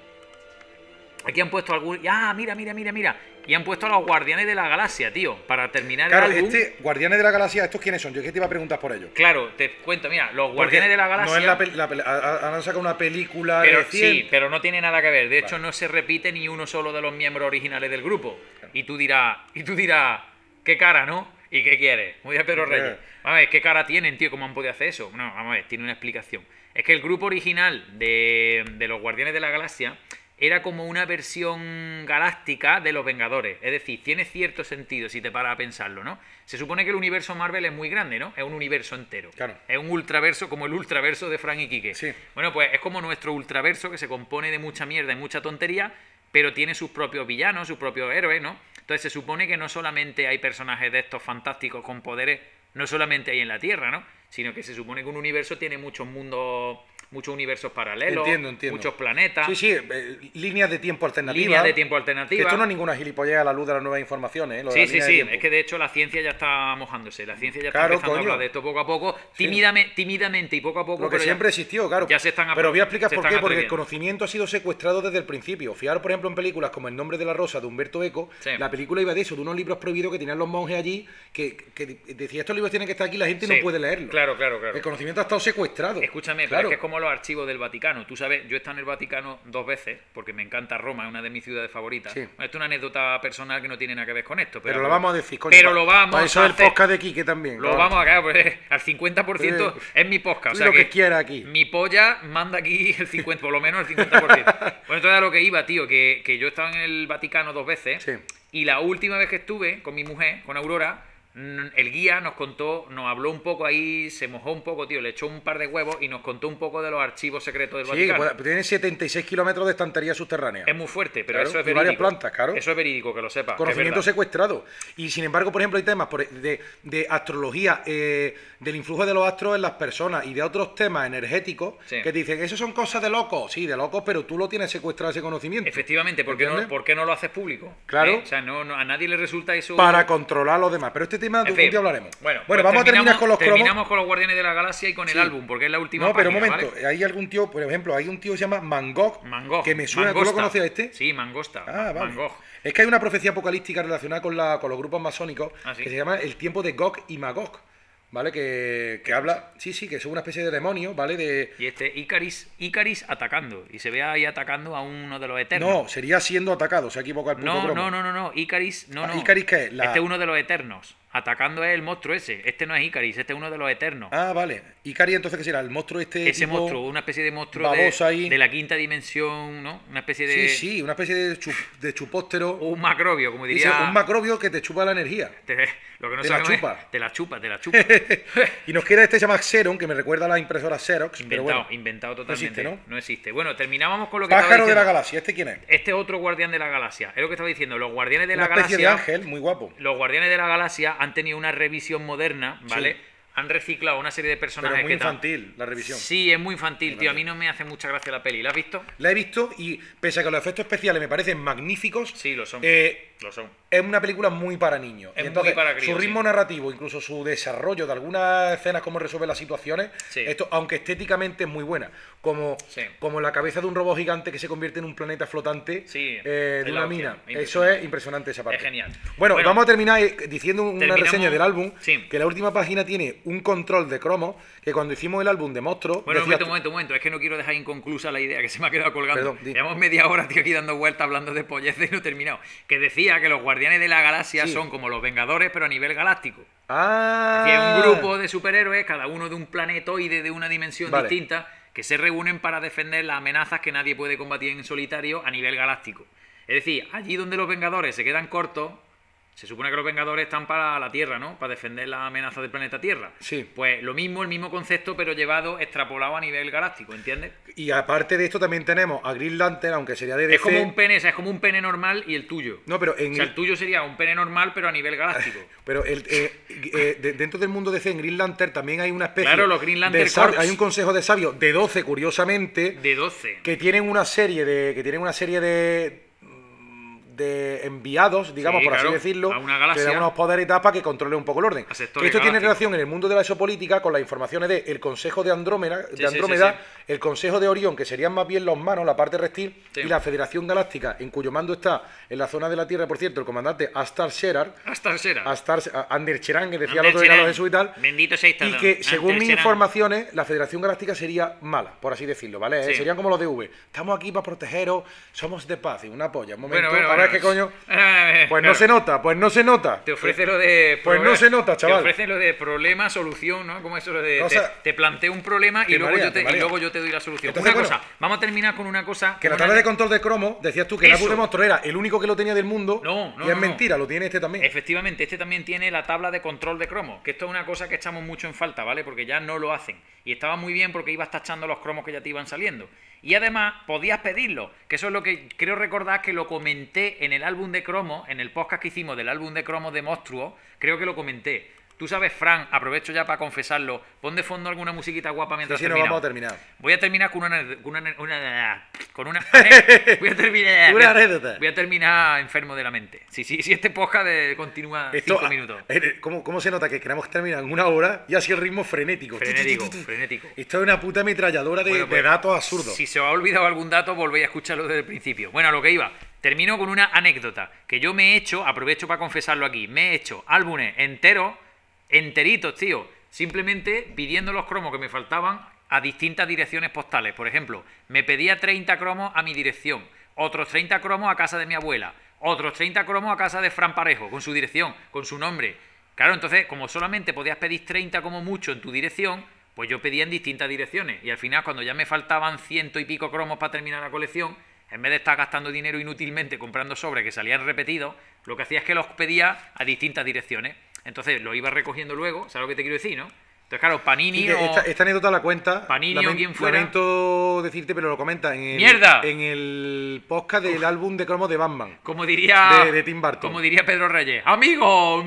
Speaker 5: Aquí han puesto algún... ¡Ah, mira, mira, mira, mira! Y han puesto a los Guardianes de la Galaxia, tío, para terminar
Speaker 6: Claro,
Speaker 5: el álbum.
Speaker 6: este Guardianes de la Galaxia, ¿estos quiénes son? Yo es que te iba a preguntar por ellos.
Speaker 5: Claro, te cuento, mira, los
Speaker 6: Porque
Speaker 5: Guardianes de la Galaxia...
Speaker 6: No es la, pel- la pel- a- a- han sacado una película
Speaker 5: pero,
Speaker 6: reciente.
Speaker 5: sí, pero no tiene nada que ver. De hecho,
Speaker 6: Vale.
Speaker 5: no se repite ni uno solo de los miembros originales del grupo. Y tú dirás, y tú dirás, qué cara, ¿no? ¿Y qué quieres? Muy de Pedro
Speaker 6: ¿Qué?
Speaker 5: Reyes. Vamos a ver, ¿qué cara tienen, tío? ¿Cómo han podido hacer eso? No, vamos a ver, tiene una explicación. Es que el grupo original de, de los Guardianes de la Galaxia era como una versión galáctica de los Vengadores. Es decir, tiene cierto sentido si te paras a pensarlo, ¿no? Se supone que el universo Marvel es muy grande, ¿no? Es un universo entero.
Speaker 6: Claro.
Speaker 5: Es un ultraverso como el ultraverso de Frank y Quique.
Speaker 6: Sí.
Speaker 5: Bueno, pues es como nuestro ultraverso que se compone de mucha mierda y mucha tontería, pero tiene sus propios villanos, sus propios héroes, ¿no? Entonces se supone que no solamente hay personajes de estos fantásticos con poderes, no solamente hay en la Tierra, ¿no? Sino que se supone que un universo tiene muchos mundos, muchos universos paralelos,
Speaker 6: Entiendo, entiendo.
Speaker 5: muchos planetas,
Speaker 6: Sí, sí, eh, líneas de tiempo alternativas.
Speaker 5: líneas de tiempo
Speaker 6: Que
Speaker 5: alternativas.
Speaker 6: esto no es ninguna gilipollez a la luz de las nuevas informaciones, ¿eh? Lo de
Speaker 5: Sí,
Speaker 6: la
Speaker 5: sí,
Speaker 6: línea de
Speaker 5: sí.
Speaker 6: tiempo.
Speaker 5: Es que de hecho la ciencia ya está mojándose. La ciencia ya está
Speaker 6: Claro,
Speaker 5: empezando
Speaker 6: coño.
Speaker 5: a hablar de esto poco a poco, tímidamente, tímidamente y poco a poco.
Speaker 6: Lo que
Speaker 5: pero ya-
Speaker 6: siempre existió, claro.
Speaker 5: ya se están apro-
Speaker 6: Pero voy a explicar
Speaker 5: se
Speaker 6: por
Speaker 5: están
Speaker 6: qué. Porque el
Speaker 5: atreviendo.
Speaker 6: conocimiento ha sido secuestrado desde el principio. Fijaros, por ejemplo, en películas como El nombre de la rosa de Humberto Eco,
Speaker 5: Sí.
Speaker 6: la película iba de eso, de unos libros prohibidos que tenían los monjes allí, que, que decía, estos libros tienen que estar aquí, la gente
Speaker 5: Sí.
Speaker 6: no puede leerlos.
Speaker 5: Claro, claro, claro.
Speaker 6: El conocimiento ha estado secuestrado.
Speaker 5: Escúchame, pero
Speaker 6: Claro.
Speaker 5: es que es como los archivos del Vaticano. Tú sabes, yo he estado en el Vaticano dos veces, porque me encanta Roma, es una de mis ciudades favoritas.
Speaker 6: Sí.
Speaker 5: Bueno, esto es una anécdota personal que no tiene nada que ver con esto. Pero,
Speaker 6: Pero lo vamos a decir, coño.
Speaker 5: Pero
Speaker 6: pa-
Speaker 5: lo vamos
Speaker 6: Para eso
Speaker 5: a
Speaker 6: es el
Speaker 5: hacer.
Speaker 6: podcast de Quique también.
Speaker 5: Lo vamos a caer, pues al cincuenta por ciento
Speaker 6: Eh,
Speaker 5: es mi podcast. O
Speaker 6: tú
Speaker 5: sea
Speaker 6: lo que quieras aquí.
Speaker 5: Mi polla manda aquí el cincuenta, por lo menos el cincuenta por ciento. Bueno, entonces a lo que iba, tío, que, que yo he estado en el Vaticano dos veces.
Speaker 6: Sí.
Speaker 5: Y la última vez que estuve con mi mujer, con Aurora, mm, el guía nos contó, nos habló un poco ahí, se mojó un poco, tío, le echó un par de huevos y nos contó un poco de los archivos secretos del
Speaker 6: Sí, que
Speaker 5: Vaticano.
Speaker 6: puede- tiene setenta y seis kilómetros de estantería subterránea.
Speaker 5: Es muy fuerte, pero
Speaker 6: Claro,
Speaker 5: eso es
Speaker 6: y
Speaker 5: verídico.
Speaker 6: varias plantas, claro.
Speaker 5: Eso es verídico, que lo sepas. que es
Speaker 6: Conocimiento
Speaker 5: verdad.
Speaker 6: secuestrado. Y sin embargo, por ejemplo, hay temas por- de, de astrología, eh, del influjo de los astros en las personas y de otros temas energéticos
Speaker 5: Sí.
Speaker 6: que te dicen, eso son cosas de locos. Sí, de locos, pero tú lo tienes secuestrado ese conocimiento.
Speaker 5: Efectivamente, ¿por qué, no,
Speaker 6: ¿Entiendes?
Speaker 5: ¿por qué no lo haces público?
Speaker 6: Claro.
Speaker 5: ¿Eh? O sea, no, no- a nadie le resulta eso...
Speaker 6: Para controlar a los demás. Pero este tema
Speaker 5: En
Speaker 6: de
Speaker 5: fin.
Speaker 6: un día hablaremos.
Speaker 5: Bueno,
Speaker 6: bueno
Speaker 5: pues
Speaker 6: vamos a terminar
Speaker 5: terminamos-
Speaker 6: con los cromos.
Speaker 5: Terminamos con los Guardianes de la Galaxia y con el
Speaker 6: Sí.
Speaker 5: álbum, porque es la última
Speaker 6: No, pero un
Speaker 5: página,
Speaker 6: momento,
Speaker 5: ¿vale?
Speaker 6: hay algún tío, por ejemplo, hay un tío que se llama Mangog,
Speaker 5: Mangog.
Speaker 6: que me suena, ¿tú lo
Speaker 5: Mangosta.
Speaker 6: conocías este?
Speaker 5: Sí, Mangosta.
Speaker 6: Ah, vale.
Speaker 5: Mangog.
Speaker 6: Es que hay una profecía apocalíptica relacionada con, la, con los grupos masónicos
Speaker 5: Ah, ¿sí?
Speaker 6: que se llama el tiempo de Gog y Magog, ¿vale? Que, que habla, sí, sí, que son una especie de demonio, ¿vale? De,
Speaker 5: Y este Icaris, Icaris atacando. Y se ve ahí atacando a uno de los Eternos.
Speaker 6: no, sería siendo atacado, se ha equivocado el puto
Speaker 5: no,
Speaker 6: cromo.
Speaker 5: no, no, no, no. Icaris, no,
Speaker 6: Ah,
Speaker 5: no.
Speaker 6: ¿Icaris qué es? La-
Speaker 5: Este es uno de los Eternos. Atacando es el monstruo ese. Este no es Icaris, este es uno de los Eternos.
Speaker 6: Ah, vale. Icari, entonces, ¿qué será? El monstruo este
Speaker 5: Ese
Speaker 6: tipo-
Speaker 5: monstruo, una especie de monstruo de,
Speaker 6: baboso ahí.
Speaker 5: de la quinta dimensión, ¿no? Una especie de...
Speaker 6: Sí, sí, una especie de, chup- de chupóstero.
Speaker 5: O un macrobio, como
Speaker 6: Dice,
Speaker 5: diría...
Speaker 6: un macrobio que te chupa la energía.
Speaker 5: Te- lo que no
Speaker 6: Te la
Speaker 5: sabemos es-
Speaker 6: chupa.
Speaker 5: Te la chupa, te la chupa.
Speaker 6: Y nos queda este que se llama Xeron, que me recuerda a las impresoras Xerox, pero
Speaker 5: Inventado,
Speaker 6: bueno.
Speaker 5: inventado totalmente.
Speaker 6: existe, ¿no?
Speaker 5: No existe. Bueno, terminábamos con lo que estaba
Speaker 6: Pájaro de
Speaker 5: diciendo.
Speaker 6: la galaxia, ¿este quién es?
Speaker 5: Este otro guardián de la galaxia. Es lo que estaba diciendo. Los guardianes de
Speaker 6: Una
Speaker 5: la
Speaker 6: especie
Speaker 5: galaxia...
Speaker 6: de ángel, muy guapo.
Speaker 5: Los guardianes de la galaxia han tenido una revisión moderna, ¿vale?
Speaker 6: Sí.
Speaker 5: Han reciclado una serie de personajes
Speaker 6: Pero muy
Speaker 5: que tal-
Speaker 6: infantil, la revisión.
Speaker 5: Sí, es muy infantil, tío. A mí no me hace mucha gracia la peli. ¿La has visto?
Speaker 6: La he visto y pese a que los efectos especiales me parecen magníficos,
Speaker 5: Sí, lo son.
Speaker 6: eh,
Speaker 5: Lo son.
Speaker 6: es una película muy para niños.
Speaker 5: Es
Speaker 6: Y
Speaker 5: muy
Speaker 6: entonces,
Speaker 5: para críos,
Speaker 6: su ritmo
Speaker 5: sí.
Speaker 6: narrativo, incluso su desarrollo de algunas escenas, cómo resuelve las situaciones,
Speaker 5: Sí.
Speaker 6: esto, aunque estéticamente es muy buena, como,
Speaker 5: Sí.
Speaker 6: como la cabeza de un robot gigante que se convierte en un planeta flotante
Speaker 5: Sí,
Speaker 6: eh,
Speaker 5: es
Speaker 6: de
Speaker 5: la
Speaker 6: una
Speaker 5: hostia,
Speaker 6: mina.
Speaker 5: es
Speaker 6: Eso es impresionante esa parte.
Speaker 5: Es genial.
Speaker 6: Bueno,
Speaker 5: Bueno,
Speaker 6: vamos a terminar eh, diciendo una
Speaker 5: terminamos-
Speaker 6: reseña del álbum,
Speaker 5: sí.
Speaker 6: que la última página tiene un control de cromos que cuando hicimos el álbum de monstruos...
Speaker 5: Bueno, un
Speaker 6: decías
Speaker 5: momento,
Speaker 6: tú-
Speaker 5: un momento, un momento. Es que no quiero dejar inconclusa la idea, que se me ha quedado colgando.
Speaker 6: Perdón, di.
Speaker 5: Llevamos media hora, tío, aquí dando vueltas hablando de polleces y no he terminado. Que decía que los Guardianes de la Galaxia
Speaker 6: Sí.
Speaker 5: son como los Vengadores, pero a nivel galáctico.
Speaker 6: Ah,
Speaker 5: Es decir, un grupo de superhéroes, cada uno de un planetoide de una dimensión
Speaker 6: Vale.
Speaker 5: distinta, que se reúnen para defender las amenazas que nadie puede combatir en solitario a nivel galáctico. Es decir, allí donde los Vengadores se quedan cortos, se supone que los Vengadores están para la Tierra, ¿no? Para defender las amenazas del planeta Tierra.
Speaker 6: Sí.
Speaker 5: Pues lo mismo, el mismo concepto, pero llevado, extrapolado a nivel galáctico, ¿entiendes?
Speaker 6: Y aparte de esto también tenemos a Green Lantern, aunque sería de D C...
Speaker 5: Es como un pene, o sea, es como un pene normal y el tuyo.
Speaker 6: No, pero en
Speaker 5: O sea,
Speaker 6: el-
Speaker 5: el tuyo sería un pene normal, pero a nivel galáctico.
Speaker 6: Pero el, eh, eh, de- dentro del mundo D C, en Green Lantern también hay una especie...
Speaker 5: Claro, los Green Lantern
Speaker 6: de sab-
Speaker 5: Corps.
Speaker 6: Hay un consejo de sabios de doce, curiosamente,
Speaker 5: De doce.
Speaker 6: que tienen una serie de... que tienen una serie de... de enviados, digamos,
Speaker 5: Sí,
Speaker 6: por
Speaker 5: claro,
Speaker 6: así decirlo,
Speaker 5: a una
Speaker 6: que
Speaker 5: galaxia.
Speaker 6: dan unos poderes y tal para que controle un poco el orden.
Speaker 5: A sectores
Speaker 6: Que esto tiene
Speaker 5: galácticos.
Speaker 6: relación en el mundo de la exopolítica con las informaciones de el Consejo de Andrómeda, de
Speaker 5: Sí, sí,
Speaker 6: Andrómeda,
Speaker 5: sí, sí.
Speaker 6: el Consejo de Orión, que serían más bien los manos, la parte reptil,
Speaker 5: Sí.
Speaker 6: y la Federación Galáctica, en cuyo mando está en la zona de la Tierra, por cierto, el comandante Astar Sherar,
Speaker 5: Hasta será.
Speaker 6: Astar, a- Ander Cheran, que decía el
Speaker 5: Ander
Speaker 6: otro día
Speaker 5: Cheran.
Speaker 6: los Jesús y tal,
Speaker 5: Bendito sea
Speaker 6: y
Speaker 5: Estado.
Speaker 6: que
Speaker 5: Ander
Speaker 6: según mis
Speaker 5: Cheran.
Speaker 6: informaciones, la Federación Galáctica sería mala, por así decirlo, ¿vale? Eh,
Speaker 5: Sí.
Speaker 6: Serían como los D V. Estamos aquí para protegeros, somos de paz, y una polla, un momento,
Speaker 5: Bueno, bueno,
Speaker 6: ahora
Speaker 5: bueno.
Speaker 6: es que coño...
Speaker 5: Eh,
Speaker 6: Pues
Speaker 5: claro.
Speaker 6: no se nota, pues no se nota.
Speaker 5: Te ofrece lo de...
Speaker 6: Pues no se nota, chaval.
Speaker 5: Te ofrece lo de problema, solución, ¿no? Como eso lo de...
Speaker 6: Cosa-
Speaker 5: te, te planteo un problema y
Speaker 6: Te
Speaker 5: luego,
Speaker 6: marea,
Speaker 5: yo te,
Speaker 6: te
Speaker 5: y
Speaker 6: marea.
Speaker 5: luego yo te doy la solución.
Speaker 6: Entonces,
Speaker 5: una
Speaker 6: bueno,
Speaker 5: cosa, vamos a terminar con una cosa...
Speaker 6: Que la
Speaker 5: con
Speaker 6: tabla
Speaker 5: una-
Speaker 6: de control de cromo, decías tú que el
Speaker 5: Eso.
Speaker 6: álbum de monstruo era el único que lo tenía del mundo.
Speaker 5: No, no,
Speaker 6: y es
Speaker 5: no, no.
Speaker 6: mentira, lo tiene este también.
Speaker 5: Efectivamente, este también tiene la tabla de control de cromos, que esto es una cosa que echamos mucho en falta, ¿vale? Porque ya no lo hacen. Y estaba muy bien porque ibas tachando los cromos que ya te iban saliendo. Y además podías pedirlo, que eso es lo que creo recordar que lo comenté en el álbum de cromos, en el podcast que hicimos del álbum de cromos de Monstruo, creo que lo comenté. Tú sabes, Fran, aprovecho ya para confesarlo, pon de fondo alguna musiquita guapa mientras
Speaker 6: Sí, sí, no
Speaker 5: terminamos.
Speaker 6: vamos a terminar.
Speaker 5: Voy a terminar con una, con una, una- con una voy a terminar
Speaker 6: Una anécdota.
Speaker 5: voy a terminar enfermo de la mente. Sí, sí, sí, este podcast de- continúa
Speaker 6: Esto,
Speaker 5: cinco minutos.
Speaker 6: eh, ¿cómo, ¿Cómo se nota que queremos terminar en una hora y así el ritmo frenético?
Speaker 5: Frenético,
Speaker 6: Tu, tu, tu, tu.
Speaker 5: frenético.
Speaker 6: Esto es una puta ametralladora de,
Speaker 5: Bueno,
Speaker 6: de
Speaker 5: pues,
Speaker 6: datos absurdos.
Speaker 5: Si se os ha olvidado algún dato, volvéis a escucharlo desde el principio. Bueno, a lo que iba. Termino con una anécdota que yo me he hecho, aprovecho para confesarlo aquí, me he hecho álbumes enteros, enteritos, tío, simplemente pidiendo los cromos que me faltaban a distintas direcciones postales. Por ejemplo, me pedía treinta cromos a mi dirección, otros treinta cromos a casa de mi abuela, otros treinta cromos a casa de Fran Parejo, con su dirección, con su nombre. Claro, entonces, como solamente podías pedir treinta como mucho en tu dirección, pues yo pedía en distintas direcciones. Y al final, cuando ya me faltaban ciento y pico cromos para terminar la colección, en vez de estar gastando dinero inútilmente comprando sobres que salían repetidos, lo que hacía es que los pedía a distintas direcciones. Entonces lo iba recogiendo luego, ¿sabes lo que te quiero decir, no? Entonces, claro, Panini
Speaker 6: Y que
Speaker 5: o...
Speaker 6: esta, esta anécdota la cuenta.
Speaker 5: Panini o quien fuera.
Speaker 6: Lamento decirte, pero lo comenta en el,
Speaker 5: ¡Mierda!
Speaker 6: en el podcast del álbum de cromos de Batman.
Speaker 5: Como diría...
Speaker 6: De- de Tim Burton.
Speaker 5: Como diría Pedro Reyes. ¡Amigo!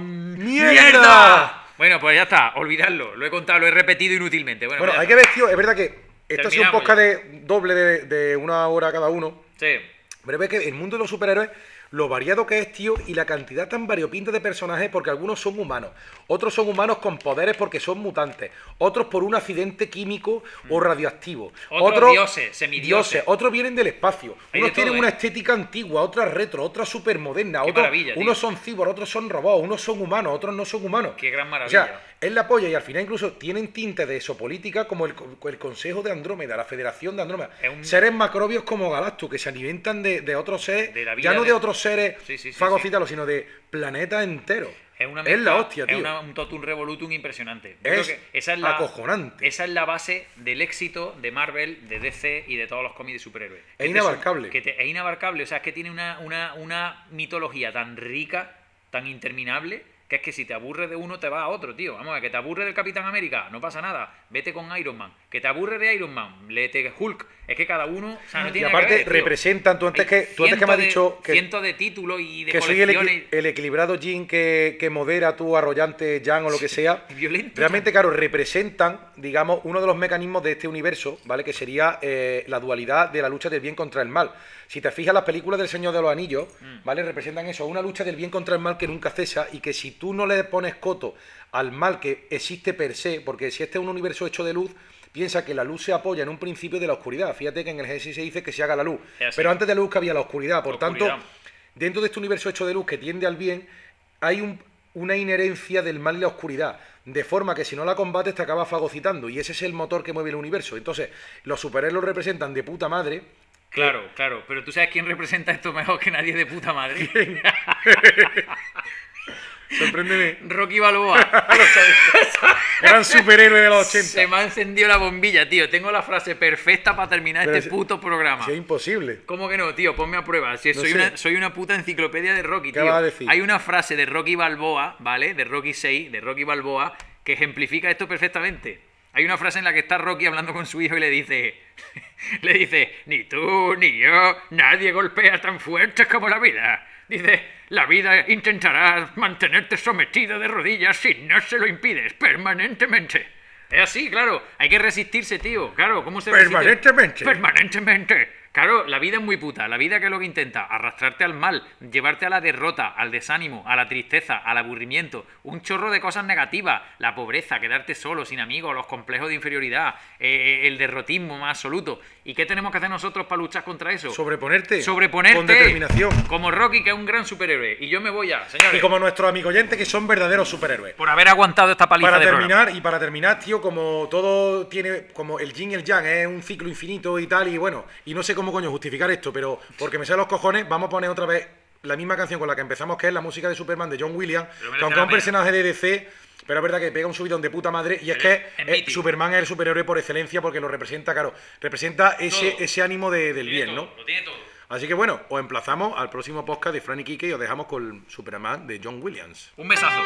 Speaker 6: ¡Mierda!
Speaker 5: Bueno, pues ya está, olvidadlo. Lo he contado, lo he repetido inútilmente. Bueno,
Speaker 6: Bueno,
Speaker 5: pues
Speaker 6: hay
Speaker 5: ya
Speaker 6: que ver, tío, es verdad que esto ha sido un
Speaker 5: Terminamos
Speaker 6: podcast de doble de, de una hora cada uno.
Speaker 5: está. Sí.
Speaker 6: Pero ves que el mundo de los superhéroes, lo variado que es, tío, y la cantidad tan variopinta de personajes, porque algunos son humanos, otros son humanos con poderes porque son mutantes, otros por un accidente químico o radioactivo,
Speaker 5: Otros dioses, semidioses.
Speaker 6: otros vienen del espacio,
Speaker 5: Hay
Speaker 6: unos
Speaker 5: de
Speaker 6: tienen
Speaker 5: todo,
Speaker 6: una
Speaker 5: ¿eh?
Speaker 6: estética antigua, otras retro, otras supermodernas,
Speaker 5: Qué
Speaker 6: otros,
Speaker 5: maravilla, tío.
Speaker 6: unos son cyborg, otros son robots, unos son humanos, otros no son humanos.
Speaker 5: Qué gran
Speaker 6: O
Speaker 5: maravilla.
Speaker 6: sea, es la polla y al final incluso tienen tintes de exopolítica como el, el Consejo de Andrómeda, la Federación de Andrómeda.
Speaker 5: Es un-
Speaker 6: Seres macrobios como Galactus, que se alimentan de, de otros seres,
Speaker 5: De la vida
Speaker 6: ya no
Speaker 5: de-
Speaker 6: de otros seres
Speaker 5: Sí, sí, sí,
Speaker 6: fagocítalos, sino de planetas enteros.
Speaker 5: Es, una
Speaker 6: es
Speaker 5: mezcla-
Speaker 6: la hostia, tío.
Speaker 5: Es una- un totum revolutum impresionante. Yo
Speaker 6: Es
Speaker 5: creo que esa es la,
Speaker 6: acojonante.
Speaker 5: Esa es la base del éxito de Marvel, de D C y de todos los cómics de superhéroes.
Speaker 6: Es
Speaker 5: Que te
Speaker 6: inabarcable.
Speaker 5: son- que te- es inabarcable. O sea, es que tiene una, una, una mitología tan rica, tan interminable, que es que si te aburres de uno, te vas a otro, tío. Vamos a ver, que te aburre del Capitán América, no pasa nada. Vete con Iron Man. Que te aburre de Iron Man, léete Hulk. Es que cada uno, o sea, no
Speaker 6: Y
Speaker 5: tiene nada
Speaker 6: aparte
Speaker 5: que ver, tío.
Speaker 6: representan, tú antes
Speaker 5: Hay
Speaker 6: que, tú antes que me has
Speaker 5: cientos de-
Speaker 6: dicho que,
Speaker 5: cientos de títulos y de
Speaker 6: que soy el,
Speaker 5: colecciones.
Speaker 6: equi- el equilibrado Jin que, que modera tu arrollante Jan o lo que sea.
Speaker 5: Violento,
Speaker 6: Realmente, claro, representan, digamos, uno de los mecanismos de este universo, ¿vale? Que sería eh, la dualidad de la lucha del bien contra el mal. Si te fijas, las películas del Señor de los Anillos,
Speaker 5: Mm.
Speaker 6: ¿vale? Representan eso, una lucha del bien contra el mal que nunca cesa y que si tú no le pones coto al mal que existe per se, porque si este es un universo hecho de luz, piensa que la luz se apoya en un principio de la oscuridad. Fíjate que en el Génesis se dice que se haga la luz,
Speaker 5: Es así.
Speaker 6: pero antes de la luz que había la oscuridad. Por
Speaker 5: La
Speaker 6: tanto,
Speaker 5: oscuridad.
Speaker 6: dentro de este universo hecho de luz que tiende al bien, hay un- una inherencia del mal y la oscuridad. de forma que si no la combates te acabas fagocitando, y ese es el motor que mueve el universo. Entonces, los superhéroes lo representan de puta madre.
Speaker 5: Claro, claro, pero ¿tú sabes quién representa esto mejor que nadie de puta madre?
Speaker 6: Sorpréndeme.
Speaker 5: Rocky Balboa.
Speaker 6: Gran superhéroe de los ochenta.
Speaker 5: Se me ha encendido la bombilla, tío. Tengo la frase perfecta para terminar
Speaker 6: Pero
Speaker 5: este
Speaker 6: es-
Speaker 5: puto programa.
Speaker 6: Sí, es imposible.
Speaker 5: ¿Cómo que no, tío? Ponme a prueba. Si
Speaker 6: No
Speaker 5: soy,
Speaker 6: sé.
Speaker 5: una, soy una puta enciclopedia de Rocky,
Speaker 6: ¿Qué
Speaker 5: tío.
Speaker 6: vas a decir?
Speaker 5: Hay una frase de Rocky Balboa, ¿vale? De Rocky seis, de Rocky Balboa, que ejemplifica esto perfectamente. Hay una frase en la que está Rocky hablando con su hijo y le dice... le dice, ni tú, ni yo, nadie golpea tan fuerte como la vida. Dice, la vida intentará mantenerte sometido de rodillas si no se lo impides permanentemente. Es así, claro. Hay que resistirse, tío. Claro, ¿cómo se resiste?
Speaker 6: Permanentemente.
Speaker 5: Permanentemente. Claro, la vida es muy puta. La vida, ¿qué es lo que intenta? Arrastrarte al mal, llevarte a la derrota, al desánimo, a la tristeza, al aburrimiento, un chorro de cosas negativas, la pobreza, quedarte solo, sin amigos, los complejos de inferioridad, eh, el derrotismo más absoluto. ¿Y qué tenemos que hacer nosotros para luchar contra eso?
Speaker 6: Sobreponerte.
Speaker 5: Sobreponerte.
Speaker 6: Con determinación.
Speaker 5: Como Rocky, que es un gran superhéroe. Y yo me voy ya, señores.
Speaker 6: Y como nuestros amigos oyentes, que son verdaderos superhéroes.
Speaker 5: Por haber aguantado esta paliza
Speaker 6: Para
Speaker 5: de programa.
Speaker 6: terminar, y para terminar, tío, como todo tiene, como el yin y el yang, es un ciclo infinito y tal, y bueno, y no sé cómo coño justificar esto, pero porque me salen los cojones, vamos a poner otra vez la misma canción con la que empezamos, que es la música de Superman de John Williams,
Speaker 5: Pero merece
Speaker 6: que aunque
Speaker 5: la
Speaker 6: es un
Speaker 5: pena.
Speaker 6: personaje de D C, pero es verdad que pega un subidón de puta madre, y es que
Speaker 5: es
Speaker 6: eh,
Speaker 5: mítico.
Speaker 6: Superman es el superhéroe por excelencia porque lo representa, claro, representa ese,
Speaker 5: Todo.
Speaker 6: ese ánimo de- del
Speaker 5: Tiene
Speaker 6: bien,
Speaker 5: todo,
Speaker 6: ¿no?
Speaker 5: Lo tiene todo.
Speaker 6: Así que bueno, os emplazamos al próximo podcast de Fran y Quique y os dejamos con Superman de John Williams.
Speaker 5: Un besazo.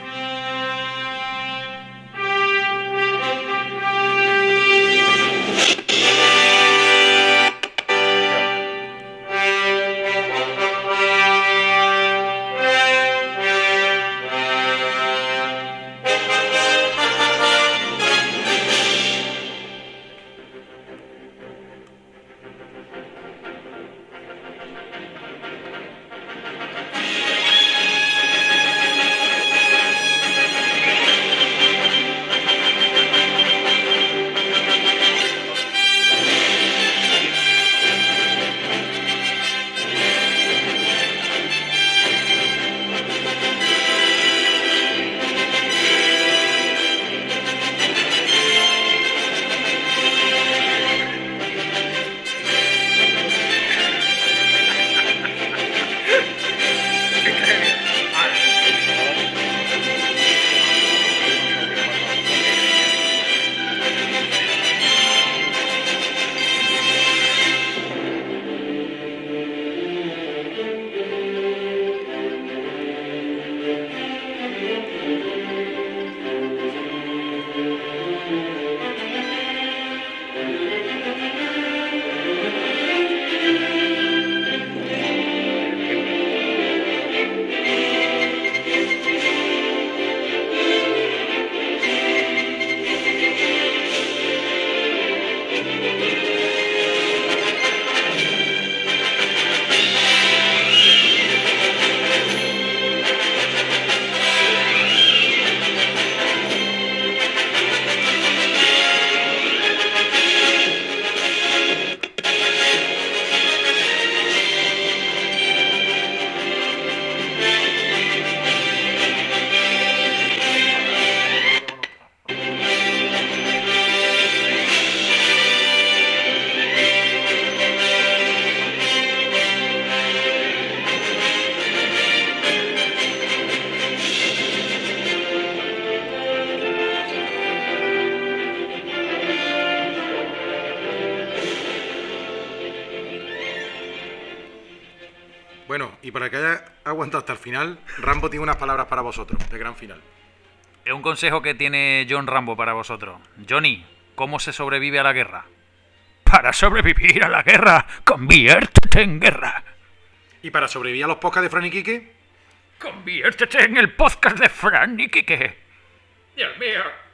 Speaker 6: Bueno, y para que haya aguantado hasta el final, Rambo tiene unas palabras para vosotros, de gran final.
Speaker 5: Es un consejo que tiene John Rambo para vosotros. Johnny, ¿cómo se sobrevive a la guerra? Para sobrevivir a la guerra, conviértete en guerra.
Speaker 6: Y para sobrevivir a los podcasts de Fran y Quique,
Speaker 5: Conviértete en el podcast de Fran y Quique. Dios mío.